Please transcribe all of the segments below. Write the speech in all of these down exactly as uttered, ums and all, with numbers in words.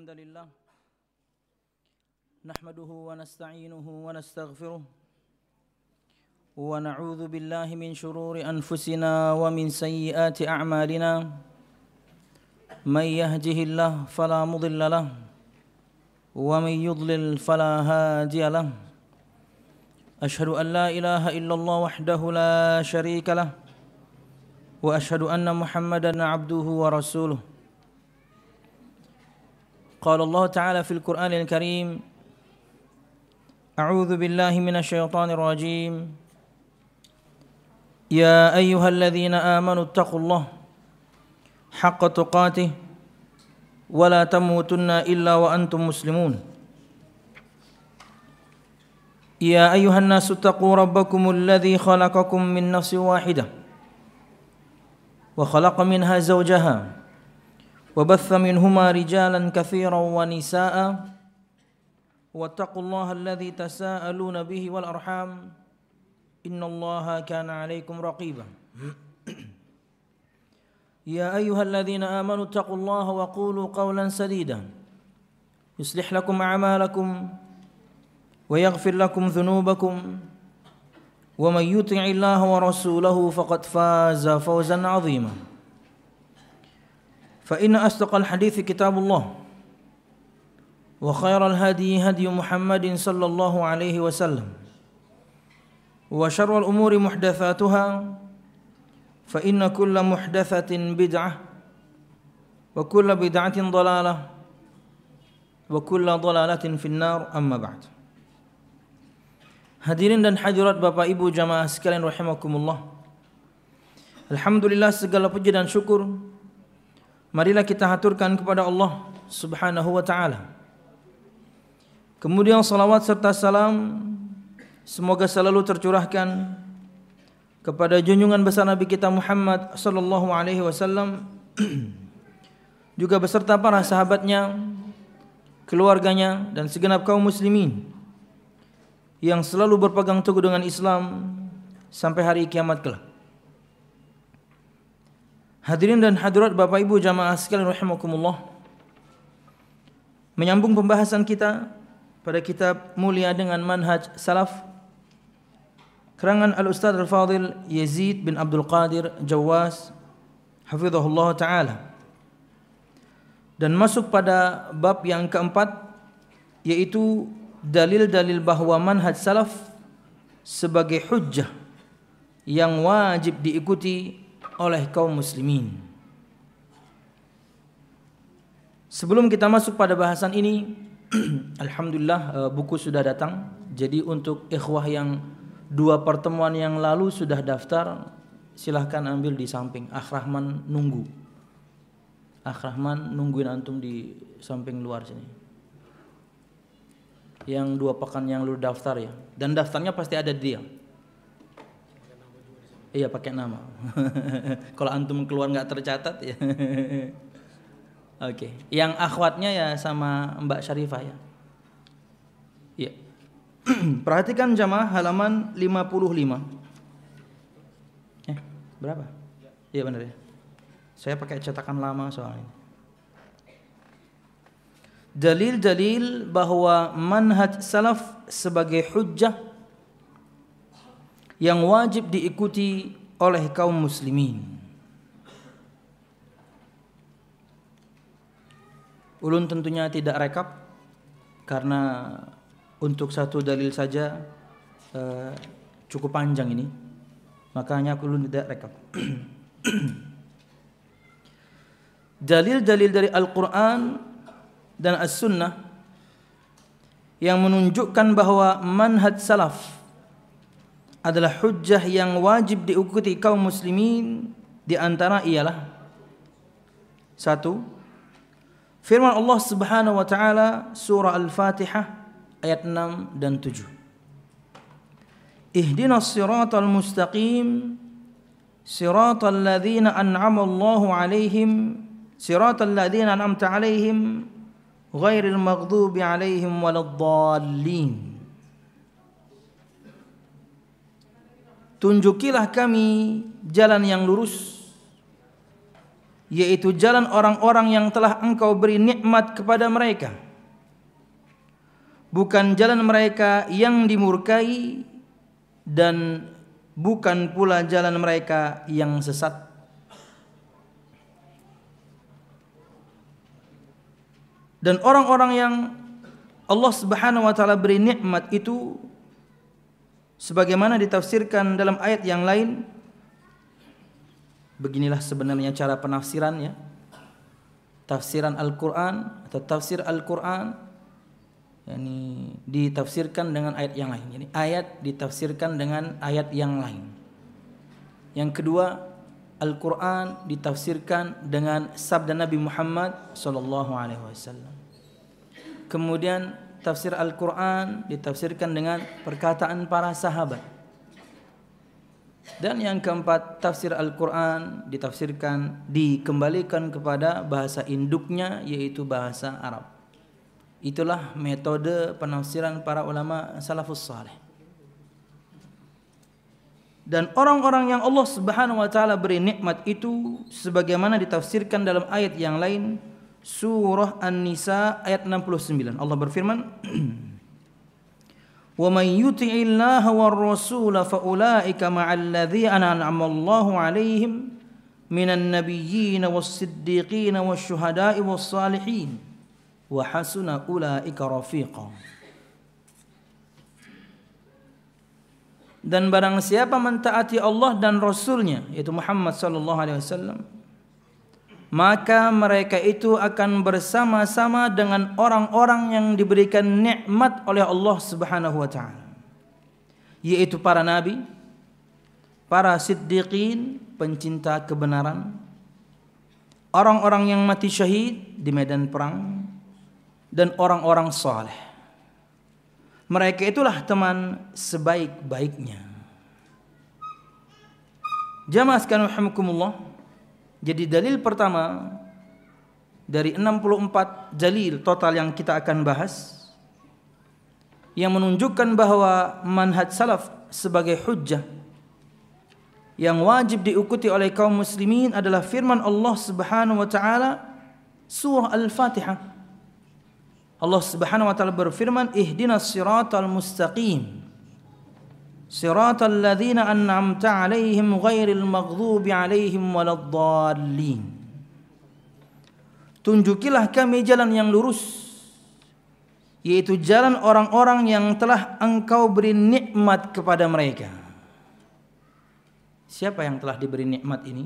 الحمد لله نحمده ونستعينه ونستغفره ونعوذ بالله من شرور أنفسنا ومن سيئات أعمالنا من يهده الله فلا مضل له ومن يضلل فلا هادي له أشهد أن لا إله إلا الله وحده لا شريك له وأشهد أن محمدا عبده ورسوله قال الله تعالى في القرآن الكريم أعوذ بالله من الشيطان الرجيم يا أيها الذين آمنوا اتقوا الله حق تقاته ولا تموتن إلا وأنتم مسلمون يا أيها الناس اتقوا ربكم الذي خلقكم من نفس واحدة وخلق منها زوجها وبث منهما رجالا كثيرا ونساء واتقوا الله الذي تساءلون به والأرحام إن الله كان عليكم رقيبا يا أيها الذين آمنوا اتقوا الله وقولوا قولا سديدا يصلح لكم أعمالكم ويغفر لكم ذنوبكم ومن يطع الله ورسوله فقد فاز فوزا عظيما فإن أصدق الحديث كتاب الله وخير الهدي هدي محمد صلى الله عليه وسلم وشر الأمور محدثاتها فإن كل محدثة بدعة وكل بدعة ضلالة وكل ضلالة في النار أما بعد. Hadirin dan hadirat Bapak Ibu jamaah sekalian rahimakumullah. Alhamdulillah, segala puji dan syukur marilah kita haturkan kepada Allah Subhanahu wa taala. Kemudian salawat serta salam semoga selalu tercurahkan kepada junjungan besar Nabi kita Muhammad sallallahu alaihi wasallam juga beserta para sahabatnya, keluarganya dan segenap kaum muslimin yang selalu berpegang teguh dengan Islam sampai hari kiamat kelak. Hadirin dan hadirat Bapak Ibu jamaah sekalian rahimakumullah, menyambung pembahasan kita pada kitab mulia dengan manhaj salaf karangan Al-Ustaz Al-Fadil Yazid bin Abdul Qadir Jawas hafizahullah ta'ala, dan masuk pada bab yang keempat, yaitu dalil-dalil bahwa manhaj salaf sebagai hujjah yang wajib diikuti oleh kaum muslimin. Sebelum kita masuk pada bahasan ini, alhamdulillah buku sudah datang. Jadi untuk ikhwah yang dua pertemuan yang lalu sudah daftar, silahkan ambil di samping. Akh Rahman nunggu. Akh Rahman nungguin antum di samping luar sini. Yang dua pekan yang lalu daftar ya. Dan daftarnya pasti ada dia. Iya, pakai nama. Kalau antum keluar nggak tercatat ya. Oke. Yang akhwatnya ya sama Mbak Syarifah ya. Iya. Perhatikan jamaah halaman lima puluh lima. Eh, berapa? Iya benar ya. Saya pakai cetakan lama soalnya. Dalil-dalil bahwa manhaj salaf sebagai hujjah yang wajib diikuti oleh kaum muslimin. Ulun tentunya tidak rekap karena untuk satu dalil saja uh, cukup panjang ini, makanya ulun tidak rekap. Dalil-dalil dari Al-Quran dan As-Sunnah yang menunjukkan bahwa manhaj salaf adalah hujjah yang wajib diikuti kaum muslimin, di antara ialah satu, firman Allah Subhanahu wa taala surah Al-Fatihah ayat enam dan tujuh. Ihdinas siratal mustaqim siratal ladzina an'ama Allahu 'alaihim siratal ladzina an'amta 'alaihim ghairil maghdubi 'alaihim waladdallin. Tunjukilah kami jalan yang lurus, yaitu jalan orang-orang yang telah engkau beri nikmat kepada mereka, bukan jalan mereka yang dimurkai dan bukan pula jalan mereka yang sesat. Dan orang-orang yang Allah Subhanahu wa taala beri nikmat itu sebagaimana ditafsirkan dalam ayat yang lain, beginilah sebenarnya cara penafsirannya. Tafsiran Al-Qur'an atau tafsir Al-Qur'an yakni ditafsirkan dengan ayat yang lain. Jadi ayat ditafsirkan dengan ayat yang lain. Yang kedua, Al-Qur'an ditafsirkan dengan sabda Nabi Muhammad sallallahu alaihi wasallam. Kemudian tafsir Al-Qur'an ditafsirkan dengan perkataan para sahabat. Dan yang keempat, tafsir Al-Qur'an ditafsirkan dikembalikan kepada bahasa induknya, yaitu bahasa Arab. Itulah metode penafsiran para ulama salafus saleh. Dan orang-orang yang Allah Subhanahu wa taala beri nikmat itu sebagaimana ditafsirkan dalam ayat yang lain, surah An-Nisa ayat enam puluh sembilan. Allah berfirman, "Wa may yuti'illaha war rasula fa ulaika ma'al ladzina an'ama Allahu 'alaihim minan nabiyyin was-siddiqin wasyuhada'i was-salihin wa hasuna ulaika rafiqa." Dan barang siapa mentaati Allah dan Rasulnya, yaitu Muhammad sallallahu alaihi wasallam, maka mereka itu akan bersama-sama dengan orang-orang yang diberikan nikmat oleh Allah Subhanahu wa taala, yaitu para nabi, para siddiqin, pencinta kebenaran, orang-orang yang mati syahid di medan perang, dan orang-orang saleh. Mereka itulah teman sebaik-baiknya. Jamaah sekalian rahimakumullah. Jadi dalil pertama dari enam puluh empat dalil total yang kita akan bahas yang menunjukkan bahwa manhaj salaf sebagai hujjah yang wajib diikuti oleh kaum muslimin adalah firman Allah Subhanahu wa taala surah Al-Fatihah. Allah Subhanahu wa taala berfirman, "Ihdinas siratal mustaqim. Siratal ladzina an'amta 'alaihim ghairil maghdubi 'alaihim waladdallin." Tunjukilah kami jalan yang lurus, yaitu jalan orang-orang yang telah Engkau beri nikmat kepada mereka. Siapa yang telah diberi nikmat ini?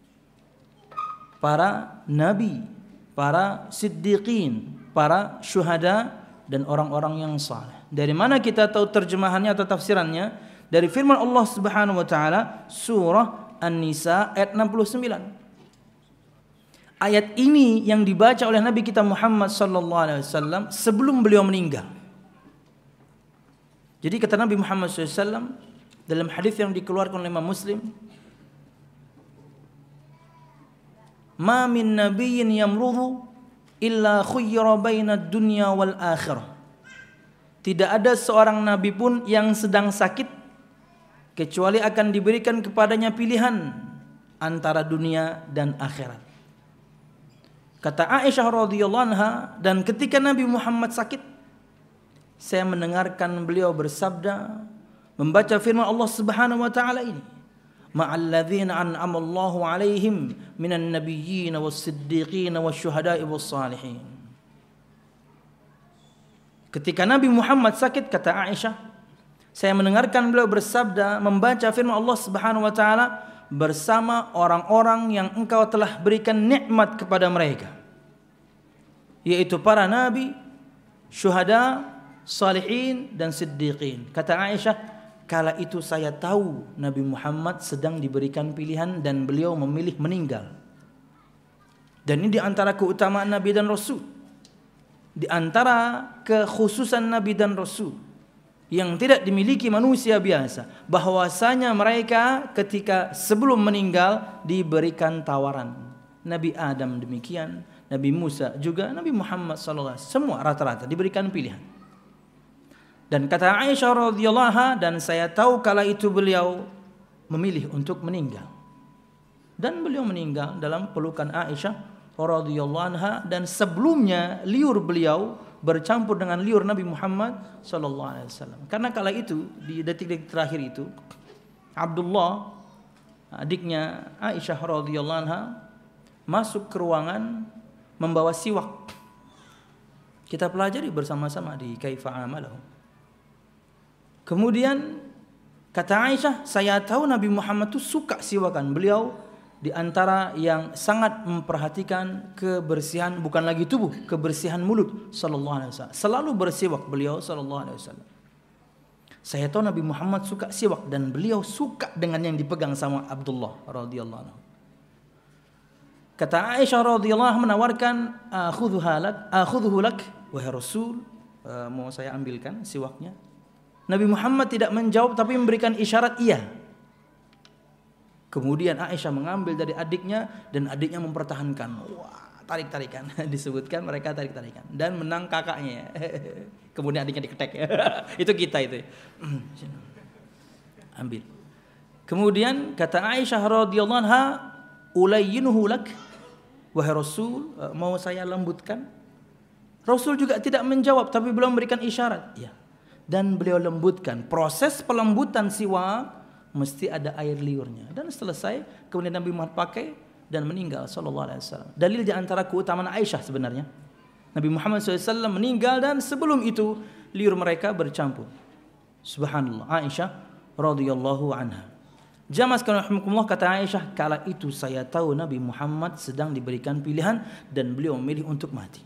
Para nabi, para siddiqin, para syuhada, dan orang-orang yang saleh. Dari mana kita tahu terjemahannya atau tafsirannya? Dari firman Allah Subhanahu wa taala surah An-Nisa ayat enam puluh sembilan. Ayat ini yang dibaca oleh Nabi kita Muhammad sallallahu alaihi wasallam sebelum beliau meninggal. Jadi kata Nabi Muhammad sallallahu alaihi wasallam dalam hadis yang dikeluarkan oleh Imam Muslim, "Ma min nabiyyin yamrudhu illa khuyyira bainad dunya wal akhirah." Tidak ada seorang nabi pun yang sedang sakit kecuali akan diberikan kepadanya pilihan antara dunia dan akhirat. Kata Aisyah radhiyallahu anha, dan ketika Nabi Muhammad sakit, saya mendengarkan beliau bersabda, membaca firman Allah Subhanahu wa taala ini, "Ma'al ladzina an'ama Allahu 'alaihim minan nabiyyin was-siddiqin wasyuhada'i was-salihin." Ketika Nabi Muhammad sakit, kata Aisyah, saya mendengarkan beliau bersabda, membaca firman Allah Subhanahu wa taala, bersama orang-orang yang Engkau telah berikan nikmat kepada mereka, yaitu para nabi, syuhada, salihin, dan siddiqin. Kata Aisyah, kala itu saya tahu Nabi Muhammad sedang diberikan pilihan dan beliau memilih meninggal. Dan ini di antara keutamaan Nabi dan Rasul, di antara kekhususan Nabi dan Rasul yang tidak dimiliki manusia biasa, bahwasanya mereka ketika sebelum meninggal diberikan tawaran. Nabi Adam demikian, Nabi Musa juga, Nabi Muhammad sallallahu alaihi wasallam, semua rata-rata diberikan pilihan. Dan kata Aisyah radhiyallahu anha, dan saya tahu kala itu beliau memilih untuk meninggal. dan beliau meninggal dalam pelukan Aisyah radhiyallahu anha, dan sebelumnya liur beliau bercampur dengan liur Nabi Muhammad sallallahu alaihi wasallam. Karena kala itu di detik-detik terakhir itu Abdullah, adiknya Aisyah radhiyallahu anha, masuk ke ruangan membawa siwak. Kita pelajari bersama-sama di Kaifa Amalahu. Kemudian kata Aisyah, saya tahu Nabi Muhammad itu suka siwakan. Beliau di antara yang sangat memperhatikan kebersihan, bukan lagi tubuh, kebersihan mulut sallallahu alaihi wasallam. Selalu bersiwak beliau sallallahu alaihi wasallam. Saya tahu Nabi Muhammad suka siwak dan beliau suka dengan yang dipegang sama Abdullah radhiyallahu anhu. Kata Aisyah radhiyallahu anha menawarkan, akhudhuha lak, akhudhu lak wahai Rasul, uh, mau saya ambilkan siwaknya. Nabi Muhammad tidak menjawab tapi memberikan isyarat iya. Kemudian Aisyah mengambil dari adiknya dan adiknya mempertahankan. Wah, tarik-tarikan. Disebutkan mereka tarik-tarikan dan menang kakaknya. Kemudian adiknya diketek. Itu kita itu. Ambil. Kemudian kata Aisyah radhiyallahu anha, ulayyinuhu lak wahai Rasul, mau saya lembutkan? Rasul juga tidak menjawab tapi beliau memberikan isyarat. Ya. Dan beliau lembutkan. Proses pelembutan siwak mesti ada air liurnya. Dan selesai, kemudian Nabi Muhammad pakai dan meninggal sallallahu alaihi wasallam. Dalil di antara keutamaan Aisyah sebenarnya. Nabi Muhammad sallallahu alaihi wasallam meninggal dan sebelum itu liur mereka bercampur. Subhanallah. Aisyah radhiyallahu anha. Jamaah sekalian rahimakumullah, kata Aisyah, kala itu saya tahu Nabi Muhammad sedang diberikan pilihan dan beliau memilih untuk mati.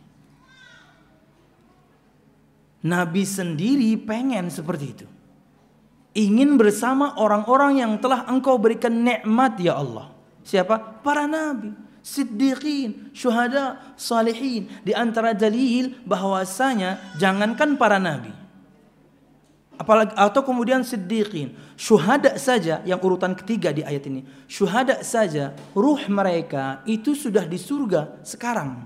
Nabi sendiri pengen seperti itu. Ingin bersama orang-orang yang telah engkau berikan nikmat ya Allah. Siapa? Para nabi, siddiqin, syuhada, salihin. Di antara dalil bahwasanya jangankan para nabi, apalagi atau kemudian siddiqin, syuhada saja yang urutan ketiga di ayat ini. Syuhada saja ruh mereka itu sudah di surga sekarang.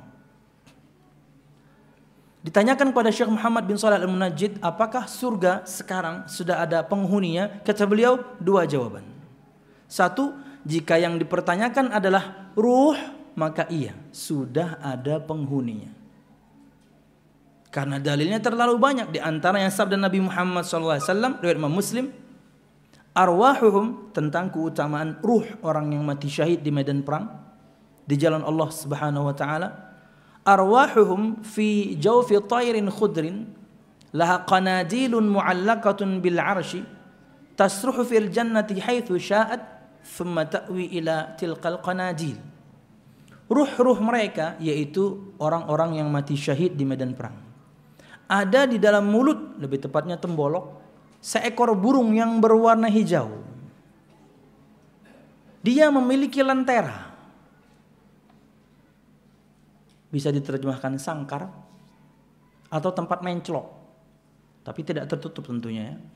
Ditanyakan kepada Syekh Muhammad bin Shalih Al-Munajjid, apakah surga sekarang sudah ada penghuninya? Kata beliau, dua jawaban. Satu, jika yang dipertanyakan adalah ruh, maka iya, sudah ada penghuninya. Karena dalilnya terlalu banyak. Di antaranya sabda Nabi Muhammad shallallahu alaihi wasallam, riwayat Imam Muslim, arwahuhum, tentang keutamaan ruh orang yang mati syahid di medan perang di jalan Allah Subhanahu wa taala. Arwahuhum fi jawfi tayrin khudrin laha qanadilun mu'allaqatun bil 'arsy tasruhu fil jannati haitsu sya'at thumma ta'wi ila tilqal qanadil. Ruh-ruh mereka yaitu orang-orang yang mati syahid di medan perang, ada di dalam mulut, lebih tepatnya tembolok, seekor burung yang berwarna hijau. Dia memiliki lentera. Bisa diterjemahkan sangkar atau tempat menclok, tapi tidak tertutup tentunya ya.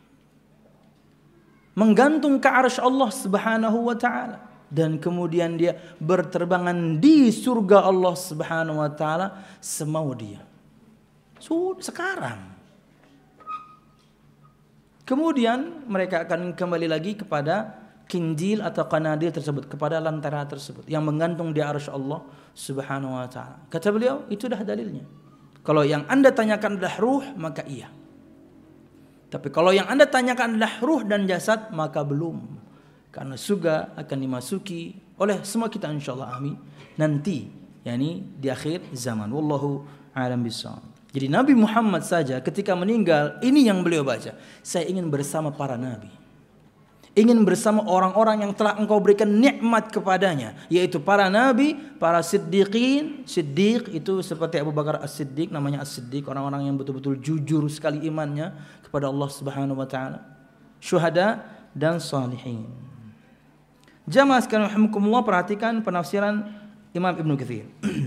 Menggantung ke arsy Allah Subhanahu wa taala, dan kemudian dia berterbangan di surga Allah Subhanahu wa taala semau dia. Sudah sekarang. Kemudian mereka akan kembali lagi kepada kinjil atau qanadil tersebut, kepada lentera tersebut yang menggantung di arsy Allah Subhanahu wa taala. Kata beliau, itu dah dalilnya. Kalau yang Anda tanyakan adalah ruh, maka iya. Tapi kalau yang Anda tanyakan adalah ruh dan jasad, maka belum. Karena surga akan dimasuki oleh semua kita insyaallah, amin, nanti, yakni di akhir zaman. Wallahu a'lam bishawab. Jadi Nabi Muhammad saja ketika meninggal, ini yang beliau baca, saya ingin bersama para nabi, ingin bersama orang-orang yang telah engkau berikan nikmat kepadanya, yaitu para nabi, para siddiqin. Siddiq itu seperti Abu Bakar As-Siddiq, namanya As-Siddiq, orang-orang yang betul-betul jujur sekali imannya kepada Allah Subhanahu wa taala. Syuhada dan salihin. Jamaah sekalian rahimakumullah, perhatikan penafsiran Imam Ibnu Katsir.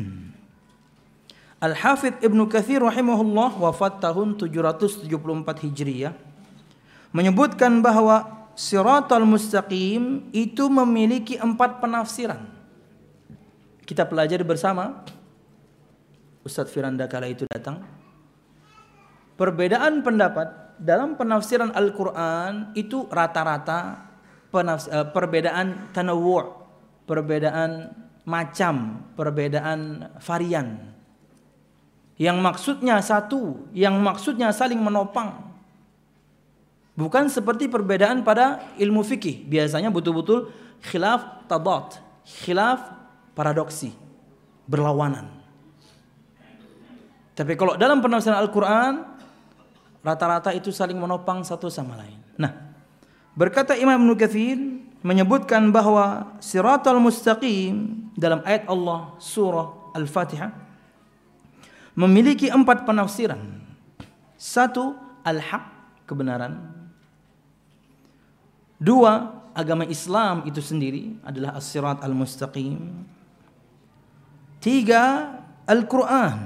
Al-Hafidz Ibnu Katsir rahimahullah, wafat tahun tujuh ratus tujuh puluh empat Hijriyah, menyebutkan bahwa Siratal Mustaqim itu memiliki empat penafsiran. Kita pelajari bersama. Ustadz Firanda kala itu datang. Perbedaan pendapat dalam penafsiran Al-Quran itu rata-rata penafs- perbedaan tanawwu', perbedaan macam, perbedaan varian. Yang maksudnya satu, yang maksudnya saling menopang. Bukan seperti perbedaan pada ilmu fikih. Biasanya betul-betul khilaf tadad, khilaf paradoksi, berlawanan. Tapi kalau dalam penafsiran Al-Quran, rata-rata itu saling menopang satu sama lain. Nah, berkata Imam Ibnu Katsir menyebutkan bahwa siratal mustaqim dalam ayat Allah surah Al-Fatihah memiliki empat penafsiran. Satu, al-haq, kebenaran. Dua, agama Islam itu sendiri adalah as-sirat al-mustaqim. Tiga, Al-Quran.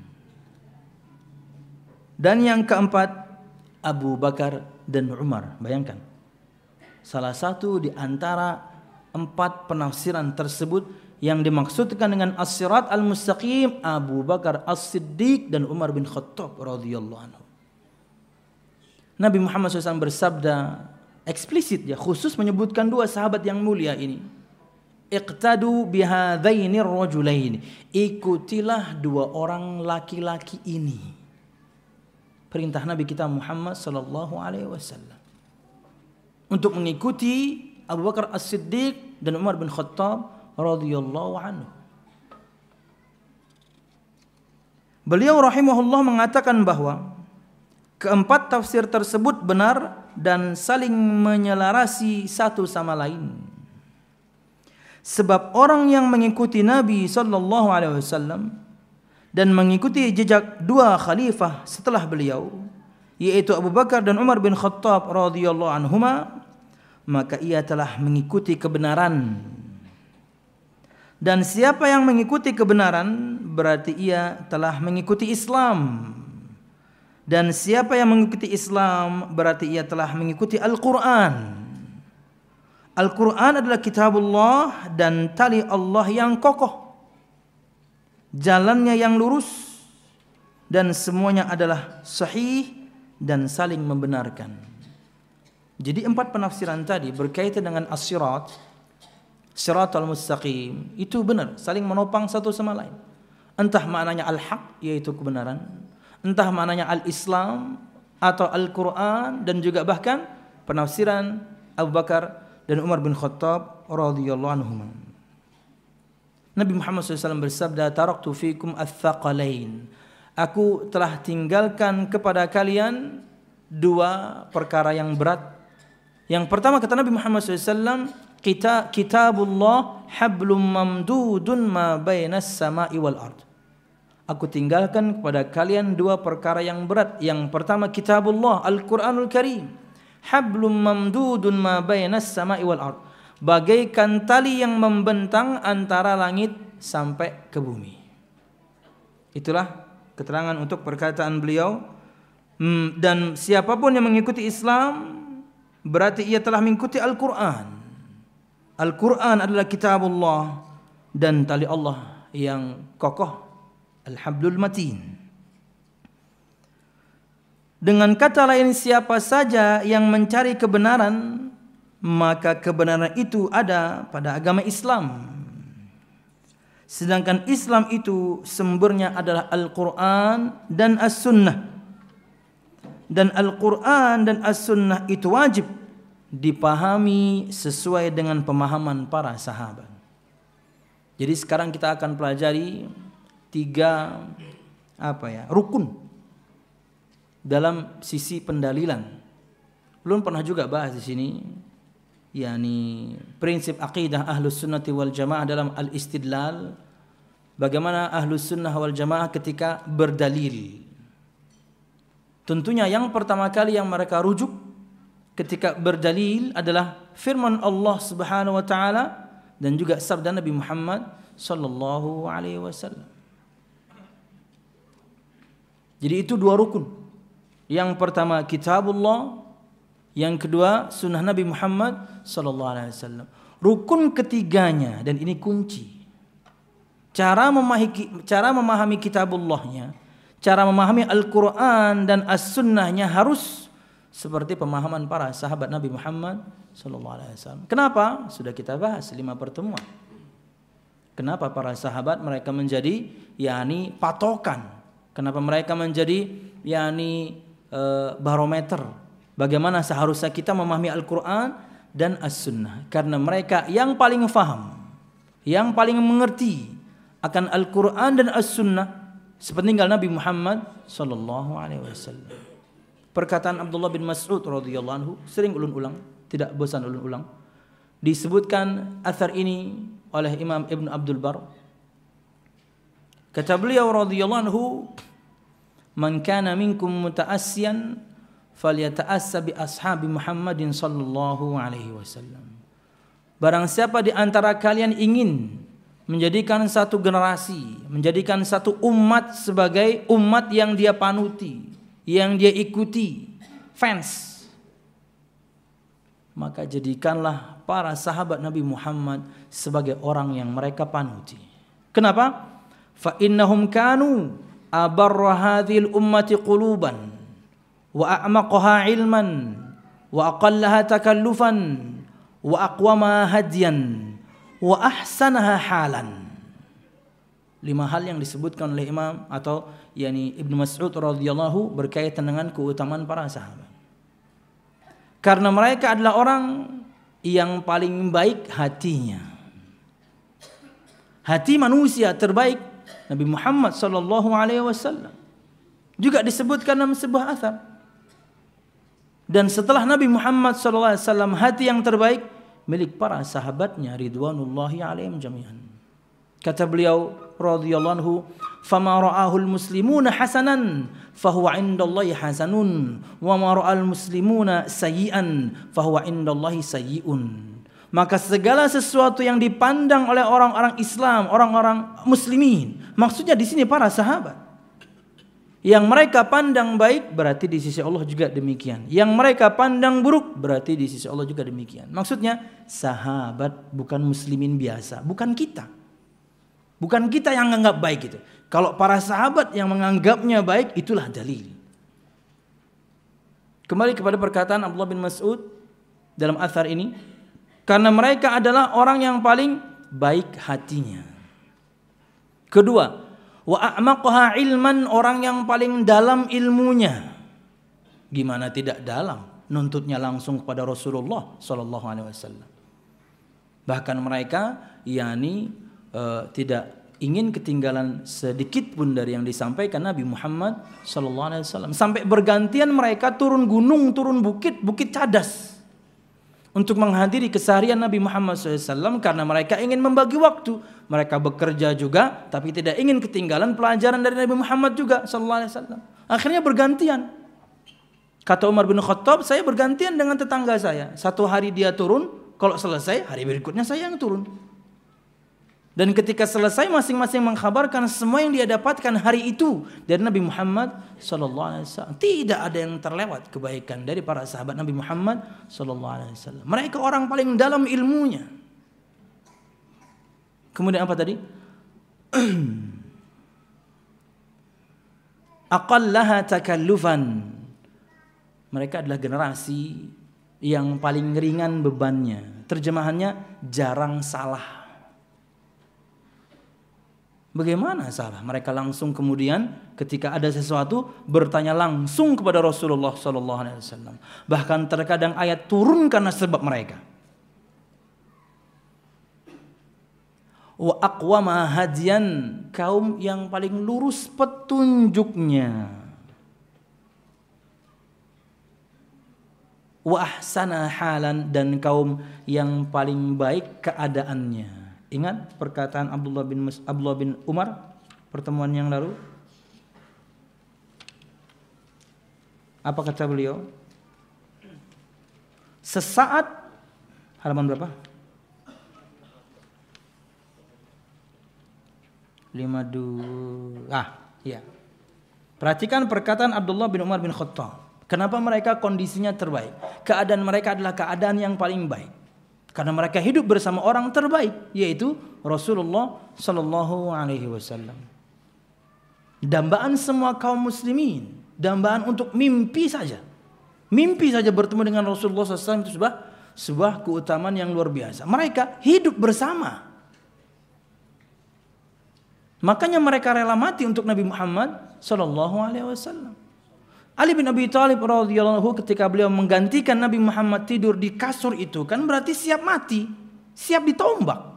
Dan yang keempat, Abu Bakar dan Umar. Bayangkan, salah satu di antara empat penafsiran tersebut yang dimaksudkan dengan as-sirat al-mustaqim, Abu Bakar as-Siddiq dan Umar bin Khattab radhiyallahu anhu. Nabi Muhammad shallallahu alaihi wasallam bersabda eksplisit, ya, khusus menyebutkan dua sahabat yang mulia ini. Iqtadu bihadzaini ar-rajulain. Ikutilah dua orang laki-laki ini. Perintah Nabi kita Muhammad sallallahu alaihi wasallam untuk mengikuti Abu Bakar As-Siddiq dan Umar bin Khattab radhiyallahu anhu. Beliau rahimahullah mengatakan bahwa keempat tafsir tersebut benar dan saling menyelarasi satu sama lain. Sebab orang yang mengikuti Nabi sallallahu alaihi wasallam dan mengikuti jejak dua khalifah setelah beliau, yaitu Abu Bakar dan Umar bin Khattab radhiyallahu anhuma, maka ia telah mengikuti kebenaran. Dan siapa yang mengikuti kebenaran berarti ia telah mengikuti Islam. Dan siapa yang mengikuti Islam berarti ia telah mengikuti Al-Quran. Al-Quran adalah kitabullah dan tali Allah yang kokoh, jalannya yang lurus, dan semuanya adalah sahih dan saling membenarkan. Jadi empat penafsiran tadi berkaitan dengan as-sirat, siratal mustaqim, itu benar, saling menopang satu sama lain. Entah maknanya al-haq, yaitu kebenaran, entah maknanya al-Islam atau Al-Quran, dan juga bahkan penafsiran Abu Bakar dan Umar bin Khattab radhiyallahu anhum. Nabi Muhammad shallallahu alaihi wasallam bersabda, taraktu fikum ats-tsaqalain. Aku telah tinggalkan kepada kalian dua perkara yang berat. Yang pertama kata Nabi Muhammad shallallahu alaihi wasallam, kita kitabullah hablum mamdudun ma bainas sama'i wal ard. Aku tinggalkan kepada kalian dua perkara yang berat. Yang pertama kitabullah, Al-Quranul Karim. Hablum mamdudun ma bainas sama'i wal ard. Bagaikan tali yang membentang antara langit sampai ke bumi. Itulah keterangan untuk perkataan beliau. Dan siapapun yang mengikuti Islam berarti ia telah mengikuti Al-Quran. Al-Quran adalah kitabullah dan tali Allah yang kokoh, Al-Hablul Matin. Dengan kata lain, siapa saja yang mencari kebenaran, maka kebenaran itu ada pada agama Islam. Sedangkan Islam itu sumbernya adalah Al-Quran dan As-Sunnah. Dan Al-Quran dan As-Sunnah itu wajib dipahami sesuai dengan pemahaman para sahabat. Jadi sekarang kita akan pelajari tiga apa ya, rukun dalam sisi pendalilan. Belum pernah juga bahas di sini, yakni prinsip akidah Ahlus Sunnati wal Jamaah dalam al-istidlal. Bagaimana Ahlus Sunnah wal Jamaah ketika berdalil. Tentunya yang pertama kali yang mereka rujuk ketika berdalil adalah firman Allah Subhanahu wa taala dan juga sabda Nabi Muhammad sallallahu alaihi wasallam. Jadi itu dua rukun. Yang pertama kitabullah, yang kedua sunnah Nabi Muhammad sallallahu alaihi wasallam. Rukun ketiganya, dan ini kunci. Cara memahami cara memahami kitabullahnya, cara memahami Al-Quran dan As-Sunnahnya harus seperti pemahaman para sahabat Nabi Muhammad sallallahu alaihi wasallam. Kenapa? Sudah kita bahas lima pertemuan. Kenapa para sahabat mereka menjadi yakni patokan? Kenapa mereka menjadi yakni e, barometer bagaimana seharusnya kita memahami Al-Qur'an dan As-Sunnah? Karena mereka yang paling faham, yang paling mengerti akan Al-Qur'an dan As-Sunnah sepeninggal Nabi Muhammad sallallahu alaihi wasallam. Perkataan Abdullah bin Mas'ud radhiyallahu anhu sering ulun ulang, tidak bosan ulun ulang. Disebutkan athar ini oleh Imam Ibn Abdul Bar. Kata beliau radhiyallahu anhu, "Man kana minkum muta'assiyan falyata'assa bi ashabi Muhammadin sallallahu alaihi wasallam." Barang siapa di antara kalian ingin menjadikan satu generasi, menjadikan satu umat sebagai umat yang dia panuti, yang dia ikuti, fans, maka jadikanlah para sahabat Nabi Muhammad sebagai orang yang mereka panuti. Kenapa? Fa innahum kanu abarra hadhil ummati quluban wa a'maqaha ilman wa aqallaha takallufan wa aqwama hadyan wa ahsanaha halan. Lima hal yang disebutkan oleh Imam atau yakni Ibnu Mas'ud radhiyallahu berkaitan dengan keutamaan para sahabat. Karena mereka adalah orang yang paling baik hatinya. Hati manusia terbaik Nabi Muhammad sallallahu alaihi wasallam juga disebutkan dalam sebuah athar. Dan setelah Nabi Muhammad sallallahu alaihi wasallam, hati yang terbaik milik para sahabatnya ridwanullahi alaihim jami'an. Kata beliau radhiyallahu anhu, "Fama ra'ahul muslimuna hasanan fahuwa 'indallahi hasanun wa ma ra'al muslimuna sayyi'an fahuwa 'indallahi sayyi'un." Maka segala sesuatu yang dipandang oleh orang-orang Islam, orang-orang muslimin, maksudnya di sini para sahabat, yang mereka pandang baik berarti di sisi Allah juga demikian. Yang mereka pandang buruk berarti di sisi Allah juga demikian. Maksudnya sahabat bukan muslimin biasa, bukan kita. Bukan kita yang menganggap baik itu. Kalau para sahabat yang menganggapnya baik, itulah dalil. Kembali kepada perkataan Abdullah bin Mas'ud dalam athar ini, karena mereka adalah orang yang paling baik hatinya. Kedua, wa a'maqaha ilman, orang yang paling dalam ilmunya. Gimana tidak dalam? Nuntutnya langsung kepada Rasulullah sallallahu alaihi wasallam. Bahkan mereka yakni uh, tidak ingin ketinggalan sedikit pun dari yang disampaikan Nabi Muhammad sallallahu alaihi wasallam. Sampai bergantian mereka turun gunung, turun bukit, bukit cadas untuk menghadiri keseharian Nabi Muhammad sallallahu alaihi wasallam karena mereka ingin membagi waktu. Mereka bekerja juga tapi tidak ingin ketinggalan pelajaran dari Nabi Muhammad juga sallallahu alaihi wasallam. Akhirnya bergantian. Kata Umar bin Khattab, saya bergantian dengan tetangga saya. Satu hari dia turun, kalau selesai hari berikutnya saya yang turun. Dan ketika selesai masing-masing mengkhabarkan semua yang dia dapatkan hari itu dari Nabi Muhammad sallallahu alaihi wasallam. Tidak ada yang terlewat kebaikan dari para sahabat Nabi Muhammad sallallahu alaihi wasallam. Mereka orang paling dalam ilmunya. Kemudian apa tadi? Aqallaha takallufan. Mereka adalah generasi yang paling ringan bebannya. Terjemahannya jarang salah. Bagaimana salah? Mereka langsung kemudian ketika ada sesuatu bertanya langsung kepada Rasulullah sallallahu alaihi wasallam. Bahkan terkadang ayat turun karena sebab mereka. Wa aqwama hadiyan, kaum yang paling lurus petunjuknya. Wa ahsana halan, dan kaum yang paling baik keadaannya. Ingat perkataan Abdullah bin Mas, Abdullah bin Umar pertemuan yang lalu. Apa kata beliau? Sesaat, halaman berapa? lima puluh dua. Ah, iya. Perhatikan perkataan Abdullah bin Umar bin Khattab. Kenapa mereka kondisinya terbaik? Keadaan mereka adalah keadaan yang paling baik. Karena mereka hidup bersama orang terbaik, yaitu Rasulullah sallallahu alaihi wasallam. Dambaan semua kaum muslimin, dambaan untuk mimpi saja. Mimpi saja bertemu dengan Rasulullah sallallahu alaihi wasallam itu sebuah, sebuah keutamaan yang luar biasa. Mereka hidup bersama. Makanya mereka rela mati untuk Nabi Muhammad sallallahu alaihi wasallam. Ali bin Abi Thalib radhiyallahu anhu ketika beliau menggantikan Nabi Muhammad tidur di kasur itu kan berarti siap mati, siap ditombak.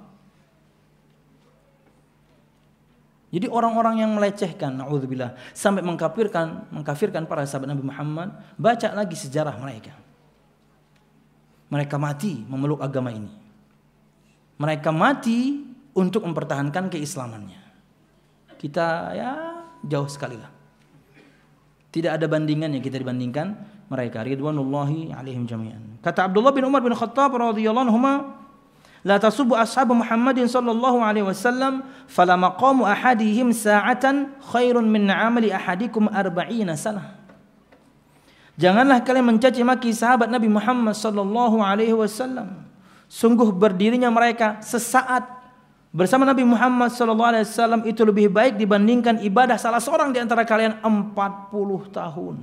Jadi orang-orang yang melecehkan, naudzubillah, sampai mengkafirkan, mengkafirkan para sahabat Nabi Muhammad, baca lagi sejarah mereka. Mereka mati memeluk agama ini. Mereka mati untuk mempertahankan keislamannya. Kita ya jauh sekali lah. Tidak ada bandingan yang kita dibandingkan mereka. Ridwanullahi alaihim jami'an. Kata Abdullah bin Umar bin Khattab radhiyallahu anhuma, la tasubbu ashab Muhammadin sallallahu alaihi wasallam fala maqamu ahadihim sa'atan khairun min 'amali ahadikum arba'ina sanah. Janganlah kalian mencaci maki sahabat Nabi Muhammad sallallahu alaihi wasallam. Sungguh berdirinya mereka sesaat bersama Nabi Muhammad sallallahu alaihi wasallam itu lebih baik dibandingkan ibadah salah seorang di antara kalian empat puluh tahun.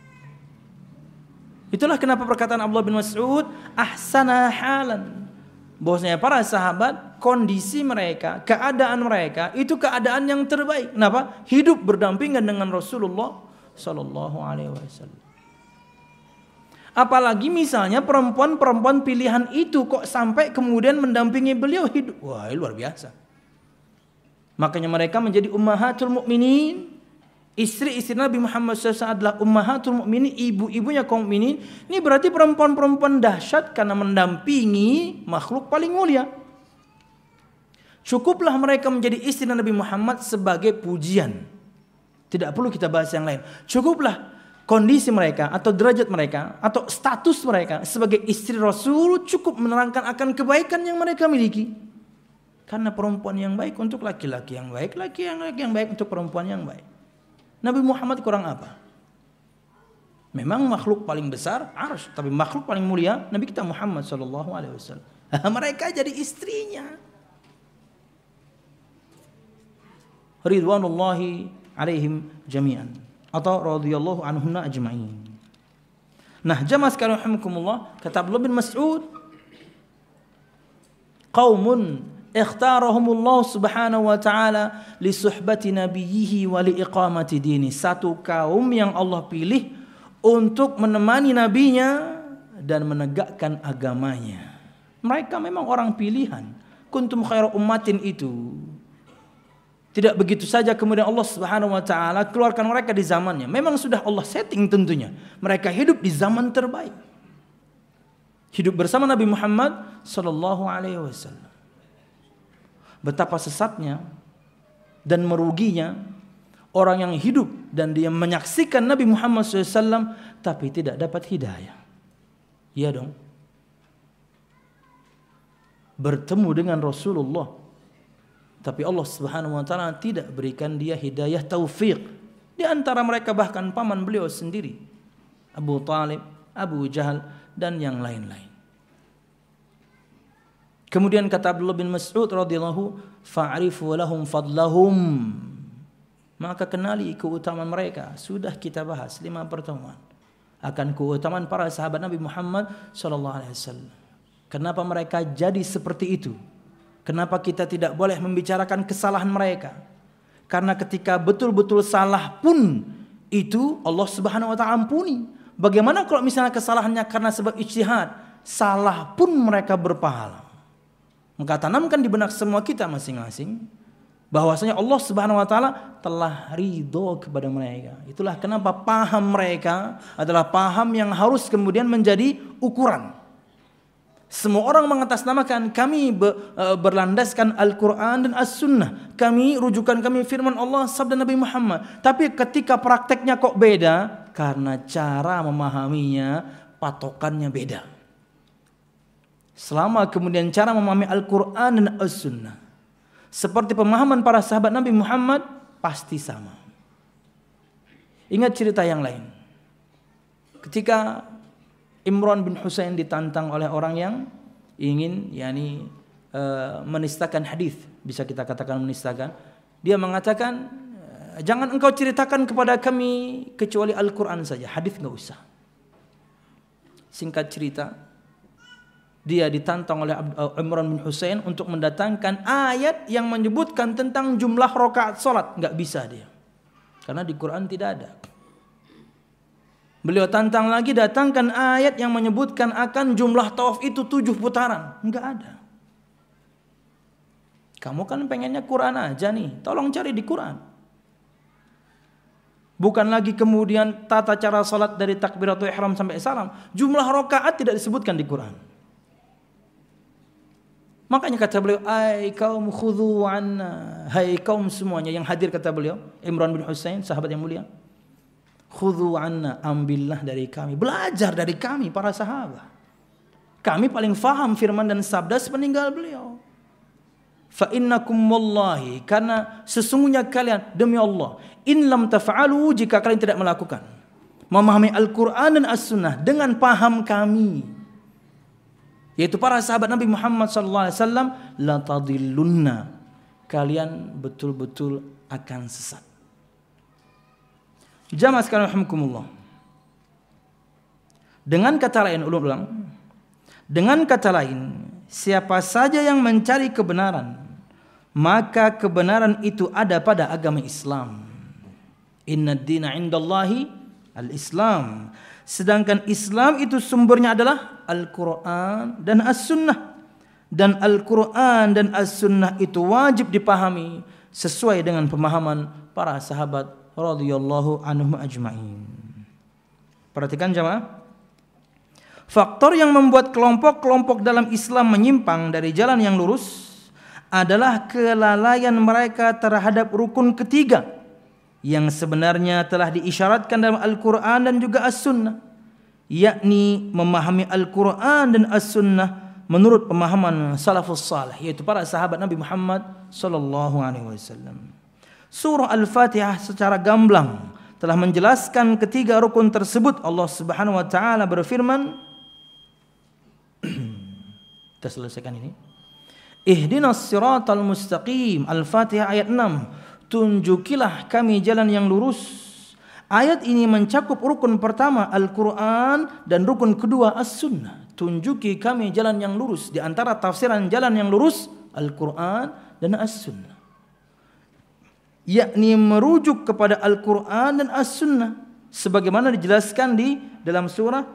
Itulah kenapa perkataan Abdullah bin Mas'ud ahsana halan. Bahwasanya para sahabat, kondisi mereka, keadaan mereka itu keadaan yang terbaik. Kenapa? Hidup berdampingan dengan Rasulullah sallallahu alaihi wasallam. Apalagi misalnya perempuan-perempuan pilihan itu kok sampai kemudian mendampingi beliau hidup. Wah, luar biasa. Makanya mereka menjadi ummahatul mukminin. Istri-istri Nabi Muhammad shallallahu alaihi wasallam adalah ummahatul mukminin, ibu-ibunya kaum mukminin. Ini berarti perempuan-perempuan dahsyat karena mendampingi makhluk paling mulia. Cukuplah mereka menjadi istri Nabi Muhammad sebagai pujian. Tidak perlu kita bahas yang lain. Cukuplah kondisi mereka atau derajat mereka atau status mereka sebagai istri Rasul cukup menerangkan akan kebaikan yang mereka miliki. Karena perempuan yang baik untuk laki-laki yang baik, laki yang laki yang baik untuk perempuan yang baik. Nabi Muhammad kurang apa? Memang makhluk paling besar arsy, tapi makhluk paling mulia Nabi kita Muhammad sallallahu alaihi wasallam. Mereka jadi istrinya. Ridwanullahi alaihim jami'an. Atau radhiyallahu anhunna ajma'in. Nah, jamaah sekalian rahimakumullah, kata Abdullah bin Mas'ud, qaumun ikhtarahumullah subhanahu wa ta'ala li suhbati nabiyhi wa li iqamati dini. Satu kaum yang Allah pilih untuk menemani nabinya dan menegakkan agamanya. Mereka memang orang pilihan. Kuntum khairu ummatin itu tidak begitu saja kemudian Allah Subhanahu wa taala keluarkan mereka di zamannya. Memang sudah Allah setting tentunya. Mereka hidup di zaman terbaik. Hidup bersama Nabi Muhammad sallallahu alaihi wasallam. Betapa sesatnya dan meruginya orang yang hidup dan dia menyaksikan Nabi Muhammad sallallahu alaihi wasallam tapi tidak dapat hidayah. Iya dong. Bertemu dengan Rasulullah tapi Allah Subhanahu wa taala tidak berikan dia hidayah taufik. Di antara mereka bahkan paman beliau sendiri, Abu Talib, Abu Jahal dan yang lain-lain. Kemudian kata Abdullah bin Mas'ud radhiyallahu, fa'rifu lahum fadlahum. Maka kenali keutamaan mereka. Sudah kita bahas lima pertemuan akan keutamaan para sahabat Nabi Muhammad sallallahu alaihi wasallam. Kenapa mereka jadi seperti itu? Kenapa kita tidak boleh membicarakan kesalahan mereka? Karena ketika betul-betul salah pun itu Allah Subhanahu wa taala ampuni. Bagaimana kalau misalnya kesalahannya karena sebab ijtihad? Salah pun mereka berpahala. Maka tanamkan di benak semua kita masing-masing bahwasanya Allah Subhanahu wa taala telah ridho kepada mereka. Itulah kenapa paham mereka adalah paham yang harus kemudian menjadi ukuran. Semua orang mengatasnamakan kami berlandaskan Al-Quran dan As-Sunnah. Kami rujukan kami firman Allah, sabda Nabi Muhammad. Tapi ketika prakteknya kok beda? Karena cara memahaminya, patokannya beda. Selama kemudian cara memahami Al-Quran dan As-Sunnah seperti pemahaman para sahabat Nabi Muhammad, pasti sama. Ingat cerita yang lain. Ketika Imran bin Husain ditantang oleh orang yang ingin yakni uh, menistakan hadis, bisa kita katakan menistakan. Dia mengatakan, jangan engkau ceritakan kepada kami kecuali Al-Quran saja, hadis enggak usah. Singkat cerita, dia ditantang oleh Imran bin Husain untuk mendatangkan ayat yang menyebutkan tentang jumlah rakaat salat. Enggak bisa dia. Karena di Quran tidak ada. Beliau tantang lagi, datangkan ayat yang menyebutkan akan jumlah tawaf itu tujuh putaran. Enggak ada. Kamu kan pengennya Quran aja nih. Tolong cari di Quran. Bukan lagi kemudian tata cara salat dari takbiratul ihram sampai salam. Jumlah rakaat tidak disebutkan di Quran. Makanya kata beliau, "Ai kaum khudhu anna." Hai kaum semuanya yang hadir, kata beliau, Imran bin Husain, sahabat yang mulia. "Khudhu anna," ambillah dari kami, belajar dari kami para sahabat. Kami paling faham firman dan sabda sepeninggal beliau. Fa innakum wallahi, karena sesungguhnya kalian, demi Allah, in lam taf'alu, jika kalian tidak melakukan memahami Al-Quran dan As-Sunnah dengan paham kami, yaitu para sahabat Nabi Muhammad sallallahu alaihi wasallam, la tadillunna, kalian betul-betul akan sesat. Jamaah sekalian rahimakumullah. Dengan kata lain, ulang-ulang. Dengan kata lain, siapa saja yang mencari kebenaran, maka kebenaran itu ada pada agama Islam. Inna ad-dina 'indallahi al-Islam. Sedangkan Islam itu sumbernya adalah Al-Quran dan As-Sunnah. Dan Al-Quran dan As-Sunnah itu wajib dipahami sesuai dengan pemahaman para sahabat radhiyallahu anhum ajma'in. Perhatikan jamaah. Faktor yang membuat kelompok-kelompok dalam Islam menyimpang dari jalan yang lurus adalah kelalaian mereka terhadap rukun ketiga yang sebenarnya telah diisyaratkan dalam Al-Quran dan juga As-Sunnah, yakni memahami Al-Quran dan As-Sunnah menurut pemahaman salafus salih, yaitu para sahabat Nabi Muhammad sallallahu alaihi wasallam. Surah Al-Fatihah secara gamblang telah menjelaskan ketiga rukun tersebut. Allah Subhanahu wa taala berfirman, kita selesaikan ini. Ihdinas siratal mustaqim. Al-Fatihah ayat enam. Tunjukilah kami jalan yang lurus. Ayat ini mencakup rukun pertama Al-Quran dan rukun kedua As-Sunnah. Tunjuki kami jalan yang lurus. Di antara tafsiran jalan yang lurus Al-Quran dan As-Sunnah, yakni merujuk kepada Al-Quran dan As-Sunnah sebagaimana dijelaskan di dalam surah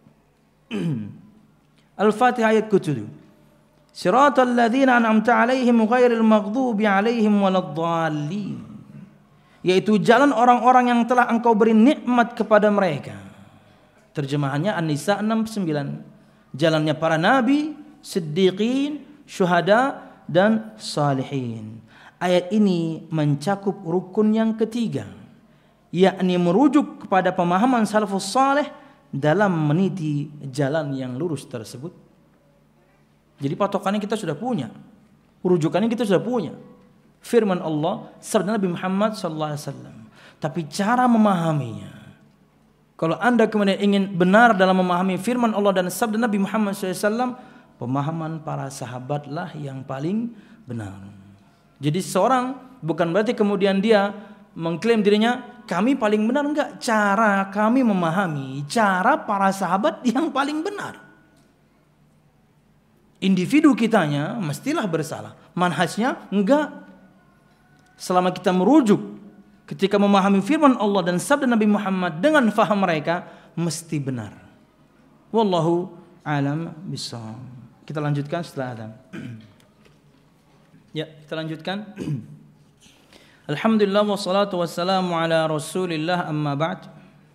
Al-Fatihah ayat ketujuh. Siratal ladzina an'amta 'alaihim ghairil maghdubi 'alaihim waladdallin, yaitu jalan orang-orang yang telah engkau beri nikmat kepada mereka. Terjemahannya An-Nisa enam puluh sembilan. Jalannya para nabi, siddiqin, syuhada dan salihin. Ayat ini mencakup rukun yang ketiga, yakni merujuk kepada pemahaman salafus saleh dalam meniti jalan yang lurus tersebut. Jadi patokannya kita sudah punya, rujukannya kita sudah punya. Firman Allah, sabda Nabi Muhammad sallallahu alaihi wasallam. Tapi cara memahaminya, kalau Anda kemudian ingin benar dalam memahami firman Allah dan sabda Nabi Muhammad sallallahu alaihi wasallam, pemahaman para sahabatlah yang paling benar. Jadi seorang bukan berarti kemudian dia mengklaim dirinya kami paling benar, enggak. Cara kami memahami cara para sahabat yang paling benar. Individu kitanya mestilah bersalah, manhajnya enggak. Selama kita merujuk ketika memahami firman Allah dan sabda Nabi Muhammad dengan faham mereka, mesti benar. Wallahu a'lam bishawab. Kita lanjutkan setelah adzan. Ya, kita lanjutkan. Alhamdulillah wassalatu wassalamu ala Rasulillah, amma ba'd.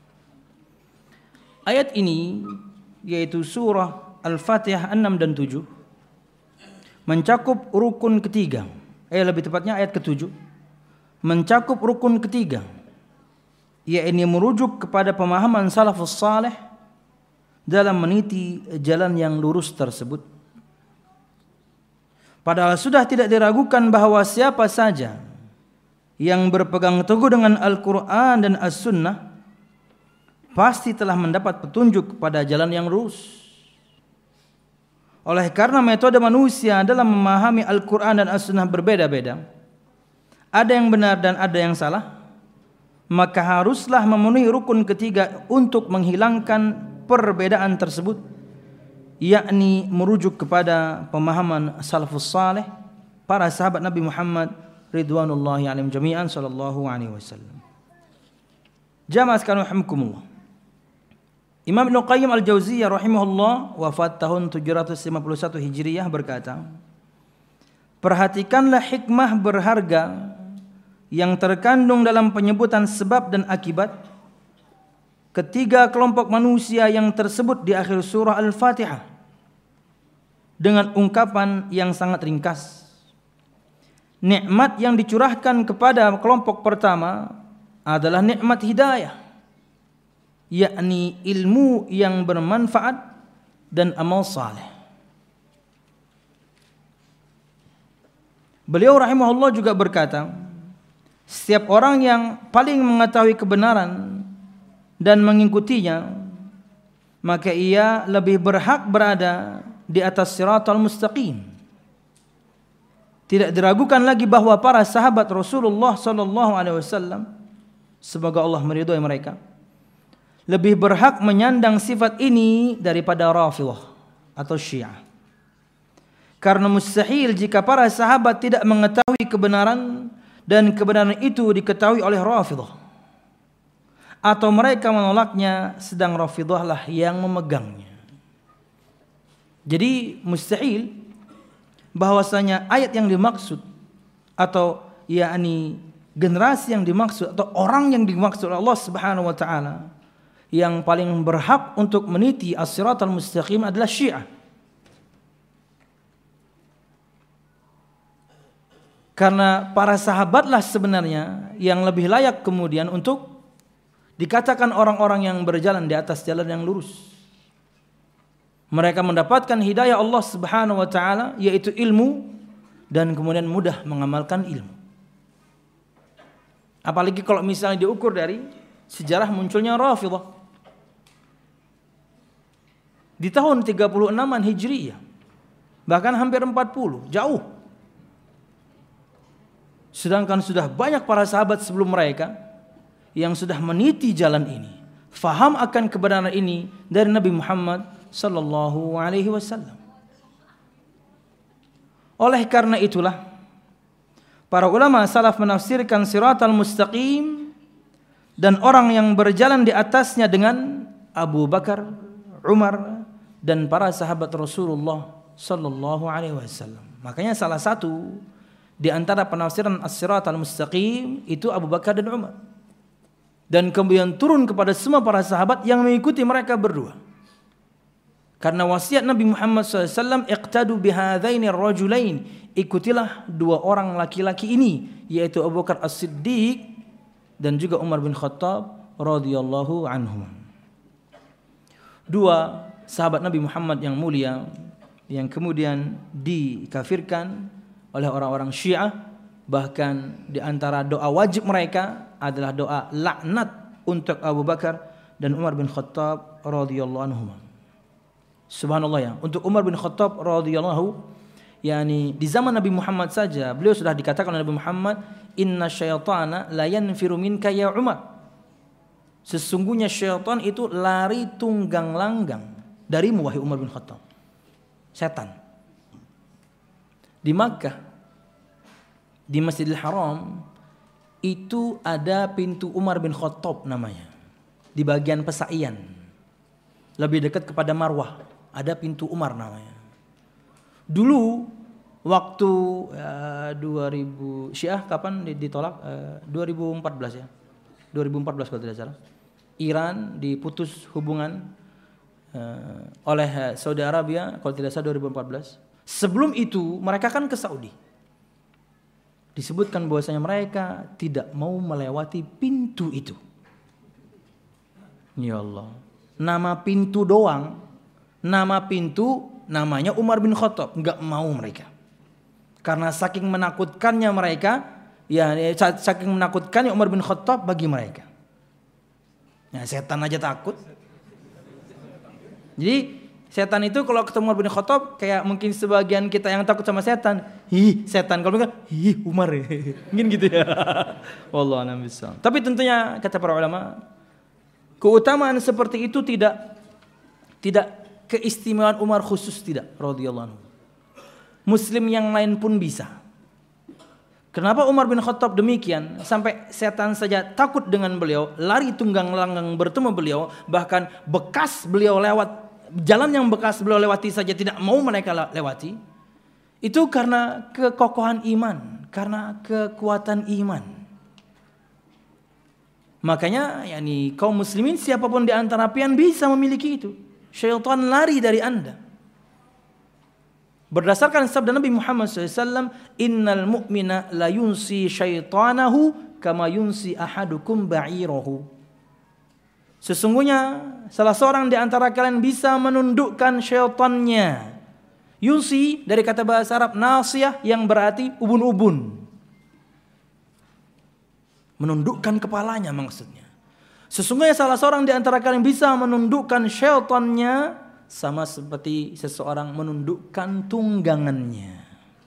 Ayat ini yaitu surah Al-Fatihah enam dan tujuh mencakup rukun ketiga. Eh lebih tepatnya ayat ketujuh mencakup rukun ketiga, yakni merujuk kepada pemahaman salafus saleh dalam meniti jalan yang lurus tersebut. Padahal sudah tidak diragukan bahwa siapa saja yang berpegang teguh dengan Al-Quran dan As-Sunnah pasti telah mendapat petunjuk kepada jalan yang lurus. Oleh karena metode manusia dalam memahami Al-Quran dan As-Sunnah berbeda-beda, ada yang benar dan ada yang salah, maka haruslah memenuhi rukun ketiga untuk menghilangkan perbedaan tersebut, yakni merujuk kepada pemahaman salafus saleh, para sahabat Nabi Muhammad ridwanullahi alaihim jami'an sallallahu alaihi wasallam. Jamaah sekalian rahimakumullah. Imam Ibnu Qayyim Al-Jauziyah rahimahullah wafat tahun tujuh ratus lima puluh satu Hijriyah berkata, perhatikanlah hikmah berharga yang terkandung dalam penyebutan sebab dan akibat ketiga kelompok manusia yang tersebut di akhir surah Al-Fatihah dengan ungkapan yang sangat ringkas. Nikmat yang dicurahkan kepada kelompok pertama adalah nikmat hidayah, yakni ilmu yang bermanfaat dan amal saleh. Beliau rahimahullah juga berkata, setiap orang yang paling mengetahui kebenaran dan mengikutinya, maka ia lebih berhak berada di atas siratal mustaqim. Tidak diragukan lagi bahwa para sahabat Rasulullah sallallahu alaihi wasallam, semoga Allah meridhai mereka, lebih berhak menyandang sifat ini daripada Rafidhah atau Syiah. Karena mustahil jika para sahabat tidak mengetahui kebenaran dan kebenaran itu diketahui oleh Rafidhah, atau mereka menolaknya sedang Rafidhah lah yang memegangnya. Jadi mustahil bahwasanya ayat yang dimaksud atau yakni generasi yang dimaksud atau orang yang dimaksud Allah Subhanahu wa taala yang paling berhak untuk meniti as-siratal mustaqim adalah Syiah. Karena para sahabatlah sebenarnya yang lebih layak kemudian untuk dikatakan orang-orang yang berjalan di atas jalan yang lurus. Mereka mendapatkan hidayah Allah Subhanahu wa taala yaitu ilmu dan kemudian mudah mengamalkan ilmu. Apalagi kalau misalnya diukur dari sejarah munculnya Rafidhah di tahun tiga puluh enaman Hijriyah, bahkan hampir empat puluh, jauh. Sedangkan sudah banyak para sahabat sebelum mereka yang sudah meniti jalan ini, faham akan kebenaran ini dari Nabi Muhammad sallallahu alaihi wasallam. Oleh karena itulah para ulama salaf menafsirkan siratal mustaqim dan orang yang berjalan di atasnya dengan Abu Bakar, Umar dan para sahabat Rasulullah sallallahu alaihi wasallam. Makanya salah satu di antara penafsiran as-siratal mustaqim itu Abu Bakar dan Umar. Dan kemudian turun kepada semua para sahabat yang mengikuti mereka berdua. Karena wasiat Nabi Muhammad shallallahu alaihi wasallam, iqtadu bihadzaini ar-rajulain, ikutilah dua orang laki-laki ini, yaitu Abu Bakar As-Siddiq dan juga Umar bin Khattab radhiyallahu anhum. Dua sahabat Nabi Muhammad yang mulia yang kemudian dikafirkan oleh orang-orang Syiah, bahkan di antara doa wajib mereka adalah doa laknat untuk Abu Bakar dan Umar bin Khattab radhiyallahu anhum. Subhanallah ya, untuk Umar bin Khattab radhiyallahu, yakni di zaman Nabi Muhammad saja beliau sudah dikatakan oleh Nabi Muhammad, inna syaitana la yanfiru minka ya Umar. Sesungguhnya syaitan itu lari tunggang langgang darimu wahai Umar bin Khattab. Setan. Di Makkah, di Masjidil Haram itu ada pintu Umar bin Khattab namanya. Di bagian pesaian, lebih dekat kepada Marwah, ada pintu Umar namanya. Dulu waktu uh, dua ribu Syiah kapan ditolak? Uh, dua ribu empat belas ya. dua ribu empat belas kalau tidak salah. Iran diputus hubungan uh, oleh Saudi Arabia kalau tidak salah dua ribu empat belas. Sebelum itu mereka kan ke Saudi. Disebutkan bahwasanya mereka tidak mau melewati pintu itu. Ya Allah. Nama pintu doang, nama pintu namanya Umar bin Khattab, enggak mau mereka. Karena saking menakutkannya mereka, ya saking menakutkannya Umar bin Khattab bagi mereka. Ya setan aja takut. Jadi setan itu kalau ketemu Umar bin Khattab kayak mungkin sebagian kita yang takut sama setan. Hi, setan kalau mereka, hi Umar. Mungkin gitu ya. Wallahu a'lam bishawab. Tapi tentunya kata para ulama, keutamaan seperti itu tidak tidak keistimewaan Umar khusus tidak radhiyallahu anhu. Muslim yang lain pun bisa. Kenapa Umar bin Khattab demikian? Sampai setan saja takut dengan beliau, lari tunggang langgang bertemu beliau, bahkan bekas beliau lewat jalan yang bekas beliau lewati saja tidak mau mereka lewati. Itu karena kekokohan iman, karena kekuatan iman. Makanya yakni kaum muslimin siapapun di antara pian bisa memiliki itu. Syaitan lari dari Anda. Berdasarkan sabda Nabi Muhammad shallallahu alaihi wasallam, innal mu'mina la yunsi syaitanahu kama yunsi ahadukum ba'irahu. Sesungguhnya salah seorang di antara kalian bisa menundukkan syaitannya. Yunsi dari kata bahasa Arab nasiyah yang berarti ubun-ubun. Menundukkan kepalanya maksudnya. Sesungguhnya salah seorang di antara kalian bisa menundukkan syaitannya sama seperti seseorang menundukkan tunggangannya.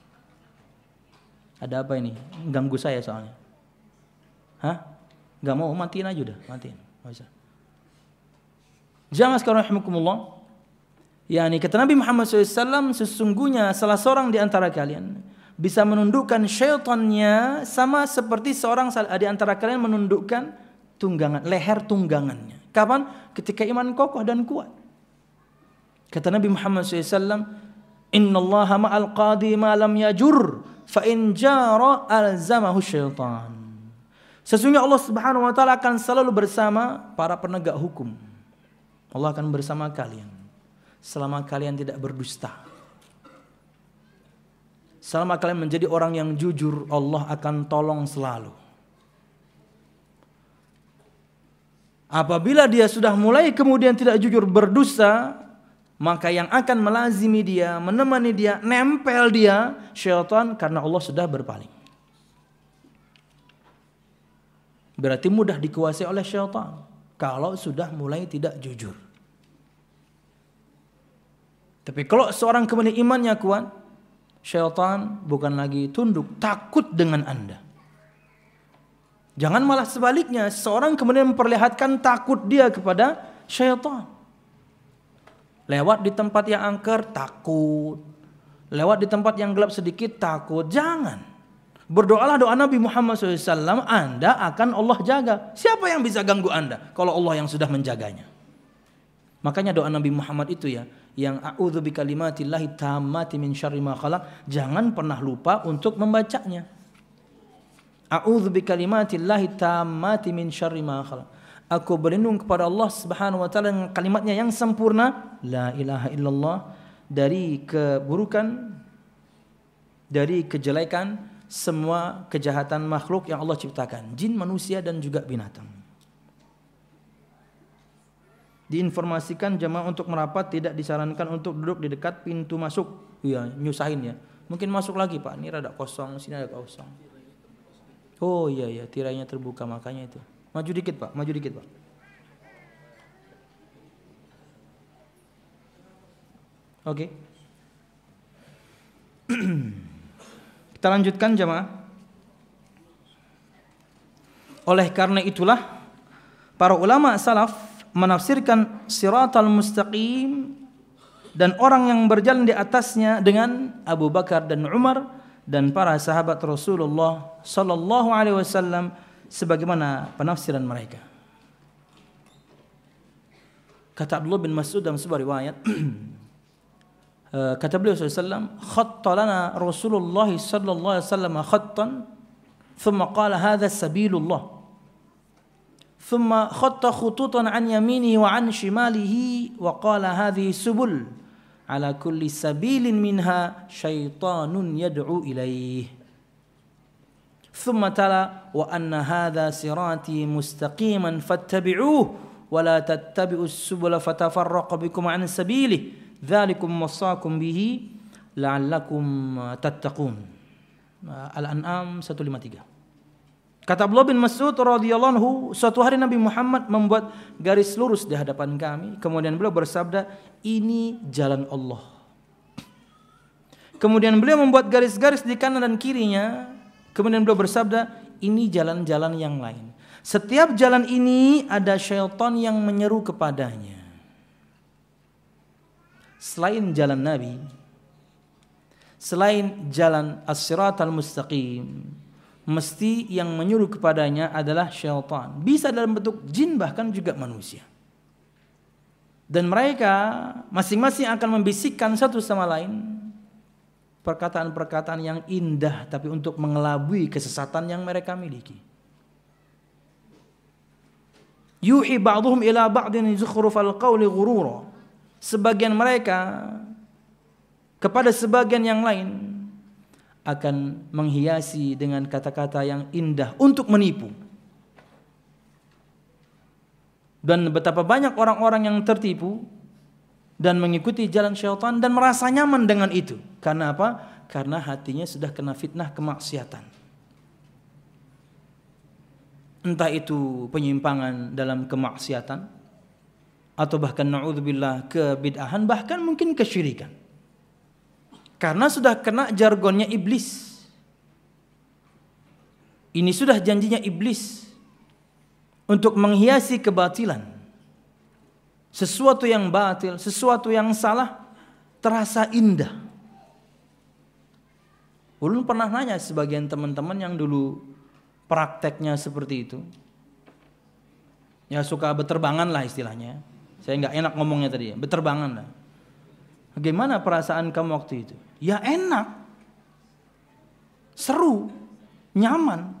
Ada apa ini? Ganggu saya soalnya. Hah? Gak mau, matiin aja udah, matiin. Gak bisa. Jangan sekarang rahimakumullah. Yani kata Nabi Muhammad shallallahu alaihi wasallam, sesungguhnya salah seorang di antara kalian bisa menundukkan syaitannya sama seperti seorang di antara kalian menundukkan tunggangan, leher tunggangannya. Kapan? Ketika iman kokoh dan kuat. Kata Nabi Muhammad shallallahu alaihi wasallam, Inna allaha ma'al qadi ma lam yajur, fa in jara alzamahu syaitan. Sesungguhnya Allah subhanahu wa ta'ala akan selalu bersama para penegak hukum. Allah akan bersama kalian selama kalian tidak berdusta. Selama kalian menjadi orang yang jujur, Allah akan tolong selalu. Apabila dia sudah mulai kemudian tidak jujur, berdusta, maka yang akan melazimi dia, menemani dia, nempel dia, syaitan, karena Allah sudah berpaling. Berarti mudah dikuasai oleh syaitan kalau sudah mulai tidak jujur. Tapi kalau seorang kemudian imannya kuat, syaitan bukan lagi tunduk, takut dengan Anda. Jangan malah sebaliknya, seorang kemudian memperlihatkan takut dia kepada syaitan. Lewat di tempat yang angker, takut. Lewat di tempat yang gelap sedikit, takut. Jangan. Berdoalah doa Nabi Muhammad shallallahu alaihi wasallam, Anda akan Allah jaga. Siapa yang bisa ganggu Anda kalau Allah yang sudah menjaganya? Makanya doa Nabi Muhammad itu ya, yang a'udzu bikalimatillahi tammati min syarri ma khalaq, jangan pernah lupa untuk membacanya. A'udzu bikalimatillahi tammati min syarri ma khalaq. Aku berlindung kepada Allah Subhanahu wa taala dengan kalimatnya yang sempurna, la ilaha illallah, dari keburukan, dari kejelekan, semua kejahatan makhluk yang Allah ciptakan, jin, manusia dan juga binatang. Diinformasikan jamaah untuk merapat tidak disarankan untuk duduk di dekat pintu masuk. Iya, nyusahin ya. Mungkin masuk lagi Pak, ini rada kosong, sini ada kosong. Oh iya iya, tirainya terbuka makanya itu. Maju dikit Pak, maju dikit Pak. Oke. Kita lanjutkan jamaah. Oleh karena itulah para ulama salaf menafsirkan siratal mustaqim dan orang yang berjalan di atasnya dengan Abu Bakar dan Umar dan para sahabat Rasulullah sallallahu alaihi wasallam sebagaimana penafsiran mereka. Kata Abdullah bin Mas'ud dalam sebuah riwayat, kata beliau sallallahu alaihi wasallam, khatta lana Rasulullah sallallahu alaihi wasallam khattan, thumma qala hadha sabilullah. ثم خط خطوطا عن يمينه وعن شماله وقال هذه سبل على كل سبيل منها شيطان يدعو إليه ثم تلا وأن هذا صراطي مستقيما فاتبعوه ولا تتبعوا السبل فتفرق بكم عن سبيله ذلكم وصاكم به لعلكم تتقون. Al-An'am seratus lima puluh tiga. Kata Abdullah bin Mas'ud radhiyallahu anhu, suatu hari Nabi Muhammad membuat garis lurus di hadapan kami. Kemudian beliau bersabda, ini jalan Allah. Kemudian beliau membuat garis-garis di kanan dan kirinya. Kemudian beliau bersabda, ini jalan-jalan yang lain. Setiap jalan ini ada syaitan yang menyeru kepadanya. selain jalan Nabi, selain jalan as-siratal mustaqim, mesti yang menyuruh kepadanya adalah syaitan. Bisa dalam bentuk jin, bahkan juga manusia. Dan mereka masing-masing akan membisikkan satu sama lain perkataan-perkataan yang indah, tapi untuk mengelabui kesesatan yang mereka miliki. Yuhi ba'dhum ila ba'din zukhrufal qawli ghurura. Sebagian mereka kepada sebagian yang lain akan menghiasi dengan kata-kata yang indah untuk menipu. Dan betapa banyak orang-orang yang tertipu dan mengikuti jalan syaitan dan merasa nyaman dengan itu. Karena apa? Karena hatinya sudah kena fitnah kemaksiatan. Entah itu penyimpangan dalam kemaksiatan, atau bahkan na'udzubillah kebid'ahan, bahkan mungkin kesyirikan. Karena sudah kena jargonnya iblis. Ini sudah janjinya iblis untuk menghiasi kebatilan. Sesuatu yang batil, sesuatu yang salah terasa indah. Ulun pernah nanya sebagian teman-teman yang dulu prakteknya seperti itu. Ya suka beterbangan lah istilahnya. Saya nggak enak ngomongnya tadi ya, beterbangan lah. Bagaimana perasaan kamu waktu itu? Ya enak, seru, nyaman.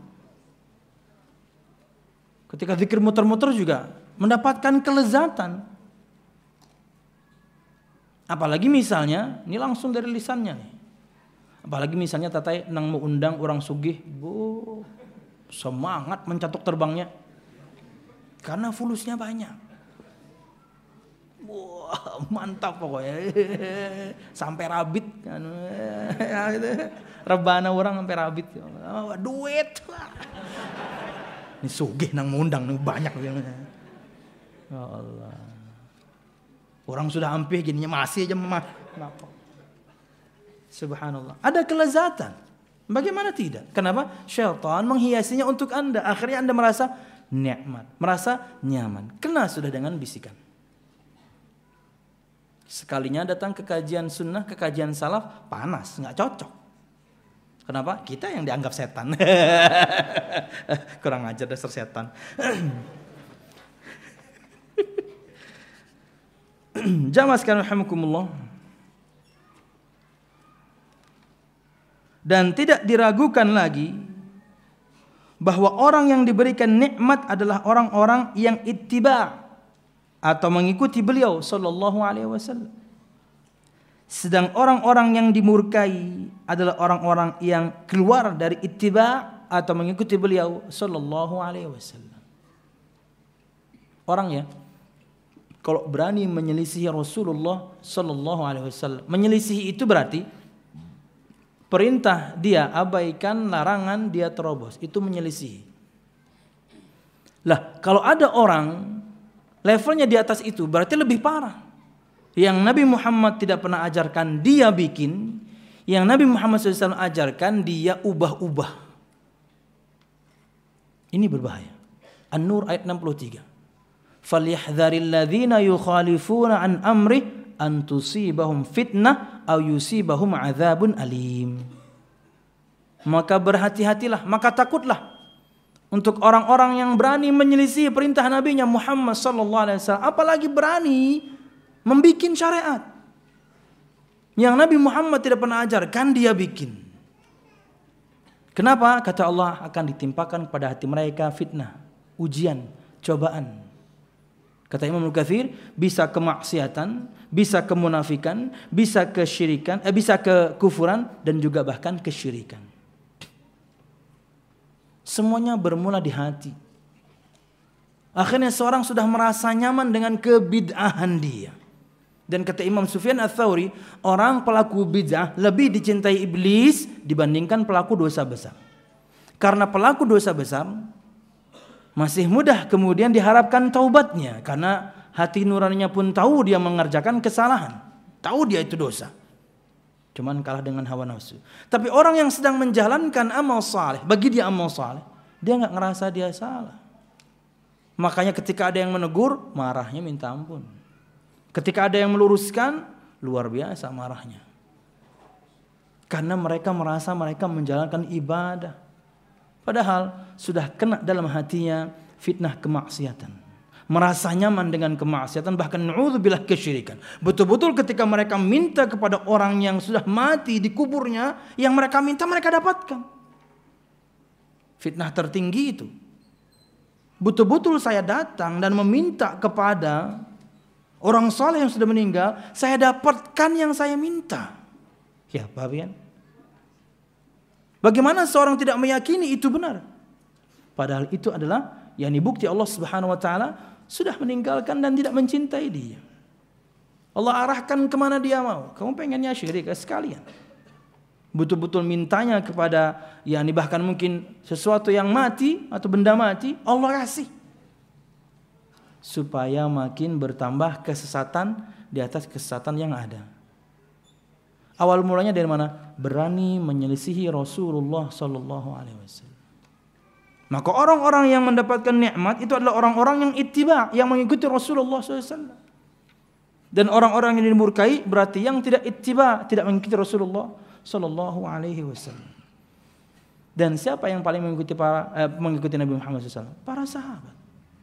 Ketika zikir muter-muter juga mendapatkan kelezatan. Apalagi misalnya, ini langsung dari lisannya nih. Apalagi misalnya tatai nang mau undang orang sugih, bu, semangat mencatuk terbangnya. Karena fulusnya banyak. Wah, mantap pokoknya. Sampai rabit kan. Rebana orang sampai rabit. Oh, duit. Ini sugih nang mengundang banyak. Ya Allah. Orang sudah hampir gininya masih aja mah. Subhanallah. Ada kelezatan. Bagaimana tidak? Kenapa? Syaitan menghiasinya untuk Anda. Akhirnya Anda merasa nikmat, merasa nyaman. Kena sudah dengan bisikan. Sekalinya datang ke kajian sunnah, ke kajian salaf, panas, nggak cocok. Kenapa? Kita yang dianggap setan. Kurang ajar dasar setan. Jamaah sekalian rahimakumullah. Dan tidak diragukan lagi bahwa orang yang diberikan nikmat adalah orang-orang yang ittiba' atau mengikuti beliau sallallahu alaihi wasallam. Sedang orang-orang yang dimurkai adalah orang-orang yang keluar dari ittiba' atau mengikuti beliau sallallahu alaihi wasallam. Orang ya kalau berani menyelisihi Rasulullah sallallahu alaihi wasallam, menyelisihi itu berarti perintah dia abaikan, larangan dia terobos, itu menyelisihi. Lah, kalau ada orang levelnya di atas itu berarti lebih parah. Yang Nabi Muhammad tidak pernah ajarkan dia bikin, yang Nabi Muhammad shallallahu alaihi wasallam ajarkan dia ubah-ubah. Ini berbahaya. An-Nur ayat enam puluh tiga. Falyahdharil ladzina yukhalifuna an amri an tusibahum fitnah aw yusibahum adzabun alim. Maka berhati-hatilah, maka takutlah untuk orang-orang yang berani menyelisih perintah Nabi-Nya Muhammad sallallahu alaihi wasallam, apalagi berani membikin syariat yang Nabi Muhammad tidak pernah ajarkan dia bikin. Kenapa? Kata Allah akan ditimpakan pada hati mereka fitnah, ujian, cobaan. Kata Imam Al-Katsir, bisa kemaksiatan, bisa kemunafikan, bisa kesyirikan, eh, bisa kekufuran dan juga bahkan kesyirikan. Semuanya bermula di hati. Akhirnya seorang sudah merasa nyaman dengan kebid'ahan dia. Dan kata Imam Sufyan Ats-Tsauri, orang pelaku bid'ah lebih dicintai iblis dibandingkan pelaku dosa besar. Karena pelaku dosa besar masih mudah kemudian diharapkan taubatnya, karena hati nuraninya pun tahu dia mengerjakan kesalahan, tahu dia itu dosa, cuman kalah dengan hawa nafsu. Tapi orang yang sedang menjalankan amal saleh, bagi dia amal saleh, dia nggak ngerasa dia salah. Makanya ketika ada yang menegur, marahnya minta ampun. Ketika ada yang meluruskan, luar biasa marahnya. Karena mereka merasa mereka menjalankan ibadah. Padahal sudah kena dalam hatinya fitnah kemaksiatan. Merasa nyaman dengan kemaksiatan, bahkan na'udzubillah kesyirikan. Betul-betul ketika mereka minta kepada orang yang sudah mati di kuburnya, yang mereka minta mereka dapatkan. Fitnah tertinggi itu. Betul-betul saya datang dan meminta kepada orang saleh yang sudah meninggal, saya dapatkan yang saya minta. Ya, paham kan? Bagaimana seorang tidak meyakini itu benar? Padahal itu adalah yakni bukti Allah Subhanahu wa taala sudah meninggalkan dan tidak mencintai dia. Allah arahkan kemana dia mau. Kamu pengennya syirik sekalian. Betul-betul mintanya kepada yakni bahkan mungkin sesuatu yang mati atau benda mati, Allah kasih. Supaya makin bertambah kesesatan di atas kesesatan yang ada. Awal mulanya dari mana? Berani menyelisihi Rasulullah sallallahu alaihi wasallam. Maka orang-orang yang mendapatkan nikmat itu adalah orang-orang yang ittiba, yang mengikuti Rasulullah sallallahu alaihi wasallam. Dan orang-orang yang dimurkai berarti yang tidak ittiba, tidak mengikuti Rasulullah sallallahu alaihi wasallam. Dan siapa yang paling mengikuti para eh, mengikuti Nabi Muhammad sallallahu alaihi wasallam? Para sahabat.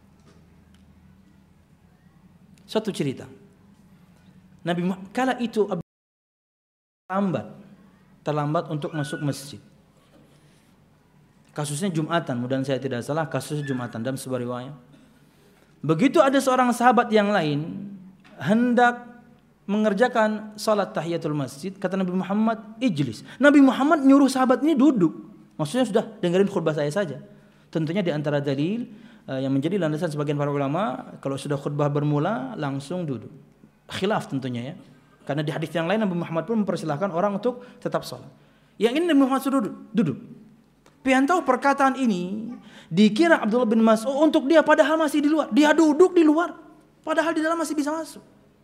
Satu cerita. Nabi kala itu terlambat, terlambat untuk masuk masjid. Kasusnya Jumatan, mudah-mudahan saya tidak salah, kasusnya Jumatan dalam sebuah riwayat. Begitu ada seorang sahabat yang lain hendak mengerjakan salat tahiyatul masjid, kata Nabi Muhammad, ijlis. Nabi Muhammad nyuruh sahabat ini duduk. Maksudnya sudah dengerin khutbah saya saja. Tentunya di antara dalil uh, yang menjadi landasan sebagian para ulama, kalau sudah khutbah bermula langsung duduk. Khilaf tentunya ya. Karena di hadis yang lain Nabi Muhammad pun mempersilahkan orang untuk tetap salat. Yang ini Nabi Muhammad suruh duduk. duduk. Pian tahu perkataan ini dikira Abdullah bin Mas'ud untuk dia padahal masih di luar. Dia duduk di luar. Padahal di dalam masih bisa masuk.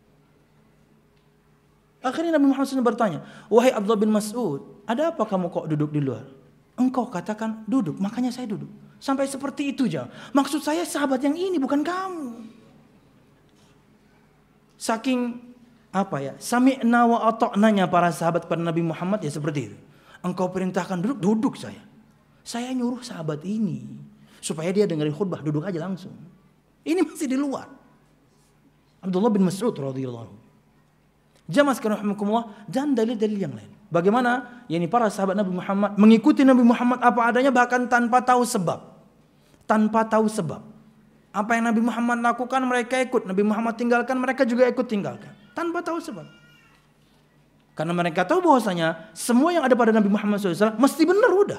Akhirnya Nabi Muhammad shallallahu alaihi wasallam bertanya, wahai Abdullah bin Mas'ud, ada apa kamu kok duduk di luar? Engkau katakan duduk, makanya saya duduk. Sampai seperti itu aja. Maksud saya sahabat yang ini bukan kamu. Saking apa ya, sami'na wa ata'nanya para sahabat pada Nabi Muhammad ya seperti itu. Engkau perintahkan duduk, duduk saya. Saya nyuruh sahabat ini supaya dia dengerin khutbah, duduk aja langsung. Ini masih di luar. Abdullah bin Mas'ud radhiyallahu anhu. Jamaah sekalian rahimakumullah, dan dalil-dalil yang lain. Bagaimana yakni para sahabat Nabi Muhammad mengikuti Nabi Muhammad apa adanya bahkan tanpa tahu sebab. Tanpa tahu sebab. Apa yang Nabi Muhammad lakukan mereka ikut, Nabi Muhammad tinggalkan mereka juga ikut tinggalkan. Tanpa tahu sebab. Karena mereka tahu bahwasanya semua yang ada pada Nabi Muhammad shallallahu alaihi wasallam mesti benar udah.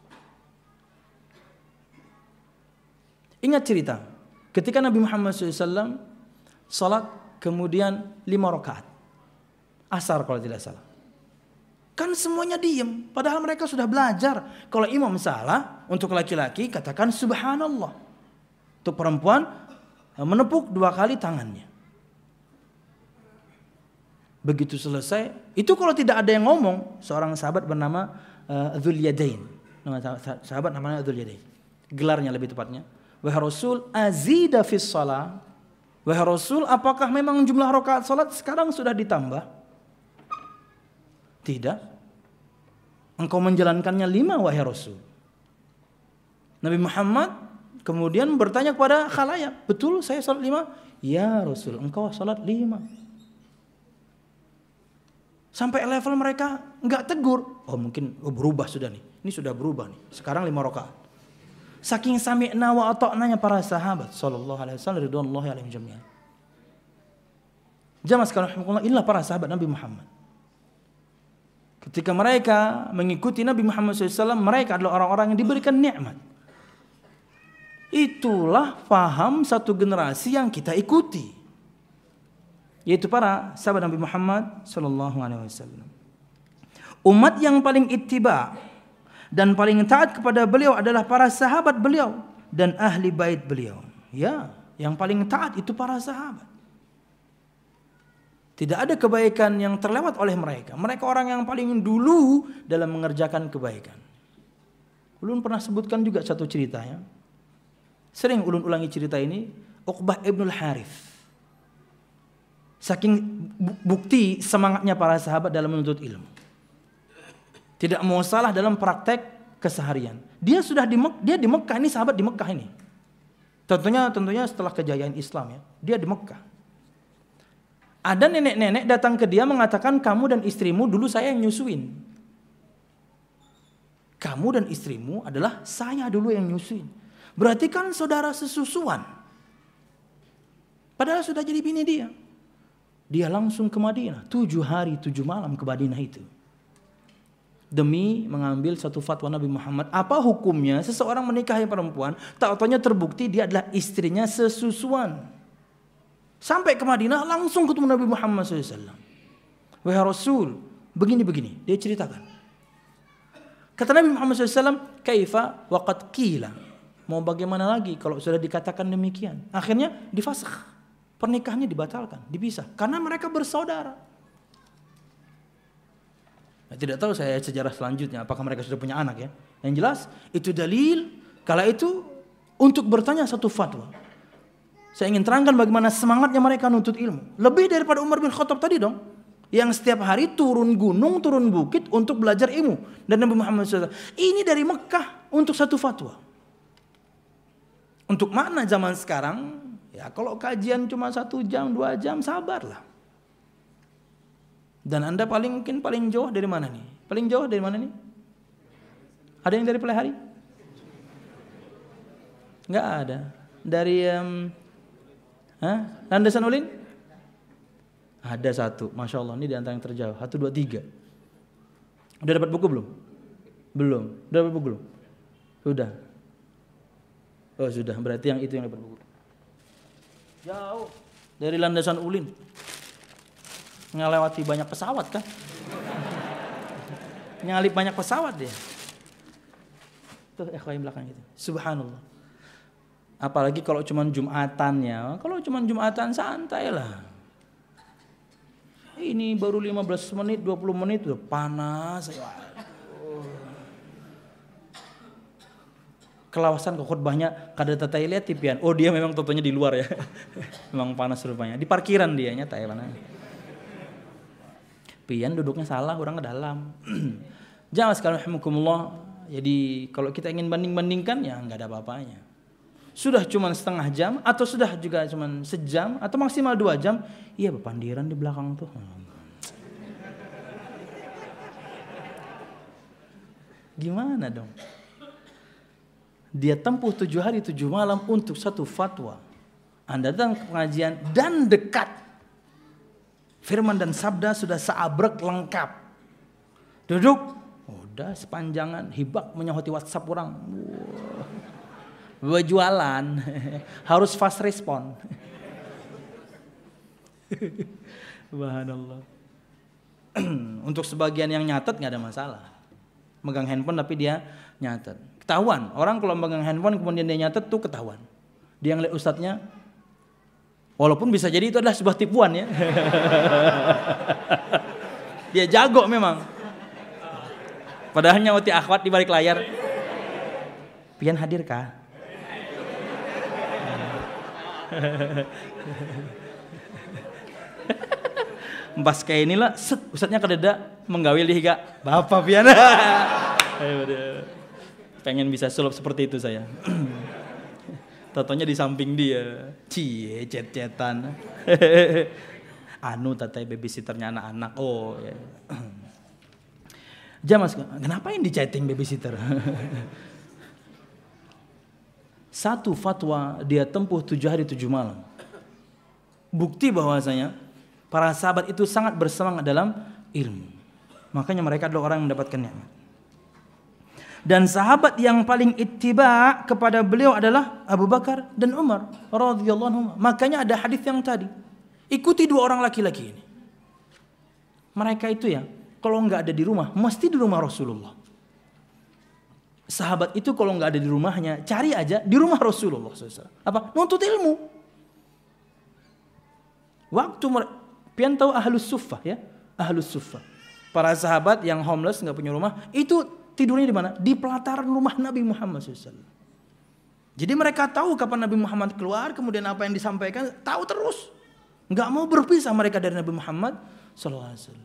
Ingat cerita. Ketika Nabi Muhammad shallallahu alaihi wasallam salat kemudian lima rakaat. Asar kalau tidak salah. Kan semuanya diam. Padahal mereka sudah belajar. Kalau imam salah untuk laki-laki katakan subhanallah. Untuk perempuan menepuk dua kali tangannya. Begitu selesai, itu kalau tidak ada yang ngomong, seorang sahabat bernama uh, Dzul Yadain. Nama sahabat namanya Dzul Yadain. Gelarnya lebih tepatnya. Wahai Rasul, azida fis shalah. Wahai Rasul, apakah memang jumlah rakaat salat sekarang sudah ditambah? Tidak. Engkau menjalankannya lima wahai Rasul. Nabi Muhammad kemudian bertanya kepada khalayak, betul saya salat lima? Ya Rasul, engkau salat lima. Sampai level mereka enggak tegur. Oh mungkin oh, berubah sudah nih. Ini sudah berubah nih. Sekarang lima rakaat. Saking sami'na wa ata'nanya para sahabat sallallahu alaihi wasallam ridwanullahi alaihim jami'an. Jamaah sekalian rahimakumullah, inilah para sahabat Nabi Muhammad. Ketika mereka mengikuti Nabi Muhammad shallallahu alaihi wasallam, mereka adalah orang-orang yang diberikan nikmat. Itulah paham satu generasi yang kita ikuti. Yaitu para sahabat Nabi Muhammad sallallahu alaihi wasallam. Umat yang paling ittiba dan paling taat kepada beliau adalah para sahabat beliau dan ahli bait beliau. Ya, yang paling taat itu para sahabat. Tidak ada kebaikan yang terlewat oleh mereka. Mereka orang yang paling dulu dalam mengerjakan kebaikan. Ulun pernah sebutkan juga satu cerita ya. Sering ulun ulangi cerita ini, Uqbah ibnul Harith. Saking bukti semangatnya para sahabat dalam menuntut ilmu. Tidak mau salah dalam praktek keseharian. Dia sudah di Mek- dia di Mekah, ini sahabat di Mekah ini. Tentunya tentunya setelah kejayaan Islam ya. Dia di Mekah. Ada nenek-nenek datang ke dia mengatakan, kamu dan istrimu dulu saya yang nyusuin. Kamu dan istrimu adalah saya dulu yang nyusuin. Berarti kan saudara sesusuan. Padahal sudah jadi bini dia. Dia langsung ke Madinah. Tujuh hari, tujuh malam ke Madinah itu. Demi mengambil satu fatwa Nabi Muhammad. Apa hukumnya seseorang menikahi perempuan, tak-taunya terbukti dia adalah istrinya sesusuan. Sampai ke Madinah langsung ketemu Nabi Muhammad shallallahu alaihi wasallam. Wahai Rasul, begini-begini. Dia ceritakan. Kata Nabi Muhammad shallallahu alaihi wasallam, kaifa waqad qila. Mau bagaimana lagi kalau sudah dikatakan demikian. Akhirnya difasakh. Pernikahannya dibatalkan, dipisah. Karena mereka bersaudara. Nah, tidak tahu saya sejarah selanjutnya. Apakah mereka sudah punya anak ya. Yang jelas itu dalil. Kala itu untuk bertanya satu fatwa. Saya ingin terangkan bagaimana semangatnya mereka nuntut ilmu. Lebih daripada Umar bin Khattab tadi dong. Yang setiap hari turun gunung, turun bukit untuk belajar ilmu. Dan Nabi Muhammad shallallahu alaihi wasallam. Ini dari Mekah untuk satu fatwa. Untuk mana zaman sekarang? Ya kalau kajian cuma satu jam, dua jam, sabarlah. Dan Anda paling mungkin paling jauh dari mana nih? Paling jauh dari mana nih? Ada yang dari Pelihari? Enggak ada. Dari um, hah? Landasan Ulin? Ada satu, Masya Allah. Ini di antara yang terjauh. Satu, dua, tiga. Udah dapat buku belum? Belum. Udah dapat buku belum? Sudah. Oh sudah. Berarti yang itu yang dapat buku. Jauh dari Landasan Ulin. Ngelewati banyak pesawat kan? Nyalip banyak pesawat dia. Tuh ikhwan belakang itu. Subhanallah. Apalagi kalau cuma Jumatannya. Kalau cuma Jumatan santai lah. Ini baru lima belas menit, dua puluh menit udah panas. Kelawasan ke khutbahnya kada tatai lihat tipian. Oh dia memang totonya di luar ya. Memang panas rupanya. Di parkiran dianya Thailand. Pian duduknya salah, orang ke dalam. Jangan sekalian rahimakumullah. Jadi kalau kita ingin banding-bandingkan ya enggak ada apa-apanya. Sudah cuma setengah jam atau sudah juga cuma sejam atau maksimal dua jam, iya bepandiran di belakang tuh. Gimana dong? Dia tempuh tujuh hari tujuh malam untuk satu fatwa. Anda datang ke pengajian dan dekat. Firman dan sabda sudah seabrek lengkap. Duduk, udah sepanjangan hibak menyahoti WhatsApp orang. Wow. Jualan, harus fast respon. Subhanallah. Untuk sebagian yang nyatet nggak ada masalah. Megang handphone tapi dia nyatet. Ketahuan, orang kalau megang handphone kemudian dia nyatet tuh ketahuan. Dia ngeliat ustadznya, walaupun bisa jadi itu adalah sebuah tipuan ya. Dia jago memang. Padahal nyawati akhwat di balik layar. Pian hadir kah? Pas kayak inilah, set, ustadznya kededa menggawil di higa. Bapak pian. Pengen bisa sulap seperti itu saya. Totonya di samping dia. Cie, cet-cetan. Anu tatai babysitternya anak-anak. Oh ya. Jamas, kenapa yang di chatting babysitter? Satu fatwa dia tempuh tujuh hari tujuh malam. Bukti bahwasanya para sahabat itu sangat bersemangat dalam ilmu. Makanya mereka adalah orang yang mendapatkan nikmat. Dan sahabat yang paling ittiba kepada beliau adalah Abu Bakar dan Umar radhiyallahu anhum. Makanya ada hadis yang tadi. Ikuti dua orang laki-laki ini. Mereka itu ya, kalau enggak ada di rumah, mesti di rumah Rasulullah. Sahabat itu kalau enggak ada di rumahnya, cari aja di rumah Rasulullah shallallahu alaihi wasallam. Apa? Nuntut ilmu. Waktu mereka, pian tahu ahlus suffah ya, ahlus suffah. Para sahabat yang homeless enggak punya rumah, itu tidurnya di mana? Di pelataran rumah Nabi Muhammad shallallahu alaihi wasallam. Jadi mereka tahu kapan Nabi Muhammad keluar, kemudian apa yang disampaikan, tahu terus. Enggak mau berpisah mereka dari Nabi Muhammad sallallahu alaihi wasallam.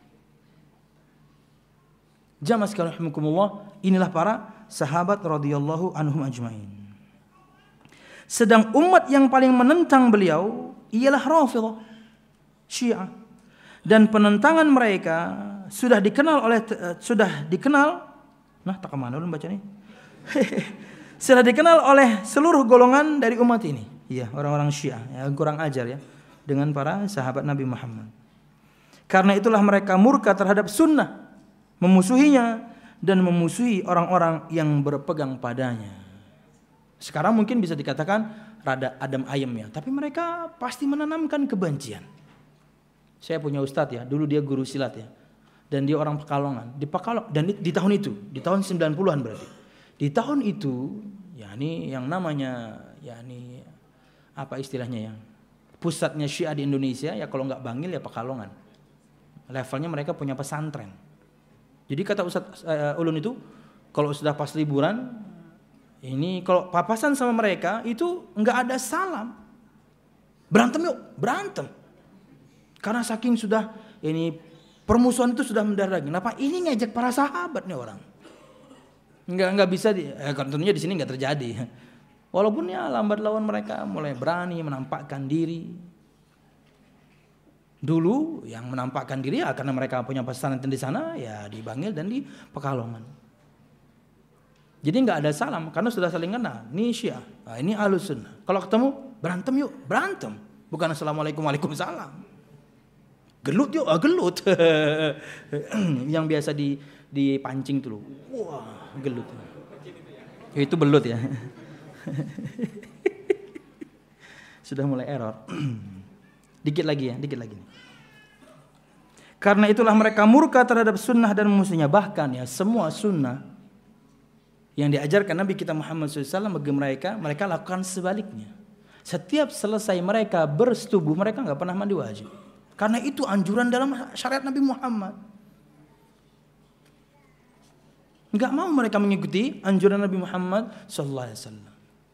Jamaah sekalian rahimakumullah, inilah para sahabat radhiyallahu anhum ajmain. Sedang umat yang paling menentang beliau ialah Rafidhah, Syiah. Dan penentangan mereka sudah dikenal oleh sudah dikenal nah tak kemana ulun baca nih. Sudah dikenal oleh seluruh golongan dari umat ini. Iya, orang-orang Syiah ya, kurang ajar ya dengan para sahabat Nabi Muhammad. Karena itulah mereka murka terhadap sunnah, memusuhinya dan memusuhi orang-orang yang berpegang padanya. Sekarang mungkin bisa dikatakan rada adem ayem ya, tapi mereka pasti menanamkan kebencian. Saya punya ustadz ya, dulu dia guru silat ya, dan dia orang Pekalongan. Di Pekalongan dan di, di tahun itu, di tahun sembilan puluhan berarti. Di tahun itu, yakni yang namanya, yakni apa istilahnya ya, pusatnya Syiah di Indonesia ya kalau nggak Bangil ya Pekalongan. Levelnya mereka punya pesantren. Jadi kata Ustadz uh, Ulun itu, kalau sudah pas liburan, ini kalau papasan sama mereka itu nggak ada salam, berantem yuk, berantem. Karena saking sudah ini permusuhan itu sudah mendarah. Kenapa? Ini ngejek para sahabat nih orang. Nggak nggak bisa di, eh, tentunya di sini nggak terjadi. Walaupun ya lambat laun mereka mulai berani menampakkan diri. Dulu yang menampakkan diri ya karena mereka punya pesantren di sana ya di Bangil dan di Pekalongan. Jadi nggak ada salam karena sudah saling kenal. Ini Syiah, nah, ini Ahlus Sunnah. Kalau ketemu berantem yuk, berantem. Bukan assalamualaikum waalaikumsalam. Gelut yuk, ah, gelut. Yang biasa di dipancing tuh. Wah, gelut. Ya, itu belut ya. Sudah mulai error. Dikit lagi ya, dikit lagi. Karena itulah mereka murka terhadap sunnah dan musuhnya. Bahkan ya semua sunnah yang diajarkan Nabi kita Muhammad shallallahu alaihi wasallam bagi mereka, mereka lakukan sebaliknya. Setiap selesai mereka bersetubuh, mereka nggak pernah mandi wajib. Karena itu anjuran dalam syariat Nabi Muhammad. Nggak mau mereka mengikuti anjuran Nabi Muhammad shallallahu alaihi wasallam.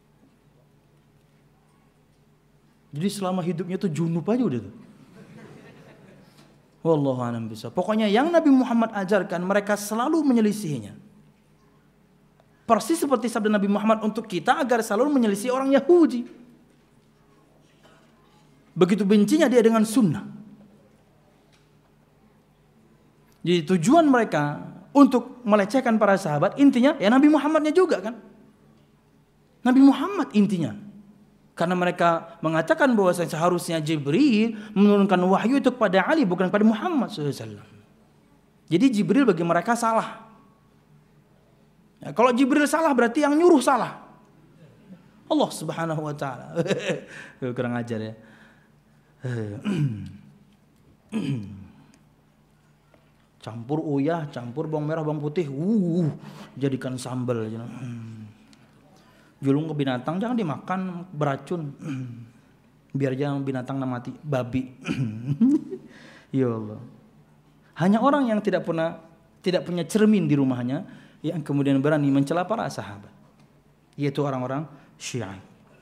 Jadi selama hidupnya tuh junub aja udah tuh. Wallahu a'lam bishawab. Pokoknya yang Nabi Muhammad ajarkan mereka selalu menyelisihinya. Persis seperti sabda Nabi Muhammad untuk kita agar selalu menyelisih orang Yahudi. Begitu bencinya dia dengan sunnah. Jadi tujuan mereka untuk melecehkan para sahabat intinya ya Nabi Muhammadnya juga kan. Nabi Muhammad intinya. Karena mereka mengatakan bahwa seharusnya Jibril menurunkan wahyu itu kepada Ali bukan kepada Muhammad shallallahu alaihi wasallam. Jadi Jibril bagi mereka salah. Ya, kalau Jibril salah berarti yang nyuruh salah. Allah Subhanahu wa taala. Kurang ajar ya. Campur uyah, campur bawang merah, bawang putih, uh, jadikan sambal. Hmm. Julung ke binatang jangan dimakan, beracun. Biar jangan binatang mati, babi. Ya Allah. Hanya orang yang tidak pernah tidak punya cermin di rumahnya yang kemudian berani mencela para sahabat, yaitu orang-orang Syiah.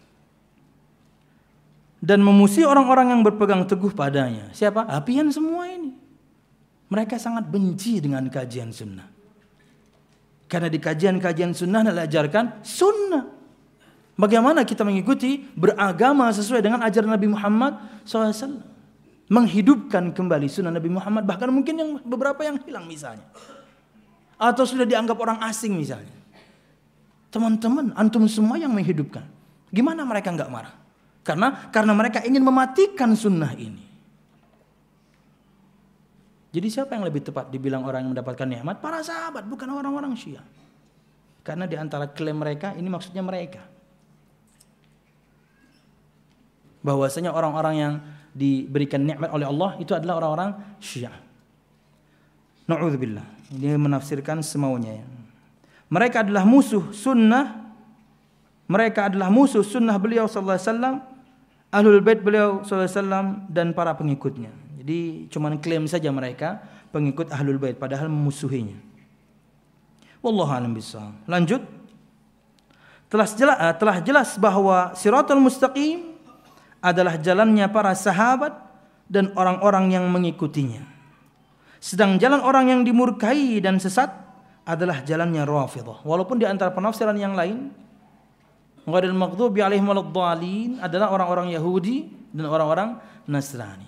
Dan memusuhi orang-orang yang berpegang teguh padanya. Siapa? Apian semua ini. Mereka sangat benci dengan kajian sunnah. Karena di kajian-kajian sunnah diajarkan sunnah. Bagaimana kita mengikuti beragama sesuai dengan ajaran Nabi Muhammad shallallahu alaihi wasallam. Menghidupkan kembali sunnah Nabi Muhammad. Bahkan mungkin yang beberapa yang hilang misalnya. Atau sudah dianggap orang asing misalnya. Teman-teman, antum semua yang menghidupkan. Gimana mereka enggak marah? Karena karena mereka ingin mematikan sunnah ini. Jadi siapa yang lebih tepat dibilang orang yang mendapatkan nikmat? Para sahabat, bukan orang-orang Syiah. Karena di antara klaim mereka, ini maksudnya mereka. Bahwasanya orang-orang yang diberikan nikmat oleh Allah itu adalah orang-orang Syiah. Na'udzubillah. Ini menafsirkan semaunya. Mereka adalah musuh sunnah. Mereka adalah musuh sunnah beliau sallallahu alaihi wasallam, ahlul bait beliau sallallahu alaihi wasallam dan para pengikutnya. Jadi cuma klaim saja mereka pengikut ahlul bait padahal memusuhinya. Wallahu a'lam bishawab. Lanjut. Telah jelas, telah jelas bahwa siratal mustaqim adalah jalannya para sahabat dan orang-orang yang mengikutinya. Sedang jalan orang yang dimurkai dan sesat adalah jalannya Rafidhah. Walaupun di antara penafsiran yang lain, ghairil maghdubi alaihim waladdallin adalah orang-orang Yahudi dan orang-orang Nasrani.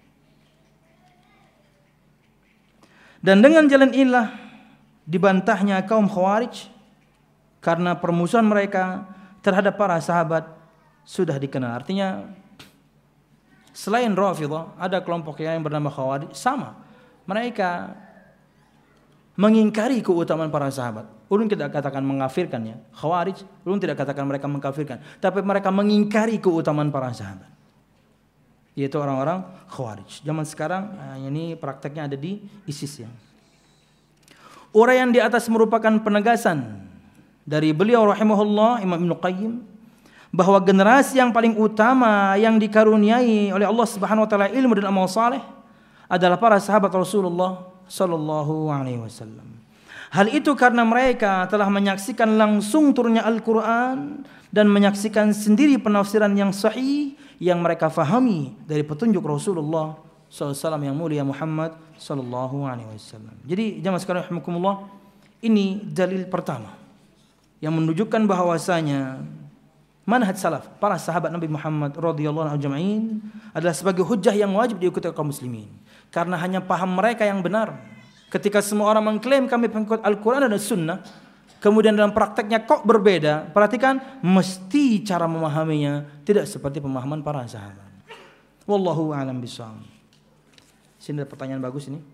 Dan dengan jalan inilah dibantahnya kaum Khawarij karena permusuhan mereka terhadap para sahabat sudah dikenal. Artinya selain Rafidhah ada kelompok yang bernama Khawarij, sama. Mereka mengingkari keutamaan para sahabat. Ulun tidak katakan mengkafirkan ya. Khawarij, ulun tidak katakan mereka mengkafirkan, tapi mereka mengingkari keutamaan para sahabat. Yaitu orang-orang Khawarij. Zaman sekarang ini prakteknya ada di ISIS ya. Uraian di atas merupakan penegasan dari beliau rahimahullah Imam Ibnu Qayyim bahwa generasi yang paling utama yang dikaruniai oleh Allah Subhanahu wa taala ilmu dan amal saleh adalah para sahabat Rasulullah sallallahu alaihi wasallam. Hal itu karena mereka telah menyaksikan langsung turunnya Al-Qur'an dan menyaksikan sendiri penafsiran yang sahih yang mereka fahami dari petunjuk Rasulullah sallallahu alaihi wasallam yang mulia Muhammad sallallahu alaihi wasallam. Jadi jamaah sekalian rahimakumullah, ini dalil pertama yang menunjukkan bahwasanya manhaj salaf para sahabat Nabi Muhammad radhiyallahu anhum ajma'in adalah sebagai hujjah yang wajib diikuti kaum muslimin. Karena hanya paham mereka yang benar. Ketika semua orang mengklaim kami pengikut Al-Quran dan Sunnah, kemudian dalam prakteknya kok berbeda, perhatikan, mesti cara memahaminya tidak seperti pemahaman para sahabat. Wallahu a'lam bishawab. Sini ada pertanyaan bagus ini.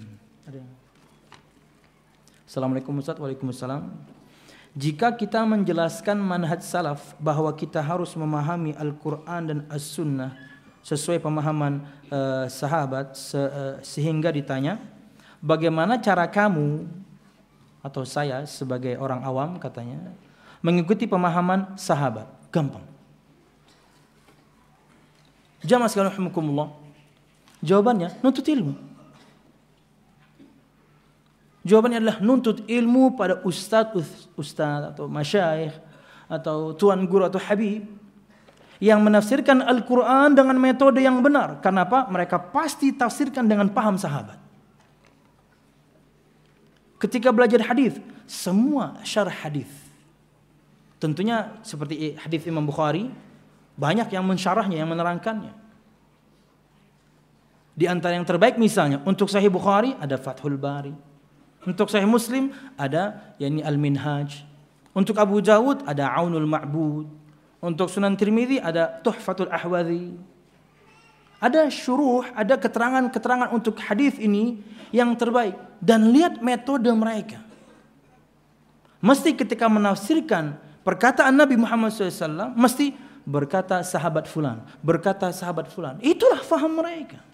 Assalamualaikum Ustaz. Waalaikumsalam. Jika kita menjelaskan manhaj salaf bahwa kita harus memahami Al-Quran dan As-Sunnah sesuai pemahaman uh, sahabat se, uh, sehingga ditanya, bagaimana cara kamu atau saya sebagai orang awam katanya mengikuti pemahaman sahabat? Gampang. Jamaah sekalian rahimakumullah, jawabannya nuntut ilmu. Jawabannya adalah nuntut ilmu pada ustadz ustadz atau masyayikh atau tuan guru atau habib yang menafsirkan Al-Quran dengan metode yang benar. Kenapa? Mereka pasti tafsirkan dengan paham sahabat. Ketika belajar hadis, semua syarah hadis. Tentunya seperti hadis Imam Bukhari, banyak yang mensyarahnya, yang menerangkannya. Di antara yang terbaik misalnya untuk Sahih Bukhari ada Fathul Bari. Untuk Sahih Muslim ada yakni Al-Minhaj. Untuk Abu Dawud ada Aunul Ma'bud. Untuk Sunan Tirmidzi ada Tuhfatul Ahwadhi. Ada syuruh, ada keterangan-keterangan untuk hadis ini yang terbaik. Dan lihat metode mereka. Mesti ketika menafsirkan perkataan Nabi Muhammad shallallahu alaihi wasallam, mesti berkata sahabat fulan, berkata sahabat fulan. Itulah faham mereka.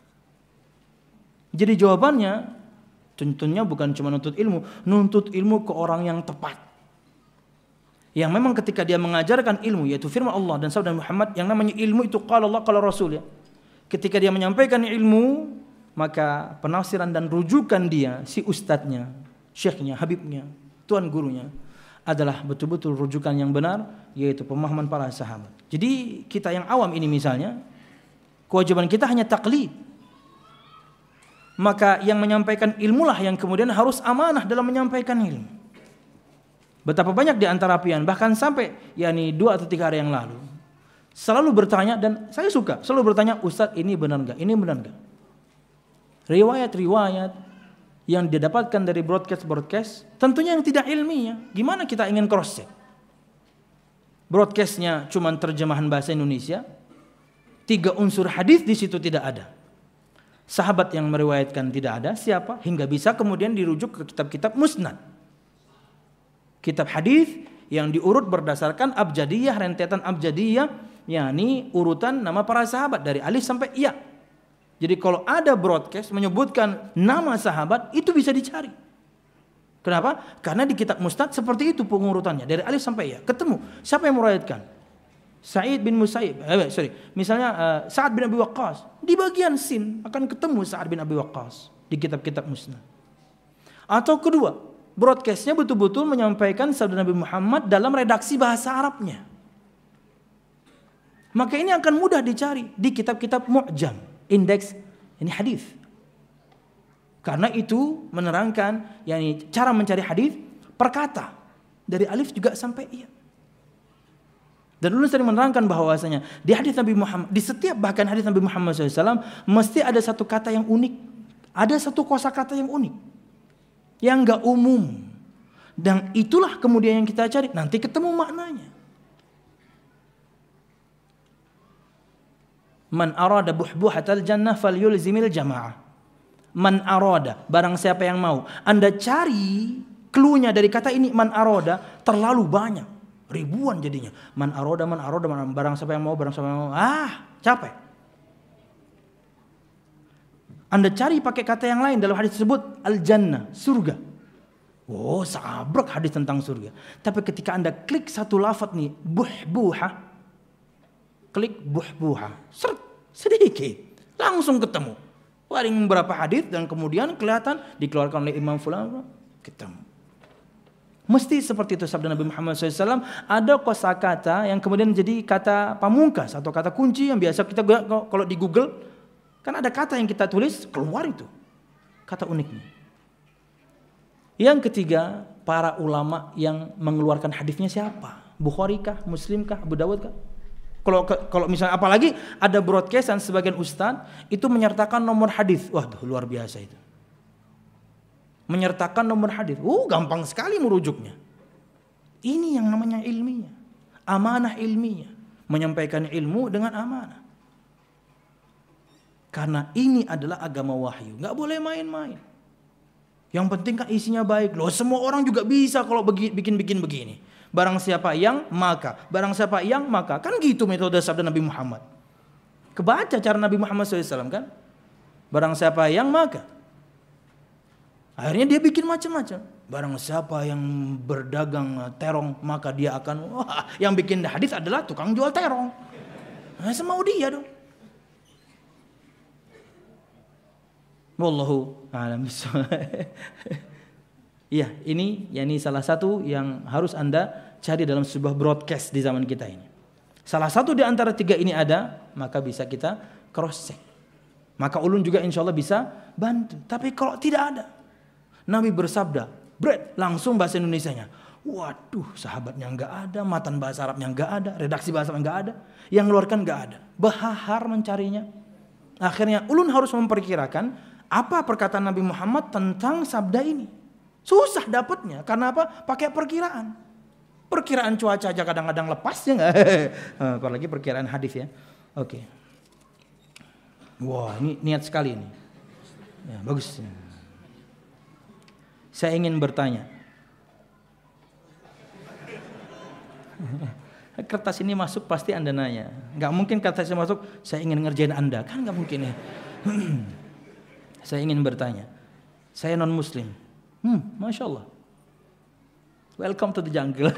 Jadi jawabannya tentunya bukan cuma nuntut ilmu, nuntut ilmu ke orang yang tepat. Yang memang ketika dia mengajarkan ilmu, yaitu firman Allah dan sabda Muhammad, yang namanya ilmu itu qala Allah qala Rasul ya. Ketika dia menyampaikan ilmu, maka penafsiran dan rujukan dia, si ustadznya, syekhnya, habibnya, tuan gurunya, adalah betul-betul rujukan yang benar, yaitu pemahaman para sahabat. Jadi kita yang awam ini misalnya, kewajiban kita hanya taklid. Maka yang menyampaikan ilmulah yang kemudian harus amanah dalam menyampaikan ilmu. Betapa banyak di antara pian, bahkan sampai yakni dua atau tiga hari yang lalu, selalu bertanya, dan saya suka selalu bertanya, Ustadz ini benar enggak? Ini benar enggak? Riwayat-riwayat yang didapatkan dari broadcast-broadcast, tentunya yang tidak ilmiah. Gimana kita ingin cross check? Broadcastnya cuma terjemahan bahasa Indonesia, tiga unsur hadis di situ tidak ada. Sahabat yang meriwayatkan tidak ada, siapa? Hingga bisa kemudian dirujuk ke kitab-kitab musnad. Kitab hadis yang diurut berdasarkan abjadiyah, rentetan abjadiyah, yakni urutan nama para sahabat dari alif sampai ya. Jadi kalau ada broadcast menyebutkan nama sahabat, itu bisa dicari. Kenapa? Karena di kitab musnad seperti itu pengurutannya dari alif sampai ya. Ketemu siapa yang meriwayatkan? Sa'id bin Musayyib, eh, sorry, misalnya uh, Sa'ad bin Abi Waqqas, di bagian sin akan ketemu Sa'ad bin Abi Waqqas di kitab-kitab musnad. Atau kedua, broadcastnya betul-betul menyampaikan sabda Nabi Muhammad dalam redaksi bahasa Arabnya. Maka ini akan mudah dicari di kitab-kitab mu'jam, indeks ini hadis. Karena itu menerangkan yakni cara mencari hadis per kata dari alif juga sampai iya. Dan dulu sering menerangkan bahwasanya di hadis Nabi Muhammad, di setiap bahkan hadis Nabi Muhammad shallallahu alaihi wasallam mesti ada satu kata yang unik, ada satu kosakata yang unik, yang enggak umum. Dan itulah kemudian yang kita cari, nanti ketemu maknanya. Man arada buhbuhatal jannah falyulzimil jamaah. Man arada, barang siapa yang mau. Anda cari cluenya dari kata ini man arada terlalu banyak. Ribuan jadinya. Man aroda, man aroda, man, barang siapa yang mau, barang siapa yang mau. Ah, capek. Anda cari pakai kata yang lain dalam hadis tersebut, al-jannah, surga. Oh, sabrek hadis tentang surga. Tapi ketika Anda klik satu lafaz nih, buhbuha, klik buhbuha, seret, sedikit, langsung ketemu. Paling beberapa hadis dan kemudian kelihatan dikeluarkan oleh Imam Fulan, ketemu. Mesti seperti itu sabda Nabi Muhammad shallallahu alaihi wasallam. Ada kosakata yang kemudian menjadi kata pamungkas atau kata kunci yang biasa kita kalau di Google kan ada kata yang kita tulis keluar itu kata uniknya. Yang ketiga, para ulama yang mengeluarkan hadisnya siapa? Bukhari kah, Muslim kah, Abu Dawud kah? Kalau kalau misalnya apalagi ada broadcastan sebagian ustaz itu menyertakan nomor hadis. Wah, luar biasa itu. Menyertakan nomor hadis. Uh, gampang sekali merujuknya. Ini yang namanya ilmiah. Amanah ilmiah. Menyampaikan ilmu dengan amanah. Karena ini adalah agama wahyu. Gak boleh main-main. Yang penting kan isinya baik. Loh, semua orang juga bisa kalau bikin-bikin begini. Barang siapa yang maka. Barang siapa yang maka. Kan gitu metode sabda Nabi Muhammad. Kebaca cara Nabi Muhammad shallallahu alaihi wasallam kan. Barang siapa yang maka. Akhirnya dia bikin macam-macam. Barang siapa yang berdagang terong maka dia akan, wah, yang bikin hadis adalah tukang jual terong. Nah, semau dia dong. Wallahu a'lam bishawab. Iya, ini yakni salah satu yang harus Anda cari dalam sebuah broadcast di zaman kita ini. Salah satu di antara tiga ini ada, maka bisa kita cross check. Maka ulun juga insya Allah bisa bantu. Tapi kalau tidak ada, Nabi bersabda, bread, langsung bahasa Indonesianya. Waduh, sahabatnya enggak ada, matan bahasa Arabnya enggak ada, redaksi bahasa Arabnya enggak ada, yang ngeluarkan enggak ada. Bahar mencarinya. Akhirnya ulun harus memperkirakan apa perkataan Nabi Muhammad tentang sabda ini. Susah dapatnya, karena apa? Pakai perkiraan. Perkiraan cuaca aja kadang-kadang lepas ya enggak? Apalagi perkiraan hadis ya. Oke. Wah, ini niat sekali ini. Ya, bagus. Saya ingin bertanya. Kertas ini masuk pasti Anda nanya. Gak mungkin kertas ini masuk, saya ingin ngerjain Anda. Kan gak mungkin ya. Saya ingin bertanya. Saya non muslim. Hmm, Masya Allah. Welcome to the jungle.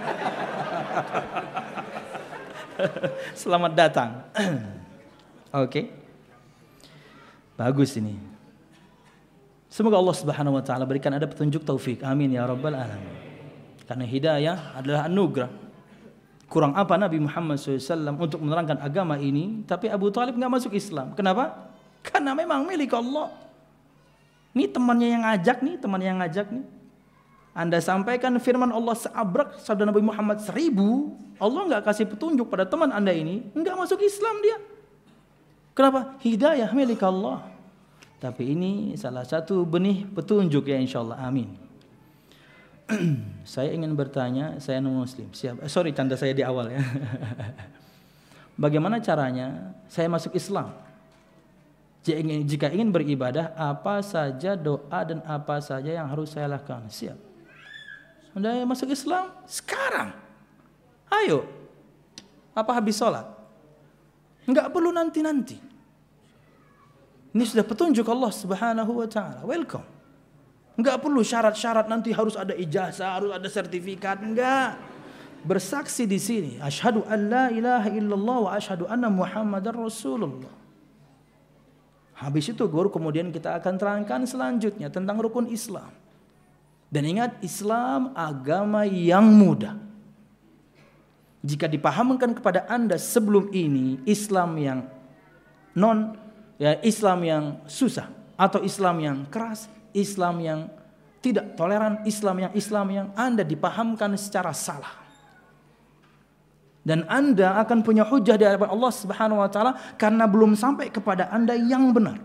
Selamat datang. Oke. Okay. Bagus ini. Semoga Allah Subhanahu wa taala berikan ada petunjuk taufik. Amin ya rabbal alamin. Karena hidayah adalah anugerah. Kurang apa Nabi Muhammad shallallahu alaihi wasallam untuk menerangkan agama ini, tapi Abu Thalib enggak masuk Islam. Kenapa? Karena memang milik Allah. Ini temannya yang ngajak nih, temannya yang ngajak nih. Anda sampaikan firman Allah seabrek sabda Nabi Muhammad seribu, Allah enggak kasih petunjuk pada teman Anda ini, enggak masuk Islam dia. Kenapa? Hidayah milik Allah. Tapi ini salah satu benih petunjuk ya insyaallah. Amin. Saya ingin bertanya, saya non muslim. Siap. Sorry tanda saya di awal ya. Bagaimana caranya saya masuk Islam? Jika ingin beribadah, apa saja doa dan apa saja yang harus saya lakukan? Siap. Anda masuk Islam sekarang. Ayo. Apa habis sholat? Enggak perlu nanti-nanti. Ini sudah petunjuk Allah Subhanahu wa taala. Welcome. Enggak perlu syarat-syarat nanti harus ada ijazah, harus ada sertifikat, enggak. Bersaksi di sini, asyhadu an la ilaha illallah wa asyhadu anna Muhammadar Rasulullah. Habis itu baru kemudian kita akan terangkan selanjutnya tentang rukun Islam. Dan ingat, Islam agama yang mudah. Jika dipahamkan kepada Anda sebelum ini Islam yang non, ya Islam yang susah, atau Islam yang keras, Islam yang tidak toleran, Islam yang Islam yang Anda dipahamkan secara salah. Dan Anda akan punya hujah di hadapan Allah Subhanahu wa taala karena belum sampai kepada Anda yang benar.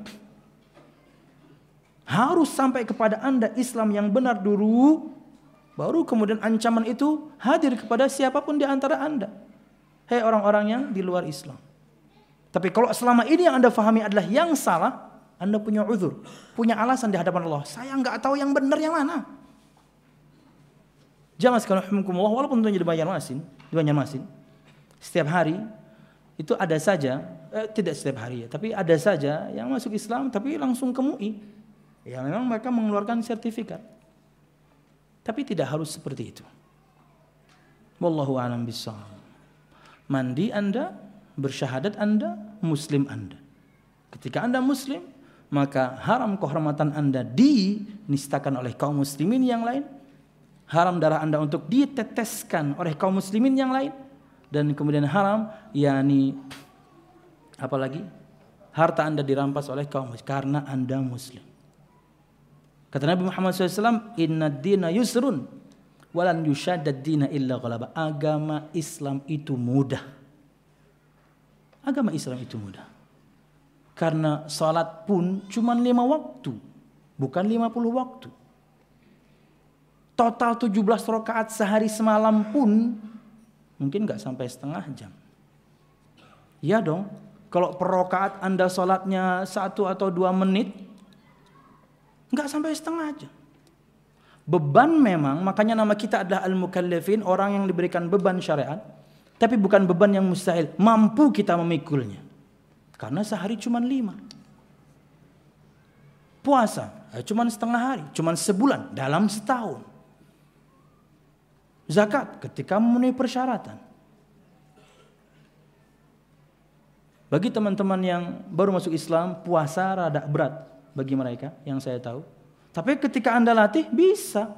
Harus sampai kepada Anda Islam yang benar dulu, baru kemudian ancaman itu hadir kepada siapapun di antara Anda. Hei orang-orang yang di luar Islam. Tapi kalau selama ini yang Anda fahami adalah yang salah, Anda punya uzur, punya alasan di hadapan Allah. Saya nggak tahu yang benar yang mana. Jangan sekali hukumullah, walaupun tentunya di Banjarmasin, di Banjarmasin, setiap hari itu ada saja, eh, tidak setiap hari ya, tapi ada saja yang masuk Islam tapi langsung ke M U I. Ya memang mereka mengeluarkan sertifikat. Tapi tidak harus seperti itu. Wallahu a'lam bishawab. Mandi Anda, bersyahadat Anda, Muslim Anda. Ketika Anda Muslim, maka haram kehormatan Anda dinistakan oleh kaum muslimin yang lain. Haram darah Anda untuk diteteskan oleh kaum muslimin yang lain. Dan kemudian haram, yakni apalagi harta Anda dirampas oleh kaum muslim karena Anda Muslim. Kata Nabi Muhammad shallallahu alaihi wasallam, Inna dina yusrun, walan yushaddad dina illa ghalaba. Agama Islam itu mudah. Agama Islam itu mudah. Karena salat pun cuma lima waktu, bukan lima puluh waktu. Total tujuh belas rakaat sehari semalam pun mungkin gak sampai setengah jam. Ya dong, kalau per rakaat Anda salatnya satu atau dua menit, nggak sampai setengah jam. Beban memang, makanya nama kita adalah al-mukallafin, orang yang diberikan beban syariat, tapi bukan beban yang mustahil, mampu kita memikulnya. Karena sehari cuma lima. Puasa eh, cuma setengah hari, cuma sebulan dalam setahun. Zakat ketika memenuhi persyaratan. Bagi teman-teman yang baru masuk Islam, puasa rada berat bagi mereka yang saya tahu. Tapi ketika Anda latih bisa.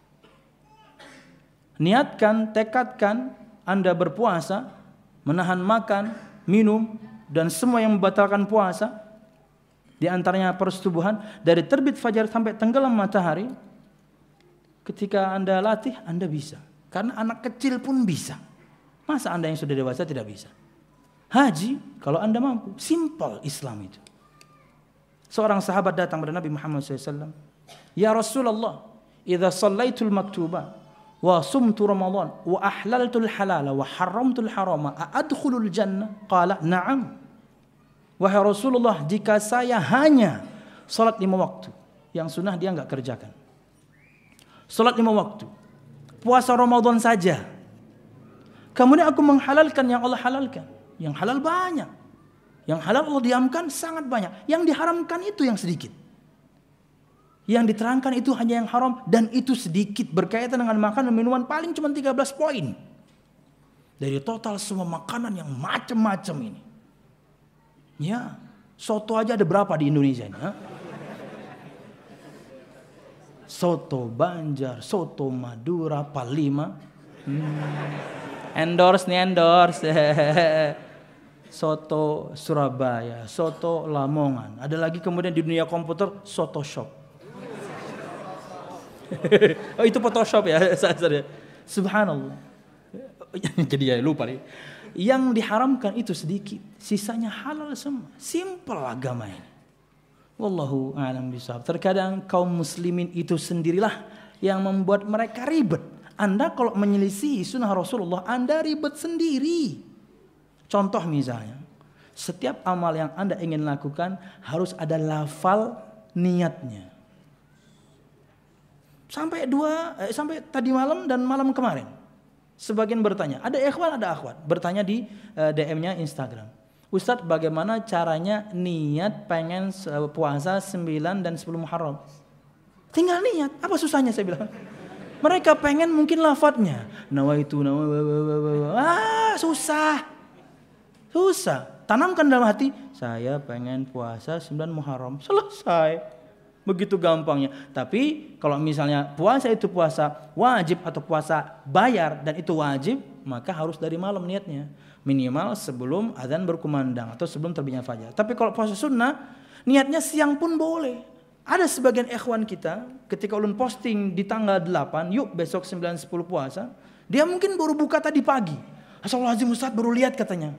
Niatkan, tekadkan Anda berpuasa, menahan makan, minum dan semua yang membatalkan puasa. Di antaranya persetubuhan dari terbit fajar sampai tenggelam matahari. Ketika Anda latih, Anda bisa. Karena anak kecil pun bisa. Masa Anda yang sudah dewasa tidak bisa? Haji kalau Anda mampu. Simple Islam itu. Seorang sahabat datang kepada Nabi Muhammad shallallahu alaihi wasallam. Ya Rasulullah, idza shallaitul maktuba wa sumtu Ramadan wa ahlaltul halala wa haramtul harama a'adkhulul jannah? Qala na'am. Wahai Rasulullah, jika saya hanya salat lima waktu, yang sunnah dia enggak kerjakan. Salat lima waktu, puasa Ramadan saja. Kemudian aku menghalalkan yang Allah halalkan. Yang halal banyak. Yang halal Allah diamkan sangat banyak. Yang diharamkan itu yang sedikit. Yang diterangkan itu hanya yang haram dan itu sedikit. Berkaitan dengan makanan dan minuman paling cuma tiga belas poin. Dari total semua makanan yang macam-macam ini. Ya, soto aja ada berapa di Indonesia ini? Ha? Soto Banjar, soto Madura, Palima. Hmm. Endorse nih, endorse. Soto Surabaya, soto Lamongan. Ada lagi kemudian di dunia komputer, soto shop. Oh itu Photoshop ya. Subhanallah. Jadi ya lupa nih. Yang diharamkan itu sedikit, sisanya halal semua. Simple agama ini. Wallahu a'lam bishawab. Terkadang kaum muslimin itu sendirilah yang membuat mereka ribet. Anda kalau menyelisihi sunnah Rasulullah, Anda ribet sendiri. Contoh misalnya, setiap amal yang Anda ingin lakukan harus ada lafal niatnya. Sampai dua, eh, sampai tadi malam dan malam kemarin, sebagian bertanya, ada ikhwan, ada akhwat, bertanya di eh, D M-nya Instagram. Ustadz, bagaimana caranya niat pengen puasa sembilan dan sepuluh Muharram? Tinggal niat, apa susahnya saya bilang. Mereka pengen mungkin lafadznya, nawaitu nawaitu, ah susah. Susah. Tanamkan dalam hati, saya pengen puasa sembilan Muharram. Selesai. Begitu gampangnya. Tapi kalau misalnya puasa itu puasa wajib atau puasa bayar dan itu wajib, maka harus dari malam niatnya. Minimal sebelum azan berkumandang atau sebelum terbitnya fajar. Tapi kalau puasa sunnah, niatnya siang pun boleh. Ada sebagian ikhwan kita, ketika ulun posting di tanggal delapan, yuk besok sembilan sepuluh puasa, dia mungkin baru buka tadi pagi. Astagfirullahaladzim Ustaz, baru lihat katanya.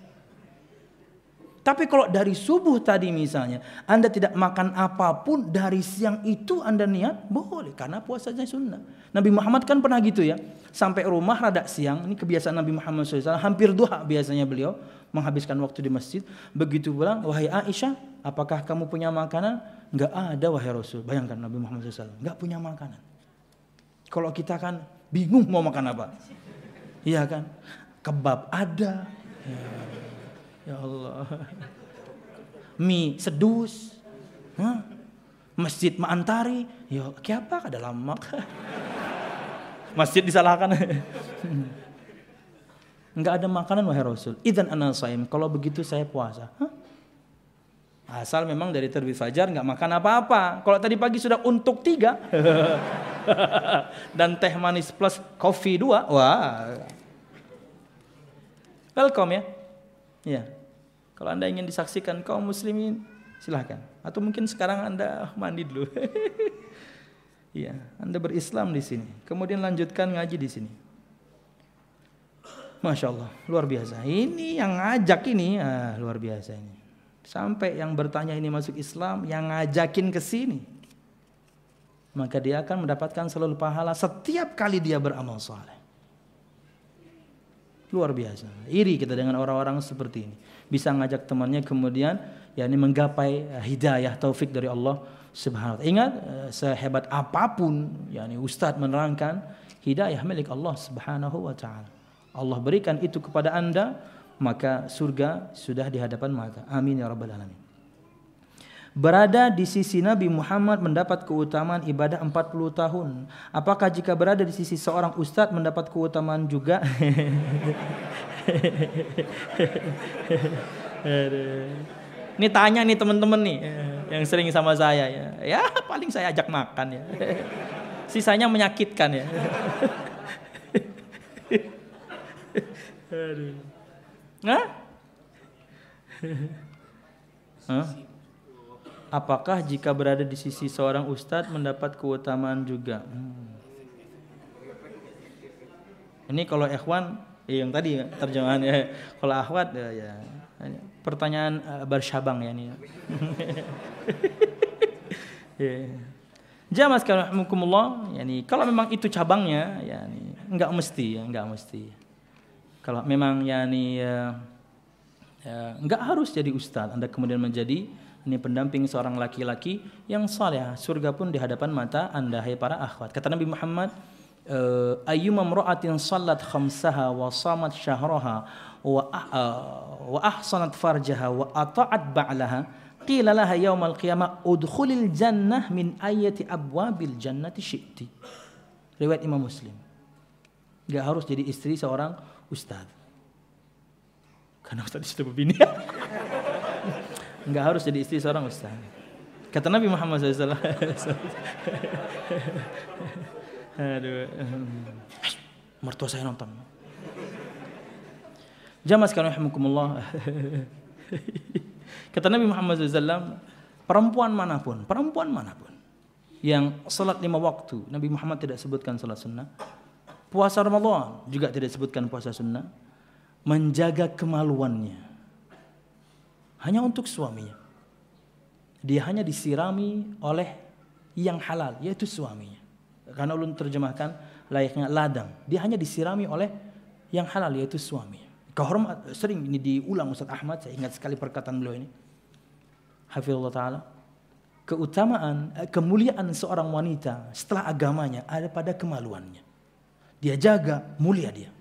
Tapi kalau dari subuh tadi misalnya, Anda tidak makan apapun dari siang itu Anda niat, boleh. Karena puasanya sunnah. Nabi Muhammad kan pernah gitu ya. Sampai rumah rada siang, ini kebiasaan Nabi Muhammad shallallahu alaihi wasallam. Hampir duha biasanya beliau menghabiskan waktu di masjid. Begitu pulang, wahai Aisyah, apakah kamu punya makanan? Enggak ada wahai Rasul. Bayangkan Nabi Muhammad shallallahu alaihi wasallam, enggak punya makanan. Kalau kita kan bingung mau makan apa. Iya kan? Kebab ada. Ya. Ya Allah, mie sedus, huh? Masjid Maantari, ya kiapa kada lamak, masjid disalahkan, enggak ada makanan wahai Rasul. Idzan ana shaim, kalau begitu saya puasa. Huh? Asal memang dari terbit fajar enggak makan apa-apa. Kalau tadi pagi sudah untuk tiga dan teh manis plus kopi dua, wah, welcome ya. Ya, kalau Anda ingin disaksikan kaum muslimin, silahkan. Atau mungkin sekarang Anda mandi dulu. Ya, Anda berislam di sini. Kemudian lanjutkan ngaji di sini. Masya Allah, luar biasa. Ini yang ngajak ini, ah, luar biasa ini. Sampai yang bertanya ini masuk Islam, yang ngajakin ke sini, maka dia akan mendapatkan selalu pahala setiap kali dia beramal saleh. Luar biasa. Iri kita dengan orang-orang seperti ini. Bisa ngajak temannya kemudian yakni menggapai hidayah taufik dari Allah Subhanahu wa taala. Ingat, sehebat apapun yakni ustaz menerangkan, hidayah milik Allah Subhanahu wa taala. Allah berikan itu kepada Anda, maka surga sudah di hadapan mata. Amin ya rabbal alamin. Berada di sisi Nabi Muhammad mendapat keutamaan ibadah empat puluh tahun. Apakah jika berada di sisi seorang ustadz mendapat keutamaan juga? Ini tanya nih teman-teman nih yang sering sama saya ya. Ya paling saya ajak makan ya. Sisanya menyakitkan ya. Hah? Hah? Apakah jika berada di sisi seorang ustadz mendapat keutamaan juga? Hmm. Ini kalau ikhwan, eh, yang tadi terjemahan ya. Kalau akhwat ya, ya. Pertanyaan uh, bersyabang ya ini. Yeah. Jamaah sekalian rahimakumullah, yani kalau memang itu cabangnya, yani enggak mesti ya, enggak mesti. Kalau memang yani ya, ya enggak harus jadi ustadz, Anda kemudian menjadi ini pendamping seorang laki-laki yang saleh, surga pun di hadapan mata Anda hai para akhwat. Kata Nabi Muhammad, ayyuma imra'atin sallat khamsaha wa shamat syahraha wa wa ahsanat farjaha wa ata'at ba'laha qila laha yaumal qiyamah udkhulil jannah min ayati abwabil jannati syi'ti. Riwayat Imam Muslim. Enggak harus jadi istri seorang ustaz. Karena ustaz itu begini. Enggak harus jadi istri seorang ustaz. Kata Nabi Muhammad shallallahu alaihi wasallam. Aduh. Mertua saya nonton. Jamaah sekalian rahimakumullah. Kata Nabi Muhammad shallallahu alaihi wasallam, perempuan manapun, perempuan manapun yang salat lima waktu, Nabi Muhammad tidak sebutkan salat sunnah. Puasa Ramadan juga tidak sebutkan puasa sunnah. Menjaga kemaluannya hanya untuk suaminya. Dia hanya disirami oleh yang halal, yaitu suaminya. Karena ulun terjemahkan layaknya ladang. Dia hanya disirami oleh yang halal, yaitu suaminya. Kehormat, sering ini diulang Ustaz Ahmad, saya ingat sekali perkataan beliau ini. Hafizullah ta'ala. Keutamaan, kemuliaan seorang wanita setelah agamanya ada pada kemaluannya. Dia jaga, mulia dia.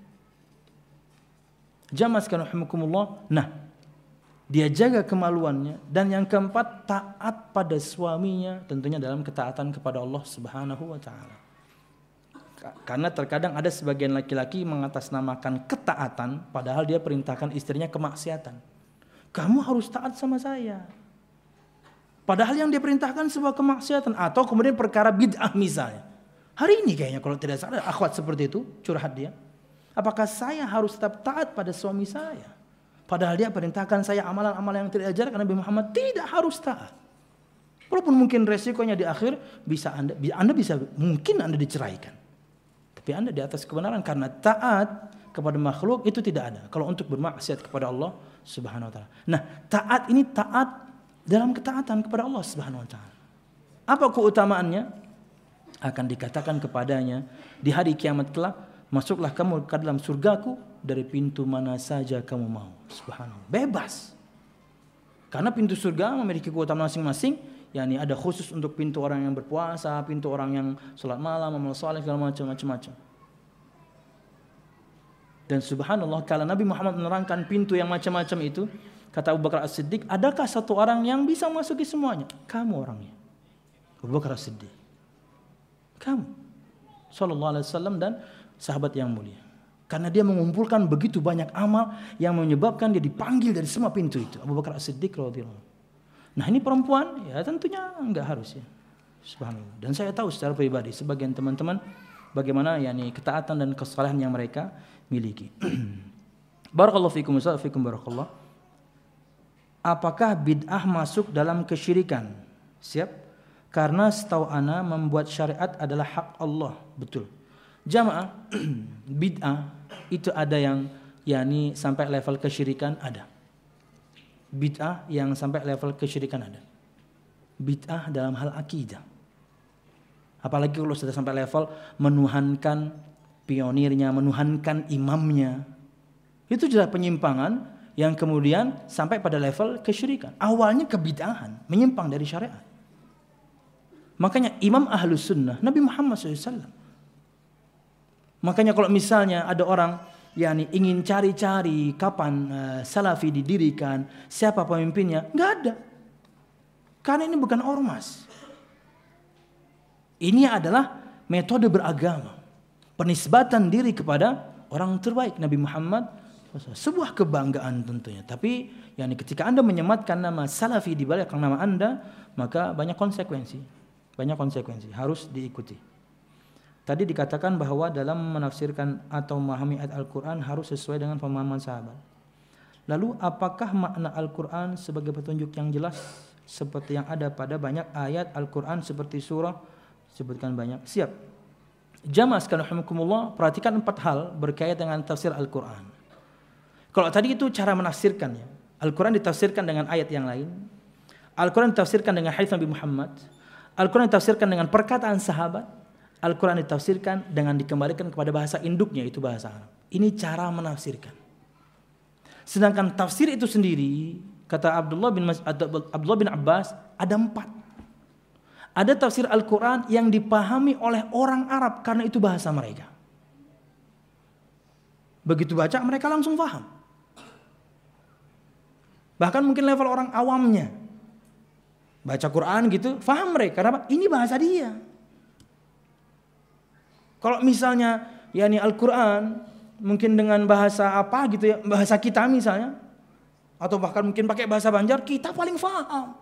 Jamaah sekalian rahimakumullah. Nah, dia jaga kemaluannya, dan yang keempat taat pada suaminya, tentunya dalam ketaatan kepada Allah Subhanahu wa taala. Karena terkadang ada sebagian laki-laki mengatasnamakan ketaatan padahal dia perintahkan istrinya kemaksiatan. Kamu harus taat sama saya. Padahal yang dia perintahkan sebuah kemaksiatan atau kemudian perkara bid'ah misalnya. Hari ini kayaknya kalau tidak salah akhwat seperti itu curhat dia. Apakah saya harus tetap taat pada suami saya? Padahal dia perintahkan saya amalan-amalan yang tidak diajarkan Nabi Muhammad, tidak harus taat. Walaupun mungkin resikonya di akhir bisa anda, anda bisa mungkin anda diceraikan. Tapi anda di atas kebenaran karena taat kepada makhluk itu tidak ada. Kalau untuk bermaksiat kepada Allah Subhanahu wa taala. Nah, taat ini taat dalam ketaatan kepada Allah Subhanahu wa taala. Apa keutamaannya? Akan dikatakan kepadanya di hari kiamat kelak, masuklah kamu ke dalam surgaku dari pintu mana saja kamu mau. Subhanallah. Bebas. Karena pintu surga memiliki keutamaan masing-masing. Yani ada khusus untuk pintu orang yang berpuasa, pintu orang yang sholat malam, amal saleh, segala macam-macam. Dan subhanallah, kalau Nabi Muhammad menerangkan pintu yang macam-macam itu, kata Abu Bakar As-Siddiq, adakah satu orang yang bisa masuki semuanya? Kamu orangnya. Abu Bakar As-Siddiq. Kamu. Sallallahu alaihi wasallam dan sahabat yang mulia. Karena dia mengumpulkan begitu banyak amal yang menyebabkan dia dipanggil dari semua pintu itu. Abu Bakar As-Siddiq radhiyallahu anhu. Nah, ini perempuan, ya tentunya enggak harus ya. Subhanallah. Dan saya tahu secara pribadi sebagian teman-teman bagaimana yakni ketaatan dan kesalehan yang mereka miliki. Barakallahu fikum wa fikum barakallah. Apakah bid'ah masuk dalam kesyirikan? Siap? Karena setahu ana membuat syariat adalah hak Allah. Betul. Jamaah, bid'ah itu ada yang yakni sampai level kesyirikan ada. Bid'ah yang sampai level kesyirikan ada. Bid'ah dalam hal akidah. Apalagi kalau sudah sampai level menuhankan pionirnya, menuhankan imamnya. Itu jelas penyimpangan yang kemudian sampai pada level kesyirikan. Awalnya kebid'ahan, menyimpang dari syariat. Makanya Imam Ahlus Sunnah, Nabi Muhammad shallallahu alaihi wasallam. Makanya kalau misalnya ada orang yakni ingin cari-cari kapan uh, Salafi didirikan, siapa pemimpinnya, nggak ada. Karena ini bukan ormas. Ini adalah metode beragama, penisbatan diri kepada orang terbaik Nabi Muhammad. Sebuah kebanggaan tentunya. Tapi yakni ketika anda menyematkan nama Salafi di belakang nama anda, maka banyak konsekuensi, banyak konsekuensi harus diikuti. Tadi dikatakan bahwa dalam menafsirkan atau memahami ayat Al-Quran harus sesuai dengan pemahaman sahabat. Lalu apakah makna Al-Quran sebagai petunjuk yang jelas seperti yang ada pada banyak ayat Al-Quran seperti surah sebutkan banyak? Siap. Jamaah sekalian rahimakumullah, perhatikan empat hal berkaitan dengan tafsir Al-Quran. Kalau tadi itu cara menafsirkannya, Al-Quran ditafsirkan dengan ayat yang lain, Al-Quran ditafsirkan dengan hadis Nabi Muhammad, Al-Quran ditafsirkan dengan perkataan sahabat, Al-Quran ditafsirkan dengan dikembalikan kepada bahasa induknya, itu bahasa Arab. Ini cara menafsirkan. Sedangkan tafsir itu sendiri, kata Abdullah bin, Mas, Abdullah bin Abbas, ada empat. Ada tafsir Al-Quran yang dipahami oleh orang Arab karena itu bahasa mereka. Begitu baca mereka langsung paham. Bahkan mungkin level orang awamnya. Baca Quran gitu, paham mereka. Kenapa? Ini bahasa dia. Kalau misalnya yakni Al-Quran mungkin dengan bahasa apa gitu ya, bahasa kita misalnya, atau bahkan mungkin pakai bahasa Banjar, kita paling paham.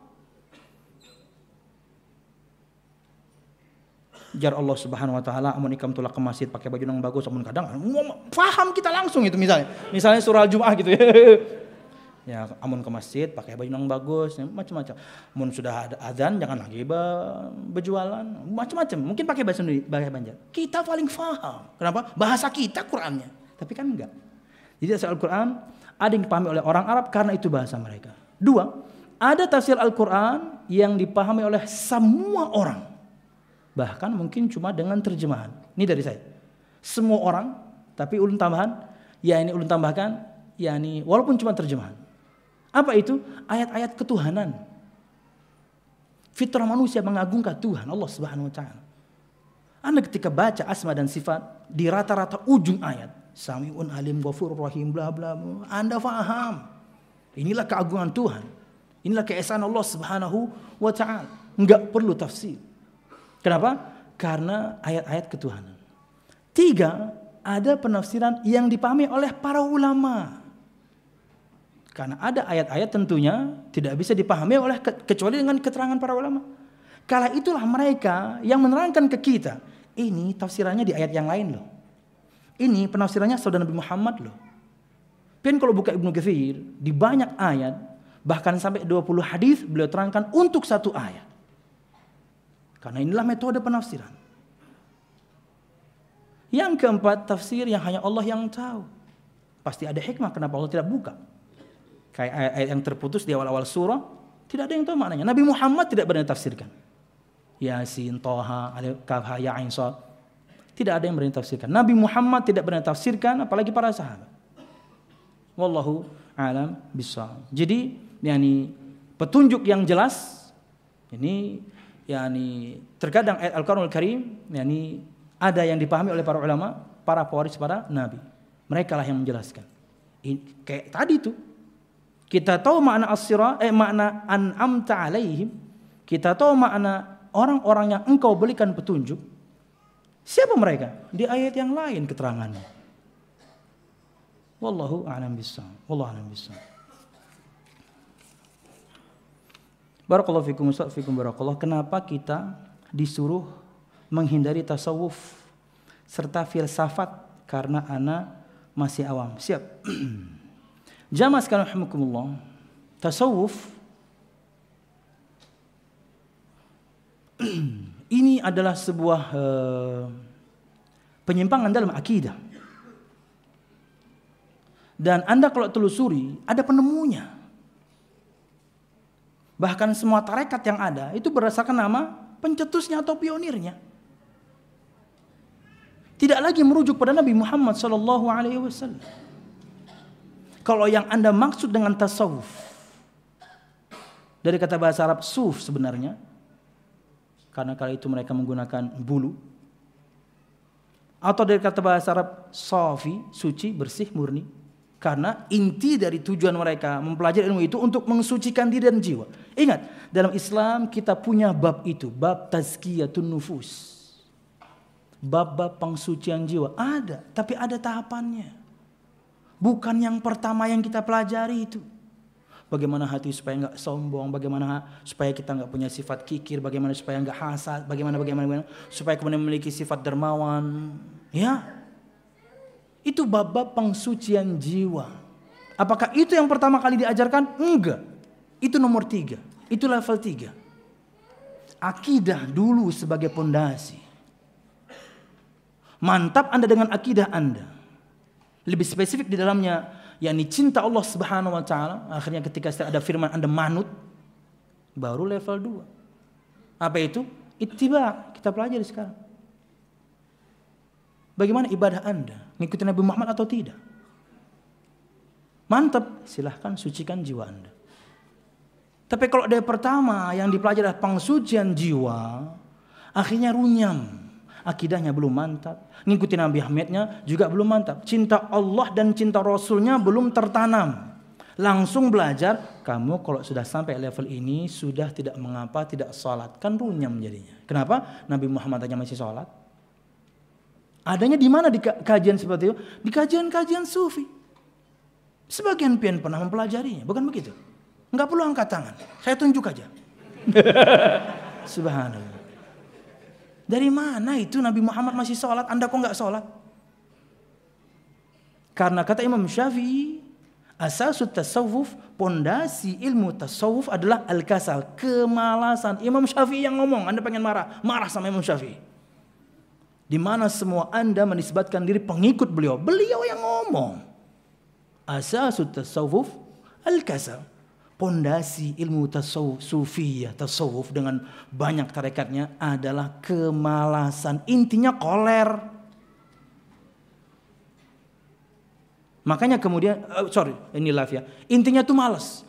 Jar Allah Subhanahu wa taala, amun ikam tulak ke masjid pakai baju yang bagus, amun kadang paham kita langsung itu misalnya. Misalnya surah Al-Jumu'ah gitu ya. Ya, amun ke masjid pakai baju yang bagus, macam-macam. Amun sudah ada azan jangan lagi berjualan, macam-macam. Mungkin pakai bahasa bahasa Banjar. Kita paling paham. Kenapa? Bahasa kita Qur'annya. Tapi kan enggak. Jadi tafsir Al-Qur'an ada yang dipahami oleh orang Arab karena itu bahasa mereka. Dua, ada tafsir Al-Qur'an yang dipahami oleh semua orang. Bahkan mungkin cuma dengan terjemahan. Ini dari saya. Semua orang, tapi ulun tambahan, ya ini ulun tambahkan, ya ini walaupun cuma terjemahan. Apa itu? Ayat-ayat ketuhanan. Fitrah manusia mengagungkan Tuhan Allah Subhanahu wa taala. Anda ketika baca asma dan sifat di rata-rata ujung ayat, Sami'un alim ghafurur rahim bla bla, Anda faham. Inilah keagungan Tuhan. Inilah keesaan Allah Subhanahu wa taala. Enggak perlu tafsir. Kenapa? Karena ayat-ayat ketuhanan. Tiga, ada penafsiran yang dipahami oleh para ulama. Karena ada ayat-ayat tentunya tidak bisa dipahami oleh kecuali dengan keterangan para ulama. Kala itulah mereka yang menerangkan ke kita, ini tafsirannya di ayat yang lain loh. Ini penafsirannya saudara Nabi Muhammad loh. Pian kalau buka Ibnu Katsir, di banyak ayat, bahkan sampai dua puluh hadis beliau terangkan untuk satu ayat. Karena inilah metode penafsiran. Yang keempat, tafsir yang hanya Allah yang tahu. Pasti ada hikmah kenapa Allah tidak buka. Kayak ayat-ayat yang terputus di awal-awal surah, tidak ada yang tahu maknanya. Nabi Muhammad tidak berani tafsirkan. Yasin, Toha, Kaf, Ya, Ain, Shad. Tidak ada yang berani tafsirkan. Nabi Muhammad tidak berani tafsirkan, apalagi para sahabat. Wallahu a'lam bishawab. Jadi, yakni petunjuk yang jelas ini yakni terkadang ayat Al-Qur'anul Karim yakni ada yang dipahami oleh para ulama, para pewaris para nabi. Mereka lah yang menjelaskan. Ini, kayak tadi tuh. Kita tahu makna as-sira, eh makna an'amta alaihim. Kita tahu makna orang-orang yang engkau berikan petunjuk. Siapa mereka? Di ayat yang lain keterangannya. Wallahu a'lam bishawab. Wallahu a'lam bishawab. Barakallahu fikum wa fikum barakallah. Kenapa kita disuruh menghindari tasawuf serta filsafat? Karena ana masih awam. Siap. Jamaah sekalian rahimakumullah. Tasawuf ini adalah sebuah uh, penyimpangan dalam akidah. Dan Anda kalau telusuri, ada penemunya. Bahkan semua tarekat yang ada, itu berdasarkan nama pencetusnya atau pionirnya. Tidak lagi merujuk pada Nabi Muhammad shallallahu alaihi wasallam. Kalau yang Anda maksud dengan tasawuf, dari kata bahasa Arab suf sebenarnya, karena kali itu mereka menggunakan bulu. Atau dari kata bahasa Arab safi, suci, bersih, murni. Karena inti dari tujuan mereka mempelajari ilmu itu untuk mensucikan diri dan jiwa. Ingat, dalam Islam kita punya bab itu, bab tazkiyatun nufus. Bab-bab pengsucian jiwa ada, tapi ada tahapannya. Bukan yang pertama yang kita pelajari itu. Bagaimana hati supaya enggak sombong, bagaimana supaya kita enggak punya sifat kikir, bagaimana supaya enggak hasad, bagaimana bagaimana, bagaimana supaya kemudian memiliki sifat dermawan. Ya, itu bab-bab pengsucian jiwa. Apakah itu yang pertama kali diajarkan? Enggak. Itu nomor tiga. Itu level tiga. Akidah dulu sebagai pondasi. Mantap Anda dengan akidah Anda. Lebih spesifik di dalamnya, yakni cinta Allah Subhanahu wa taala. Akhirnya ketika ada firman Anda manut, baru level dua. Apa itu? Ittiba. Kita pelajari sekarang. Bagaimana ibadah Anda? Mengikuti Nabi Muhammad atau tidak? Mantap, silahkan sucikan jiwa Anda. Tapi kalau dari pertama yang dipelajari adalah pengsucian jiwa, akhirnya runyam. Akidahnya belum mantap. Ngikuti Nabi Muhammadnya juga belum mantap. Cinta Allah dan cinta Rasulnya belum tertanam. Langsung belajar, kamu kalau sudah sampai level ini sudah tidak mengapa tidak sholat. Kan runyam jadinya. Kenapa? Nabi Muhammad aja masih sholat. Adanya di mana di kajian seperti itu? Di kajian-kajian sufi. Sebagian pian pernah mempelajarinya, bukan begitu? Enggak perlu angkat tangan, saya tunjuk aja. Subhanallah. Dari mana itu Nabi Muhammad masih sholat, Anda kok enggak sholat? Karena kata Imam Syafi'i, asasut tasawuf, pondasi ilmu tasawuf adalah al-kasal, kemalasan. Imam Syafi'i yang ngomong, Anda pengen marah, marah sama Imam Syafi'i. Di mana semua Anda menisbatkan diri pengikut beliau. Beliau yang ngomong. Asasut tasawuf al-kasal. Pondasi ilmu tasawuf, sufiyah, tasawuf dengan banyak tarekatnya adalah kemalasan. Intinya koler. Makanya kemudian, uh, sorry, ini live ya. Intinya tuh malas.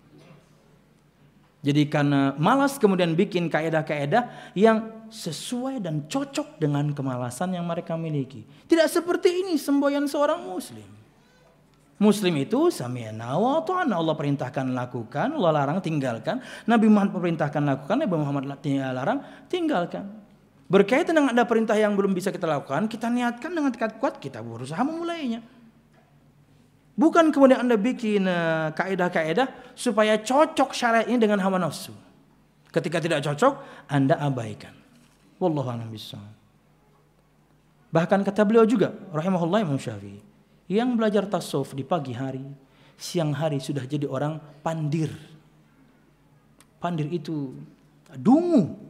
Jadi karena malas kemudian bikin kaedah-kaedah yang sesuai dan cocok dengan kemalasan yang mereka miliki. Tidak seperti ini semboyan seorang muslim. Muslim itu sami'na wa ta'ana. Allah perintahkan lakukan, Allah larang tinggalkan. Nabi Muhammad perintahkan lakukan, Nabi Muhammad larang tinggalkan. Berkaitan dengan ada perintah yang belum bisa kita lakukan, kita niatkan dengan tekad kuat, kita berusaha memulainya. Bukan kemudian Anda bikin uh, kaedah-kaedah supaya cocok syariat ini dengan hawa nafsu. Ketika tidak cocok, Anda abaikan. Wallahu a'lam bishawab. Bahkan kata beliau juga, rahimahullah Imam Syafi'i, yang belajar tasawuf di pagi hari, siang hari sudah jadi orang pandir. Pandir itu dungu.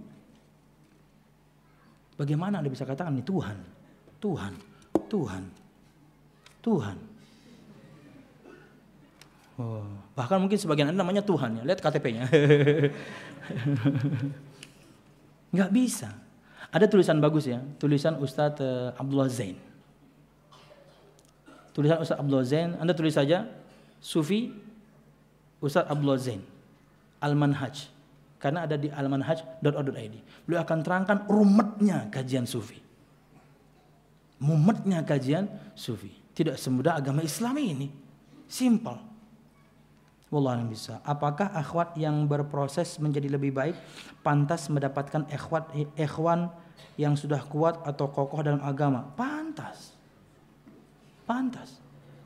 Bagaimana Anda bisa katakan ini Tuhan? Tuhan, Tuhan, Tuhan. Oh, bahkan mungkin sebagian Anda namanya Tuhan ya, lihat K T P-nya. Nggak bisa. Ada tulisan bagus ya, tulisan Ustadz uh, Abdullah Zain. Tulisan Ustadz Abdullah Zain, Anda tulis saja Sufi Ustadz Abdullah Zain Al-Manhaj, karena ada di almanhaj dot org dot i d. Beliau akan terangkan rumetnya kajian Sufi, mumetnya kajian Sufi. Tidak semudah agama Islami ini, simpel. Wallahualam bisa. Apakah akhwat yang berproses menjadi lebih baik pantas mendapatkan ikhwat ikhwan yang sudah kuat atau kokoh dalam agama? Pantas. Pantas.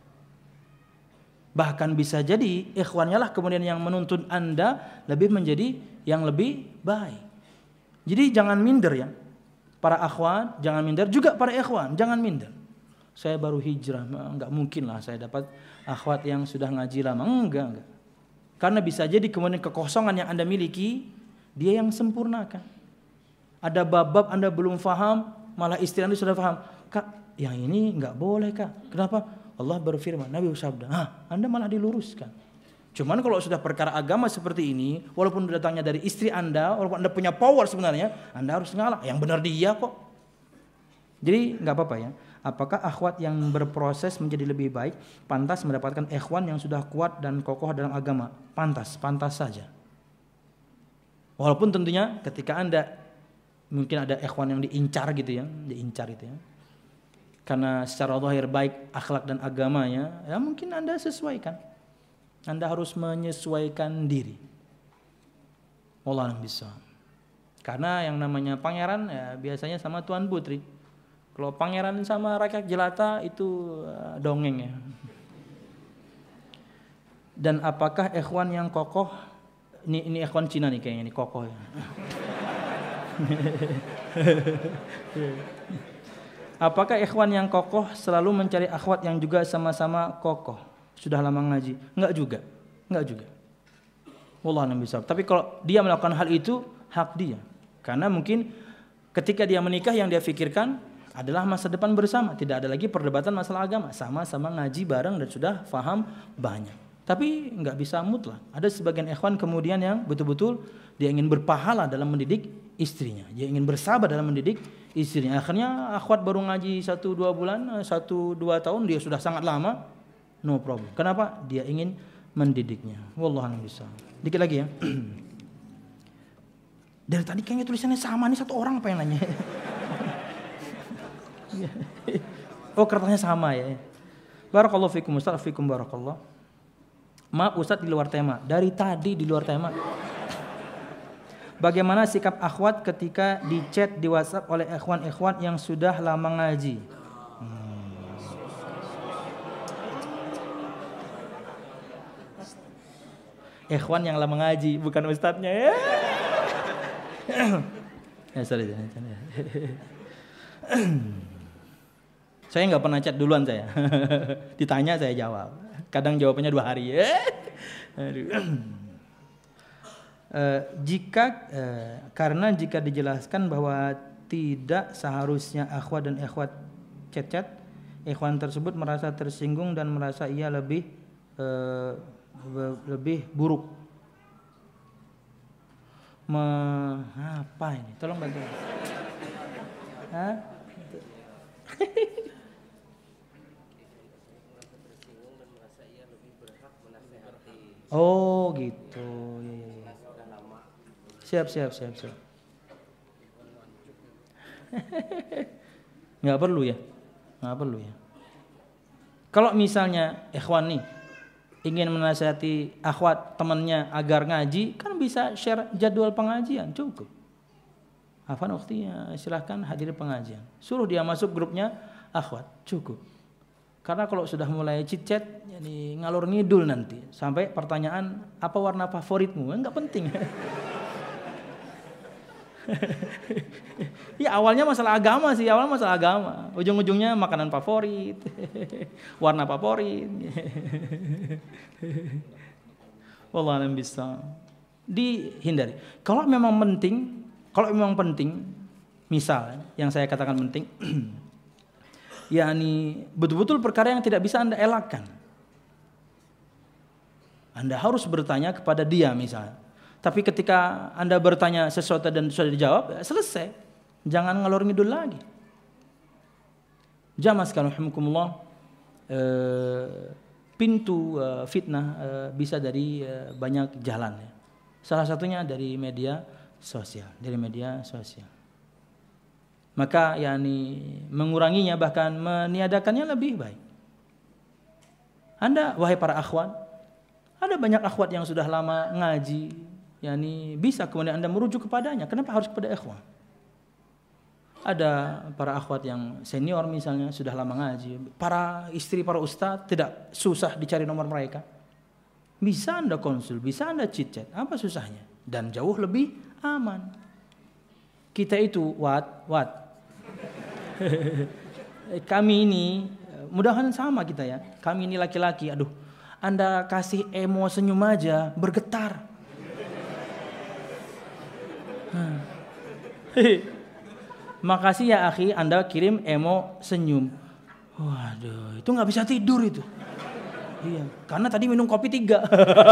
Bahkan bisa jadi ikhwannya lah kemudian yang menuntun Anda lebih menjadi yang lebih baik. Jadi jangan minder ya. Para akhwat jangan minder, juga para ikhwan jangan minder. Saya baru hijrah, enggak mungkin lah saya dapat akhwat yang sudah ngaji lama. Enggak, enggak. Karena bisa jadi kemudian kekosongan yang Anda miliki, dia yang sempurnakan. Ada bab-bab Anda belum faham, malah istri Anda sudah faham. Kak, yang ini enggak boleh kak. Kenapa? Allah berfirman, Nabi bersabda, ah, Anda malah diluruskan. Cuman kalau sudah perkara agama seperti ini, walaupun datangnya dari istri Anda, walaupun Anda punya power sebenarnya, Anda harus ngalah. Yang benar dia kok. Jadi enggak apa-apa ya. Apakah akhwat yang berproses menjadi lebih baik pantas mendapatkan ikhwan yang sudah kuat dan kokoh dalam agama? Pantas, pantas saja. Walaupun tentunya ketika Anda mungkin ada ikhwan yang diincar gitu ya, diincar gitu ya. Karena secara zahir baik akhlak dan agamanya, ya mungkin Anda sesuaikan. Anda harus menyesuaikan diri. Wallahu a'lam bishawab. Karena yang namanya pangeran ya biasanya sama tuan putri. Kalau pangeran sama rakyat jelata itu uh, dongeng ya. Dan apakah ikhwan yang kokoh, ini ini ikhwan Cina nih kayaknya nih kokoh ya. Apakah ikhwan yang kokoh selalu mencari akhwat yang juga sama-sama kokoh? Sudah lama ngaji? Enggak juga. Enggak juga. Wallahu a'lam bishawab. Tapi kalau dia melakukan hal itu, hak dia. Karena mungkin ketika dia menikah yang dia pikirkan adalah masa depan bersama, tidak ada lagi perdebatan masalah agama, sama-sama ngaji bareng dan sudah faham banyak. Tapi nggak bisa mutlak. Ada sebagian ikhwan kemudian yang betul-betul dia ingin berpahala dalam mendidik istrinya, dia ingin bersabar dalam mendidik istrinya. Akhirnya akhwat baru ngaji satu dua bulan, satu dua tahun dia sudah sangat lama, no problem. Kenapa? Dia ingin mendidiknya. Wallahu a'lam bishawab. Dikit lagi ya. Dari tadi kayaknya tulisannya sama nih, satu orang apa yang nanya? Oh kertasnya sama ya. Barakallahu fikum Ustaz, fikum barakallah. Maaf Ustaz di luar tema. Dari tadi di luar tema. Bagaimana sikap akhwat ketika di chat di WhatsApp oleh ikhwan-ikhwan yang sudah lama ngaji? Hmm. Ikhwan yang lama ngaji, bukan ustadznya ya. Ya sorry, sorry. Saya nggak pernah chat duluan saya. Ditanya saya jawab. Kadang jawabannya dua hari. Aduh. Uh, jika uh, karena jika dijelaskan bahwa tidak seharusnya akhwat dan ikhwat chat-chat, ikhwan tersebut merasa tersinggung dan merasa ia lebih uh, lebih buruk. Me, apa ini? Tolong bantu. Hah? Oh gitu. Siap siap siap siap. Nggak perlu ya, nggak perlu ya. Kalau misalnya ikhwan nih ingin menasihati akhwat temannya agar ngaji, kan bisa share jadwal pengajian, cukup. Afan waktunya silahkan hadir pengajian. Suruh dia masuk grupnya akhwat, cukup. Karena kalau sudah mulai chit-chat, jadi ngalur ngidul nanti. Sampai pertanyaan, apa warna favoritmu? Enggak penting. Ya awalnya masalah agama sih, awal masalah agama. Ujung-ujungnya makanan favorit, warna favorit. Wallahu a'lam bishawab. Dihindari. Kalau memang penting, kalau memang penting, misal yang saya katakan penting, yakni betul-betul perkara yang tidak bisa Anda elakkan. Anda harus bertanya kepada dia misalnya. Tapi ketika Anda bertanya sesuatu dan sudah dijawab, ya selesai. Jangan ngalor ngidul lagi. Jamaah sekalian rahimakumullah, eh, pintu eh, fitnah eh, bisa dari eh, banyak jalan ya. Salah satunya dari media sosial, dari media sosial. Maka yakni menguranginya bahkan meniadakannya lebih baik. Anda wahai para akhwat, ada banyak akhwat yang sudah lama ngaji, yakni bisa kemudian Anda merujuk kepadanya. Kenapa harus kepada ikhwan? Ada para akhwat yang senior misalnya sudah lama ngaji, para istri para ustadz tidak susah dicari nomor mereka. Bisa Anda konsul, bisa Anda chit-chat, apa susahnya? Dan jauh lebih aman. Kita itu wat wat. Kami ini mudah-mudahan sama kita ya. Kami ini laki-laki, aduh, Anda kasih emo senyum aja bergetar. Hmm. Makasih ya akhi, Anda kirim emo senyum. Waduh, itu nggak bisa tidur itu. Iya, karena tadi minum kopi tiga.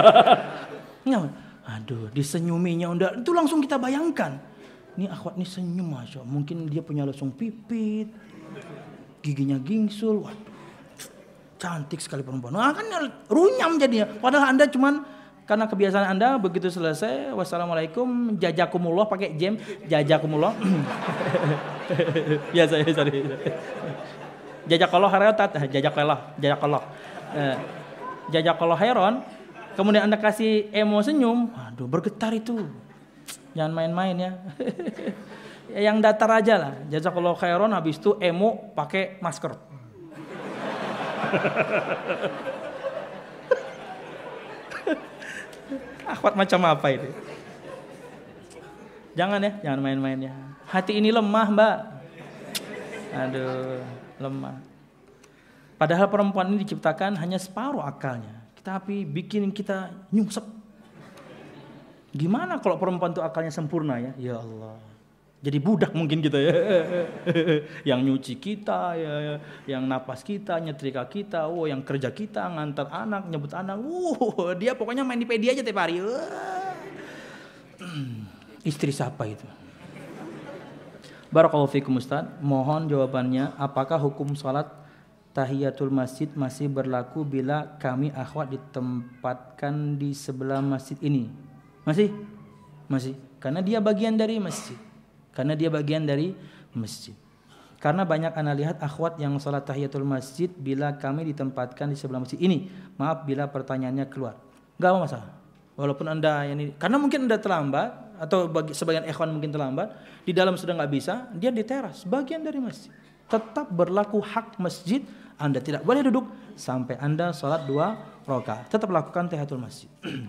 Aduh, disenyuminya udah, itu langsung kita bayangkan. Ini akhwat ini senyum masya, mungkin dia punya lesung pipit, giginya gingsul. Waduh, cantik sekali perempuan. Nah, kan runyam jadinya. Padahal Anda cuman karena kebiasaan Anda begitu selesai, wassalamualaikum, jazakumullah pakai jam, jazakumullah. Biasa ya, sorry. Jazakallah khairan, jazakallah, jazakallah. Jazakallah khairan. Kemudian Anda kasih emo senyum, aduh bergetar itu. Jangan main-main ya. Yang datar aja lah. Jazakallah khairan, habis itu emo pakai masker. Akhwat macam apa itu? Jangan ya, jangan main-main ya. Hati ini lemah, Mbak. Aduh, lemah. Padahal perempuan ini diciptakan hanya separuh akalnya, tapi bikin kita nyungsep. Gimana kalau perempuan itu akalnya sempurna ya? Ya Allah. Jadi budak mungkin kita ya. Yang nyuci kita ya, yang napas kita, nyetrika kita, oh yang kerja kita, ngantar anak, nyebut anak. Uh, dia pokoknya main di P D aja tiap hari. Uh. Istri siapa itu? Barakallahu fikum Ustaz. Mohon jawabannya, apakah hukum salat tahiyatul masjid masih berlaku bila kami akhwat ditempatkan di sebelah masjid ini? Masih? Masih. Karena dia bagian dari masjid. Karena dia bagian dari masjid. Karena banyak ana lihat akhwat yang salat tahiyatul masjid bila kami ditempatkan di sebelah masjid ini. Maaf bila pertanyaannya keluar. Enggak apa masalah. Walaupun Anda ini, karena mungkin Anda terlambat atau bagi sebagian ikhwan mungkin terlambat, di dalam sudah enggak bisa, dia di teras, bagian dari masjid. Tetap berlaku hak masjid, Anda tidak boleh duduk sampai Anda salat dua rakaat. Tetap lakukan tahiyatul masjid.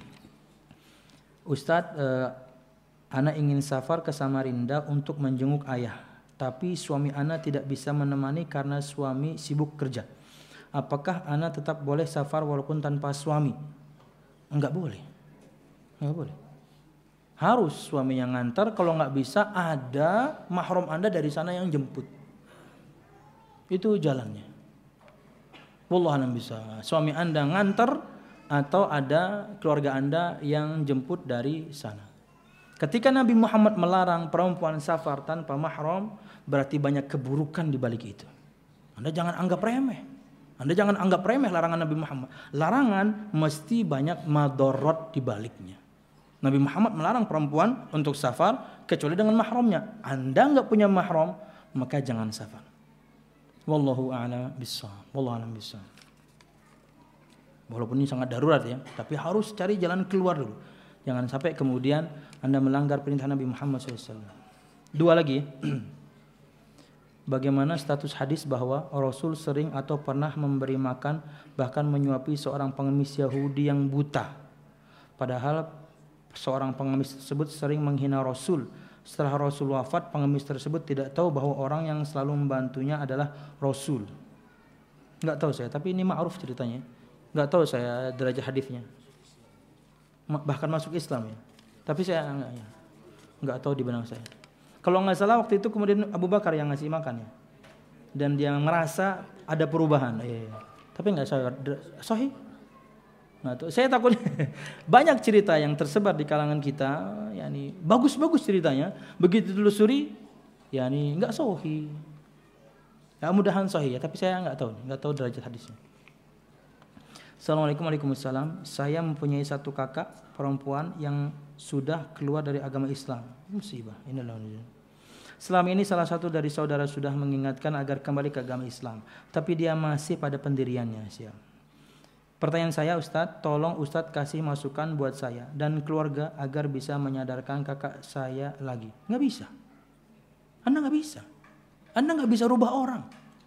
Ustadz, eh, Ana ingin safar ke Samarinda untuk menjenguk ayah, tapi suami Ana tidak bisa menemani karena suami sibuk kerja. Apakah Ana tetap boleh safar walaupun tanpa suami? Enggak boleh. Enggak boleh. Harus suami yang ngantar, kalau enggak bisa ada mahram Anda dari sana yang jemput. Itu jalannya. Wallahu a'lam bishawab. Suami Anda ngantar atau ada keluarga Anda yang jemput dari sana. Ketika Nabi Muhammad melarang perempuan safar tanpa mahram, berarti banyak keburukan di balik itu. Anda jangan anggap remeh. Anda jangan anggap remeh larangan Nabi Muhammad. Larangan mesti banyak madorot di baliknya. Nabi Muhammad melarang perempuan untuk safar kecuali dengan mahramnya. Anda enggak punya mahram, maka jangan safar. Wallahu a'lam bishawab. Wallahu a'lam bishawab. Walaupun ini sangat darurat ya, tapi harus cari jalan keluar dulu. Jangan sampai kemudian Anda melanggar perintah Nabi Muhammad shallallahu alaihi wasallam. Dua lagi. Bagaimana status hadis bahwa Rasul sering atau pernah memberi makan bahkan menyuapi seorang pengemis Yahudi yang buta. Padahal seorang pengemis tersebut sering menghina Rasul Setelah Rasul wafat, pengemis tersebut tidak tahu bahwa orang yang selalu membantunya adalah Rasul. Enggak tahu saya, tapi ini ma'ruf ceritanya. Enggak tahu saya derajat hadisnya. Bahkan masuk Islam ya. Tapi saya enggak, ya. enggak tahu di benak saya. Kalau enggak salah waktu itu kemudian Abu Bakar yang ngasih makan ya. Dan dia merasa ada perubahan. Ya, ya. Tapi enggak saya sahih. Nah, tuh, saya takut banyak cerita yang tersebar di kalangan kita, yakni bagus-bagus ceritanya, begitu telusuri, yakni enggak sahih. Ya mudahan sahih ya, tapi saya enggak tahu, enggak tahu derajat hadisnya. Assalamualaikum warahmatullahi wabarakatuh. Saya mempunyai satu kakak perempuan yang sudah keluar dari agama Islam. Musibah. Inilah. Selama ini salah satu dari saudara sudah mengingatkan agar kembali ke agama Islam, tapi dia masih pada pendiriannya. Siap. Pertanyaan saya Ustadz, tolong Ustadz kasih masukan buat saya dan keluarga agar bisa menyadarkan kakak saya lagi. Nggak bisa. Anda nggak bisa. Anda nggak bisa rubah orang.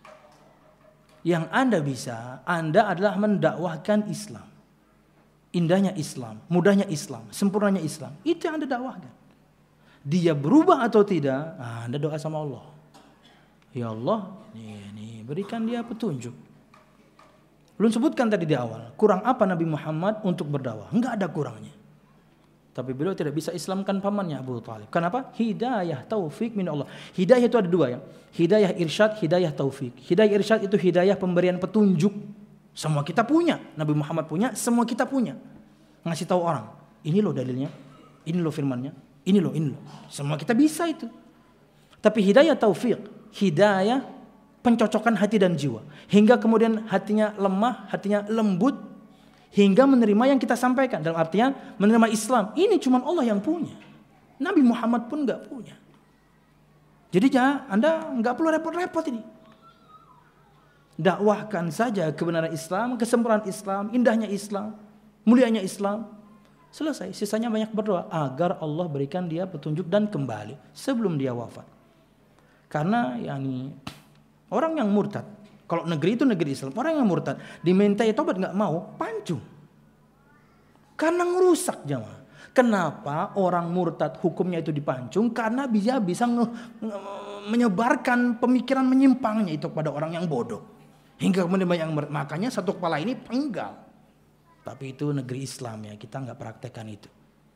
Yang Anda bisa, Anda adalah mendakwahkan Islam. Indahnya Islam, mudahnya Islam, sempurnanya Islam. Itu yang Anda dakwahkan. Dia berubah atau tidak, Anda doa sama Allah. Ya Allah, nih, nih, berikan dia petunjuk. Belum sebutkan tadi di awal, kurang apa Nabi Muhammad untuk berdakwah? Enggak ada kurangnya. Tapi beliau tidak bisa Islamkan pamannya Abu Thalib. Kenapa? Hidayah taufik min Allah. Hidayah itu ada dua ya. Hidayah irsyad, hidayah taufik. Hidayah irsyad itu hidayah pemberian petunjuk. Semua kita punya. Nabi Muhammad punya, semua kita punya. Ngasih tahu orang, ini loh dalilnya, ini loh firmannya, ini loh, ini loh. Semua kita bisa itu. Tapi hidayah taufik, hidayah pencocokan hati dan jiwa. Hingga kemudian hatinya lemah, hatinya lembut. Hingga menerima yang kita sampaikan. Dalam artian menerima Islam. Ini cuma Allah yang punya. Nabi Muhammad pun gak punya. Jadi ya, Anda gak perlu repot-repot ini. Dakwahkan saja kebenaran Islam, kesempurnaan Islam, indahnya Islam, mulianya Islam. Selesai. Sisanya banyak berdoa. Agar Allah berikan dia petunjuk dan kembali. Sebelum dia wafat. Karena yani... orang yang murtad, kalau negeri itu negeri Islam, orang yang murtad dimintai tobat nggak mau, pancung. Karena ngerusak jamaah. Kenapa orang murtad hukumnya itu dipancung? Karena dia bisa nge, nge, menyebarkan pemikiran menyimpangnya itu kepada orang yang bodoh. Hingga kemudian banyak yang makanya satu kepala ini penggal. Tapi itu negeri Islam ya, kita nggak praktekkan itu.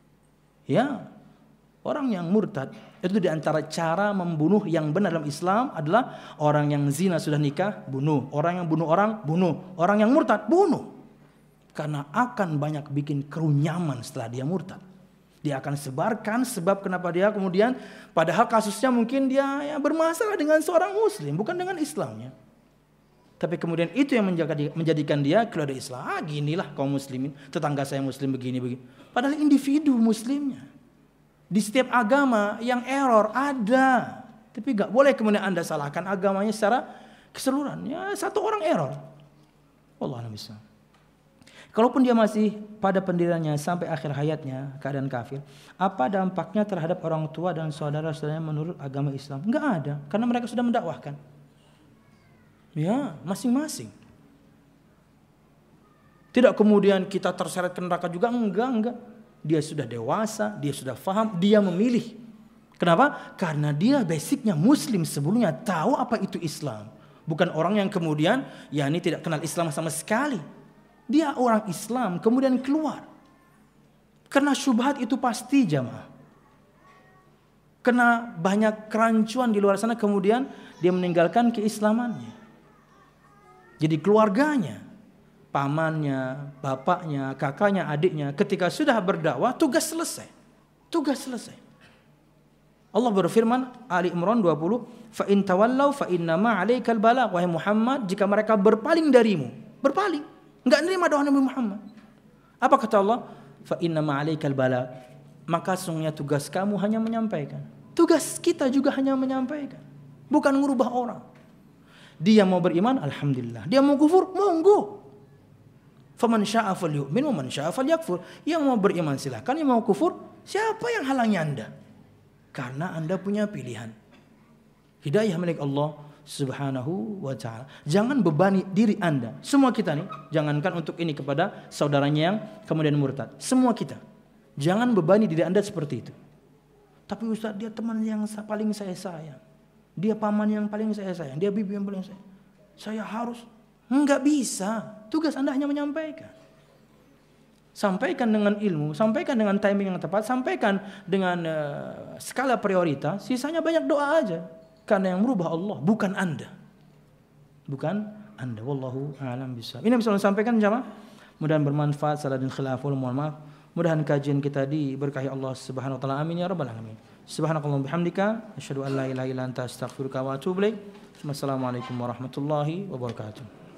Ya. Orang yang murtad itu diantara cara membunuh yang benar dalam Islam adalah orang yang zina sudah nikah, bunuh. Orang yang bunuh orang, bunuh. Orang yang murtad, bunuh. Karena akan banyak bikin kerunyaman setelah dia murtad. Dia akan sebarkan sebab kenapa dia kemudian, padahal kasusnya mungkin dia ya, bermasalah dengan seorang muslim, bukan dengan Islamnya. Tapi kemudian itu yang menjadikan dia keluar dari Islam. Ah ginilah kaum muslimin, tetangga saya muslim begini-begini. Padahal individu muslimnya. Di setiap agama yang error ada. Tapi gak boleh kemudian Anda salahkan agamanya secara keseluruhan. Ya satu orang error. Wallahu a'lam bishawab. Kalaupun dia masih pada pendiriannya sampai akhir hayatnya keadaan kafir, apa dampaknya terhadap orang tua dan saudara-saudaranya menurut agama Islam? Enggak ada, karena mereka sudah mendakwahkan. Ya, masing-masing. Tidak kemudian kita terseret ke neraka juga, enggak, enggak. Dia sudah dewasa, dia sudah faham, dia memilih. Kenapa? Karena dia basicnya muslim sebelumnya, tahu apa itu Islam. Bukan orang yang kemudian, ya ini tidak kenal Islam sama sekali. Dia orang Islam, kemudian keluar. Karena syubhat itu pasti jamaah. Karena banyak kerancuan di luar sana, kemudian dia meninggalkan keislamannya. Jadi keluarganya, pamannya, bapaknya, kakaknya, adiknya, ketika sudah berdakwah, tugas selesai. Tugas selesai. Allah berfirman, Ali Imran dua puluh, fa in tawallaw fa innama 'alaikal balagh. Wahai Muhammad, jika mereka berpaling darimu, berpaling, enggak nerima doa Nabi Muhammad. Apa kata Allah? Fa innama 'alaikal balagh. Maka sesungguhnya tugas kamu hanya menyampaikan. Tugas kita juga hanya menyampaikan, bukan merubah orang. Dia mau beriman, alhamdulillah. Dia mau kufur, monggo. Faman syaa falyu'min wa man syaa falyakfur. Yang mau beriman silakan, yang mau kufur, siapa yang halangi Anda? Karena Anda punya pilihan. Hidayah milik Allah Subhanahu wa ta'ala. Jangan bebani diri Anda. Semua kita nih, jangankan untuk ini kepada saudaranya yang kemudian murtad. Semua kita. Jangan bebani diri Anda seperti itu. Tapi Ustaz, dia teman yang paling saya sayang. Dia paman yang paling saya sayang. Dia bibi yang paling saya. Saya harus. Enggak bisa. Tugas Anda hanya menyampaikan. Sampaikan dengan ilmu, sampaikan dengan timing yang tepat, sampaikan dengan uh, skala prioritas. Sisanya banyak doa aja. Karena yang merubah Allah, bukan Anda. Bukan Anda. Wallahu a'lam bishawab. Ini yang bisa saya sampaikan jemaah. Mudah-mudahan bermanfaat. Salah dan khilaful, mohon maaf. Mudah-mudahan kajian kita diberkahi Allah Subhanahu wa taala. Amin ya rabbal alamin. Subhanakallahumma bihamdika asyhadu an la ilaha illa anta astaghfiruka wa atubu ilaik. Wassalamualaikum warahmatullahi wabarakatuh.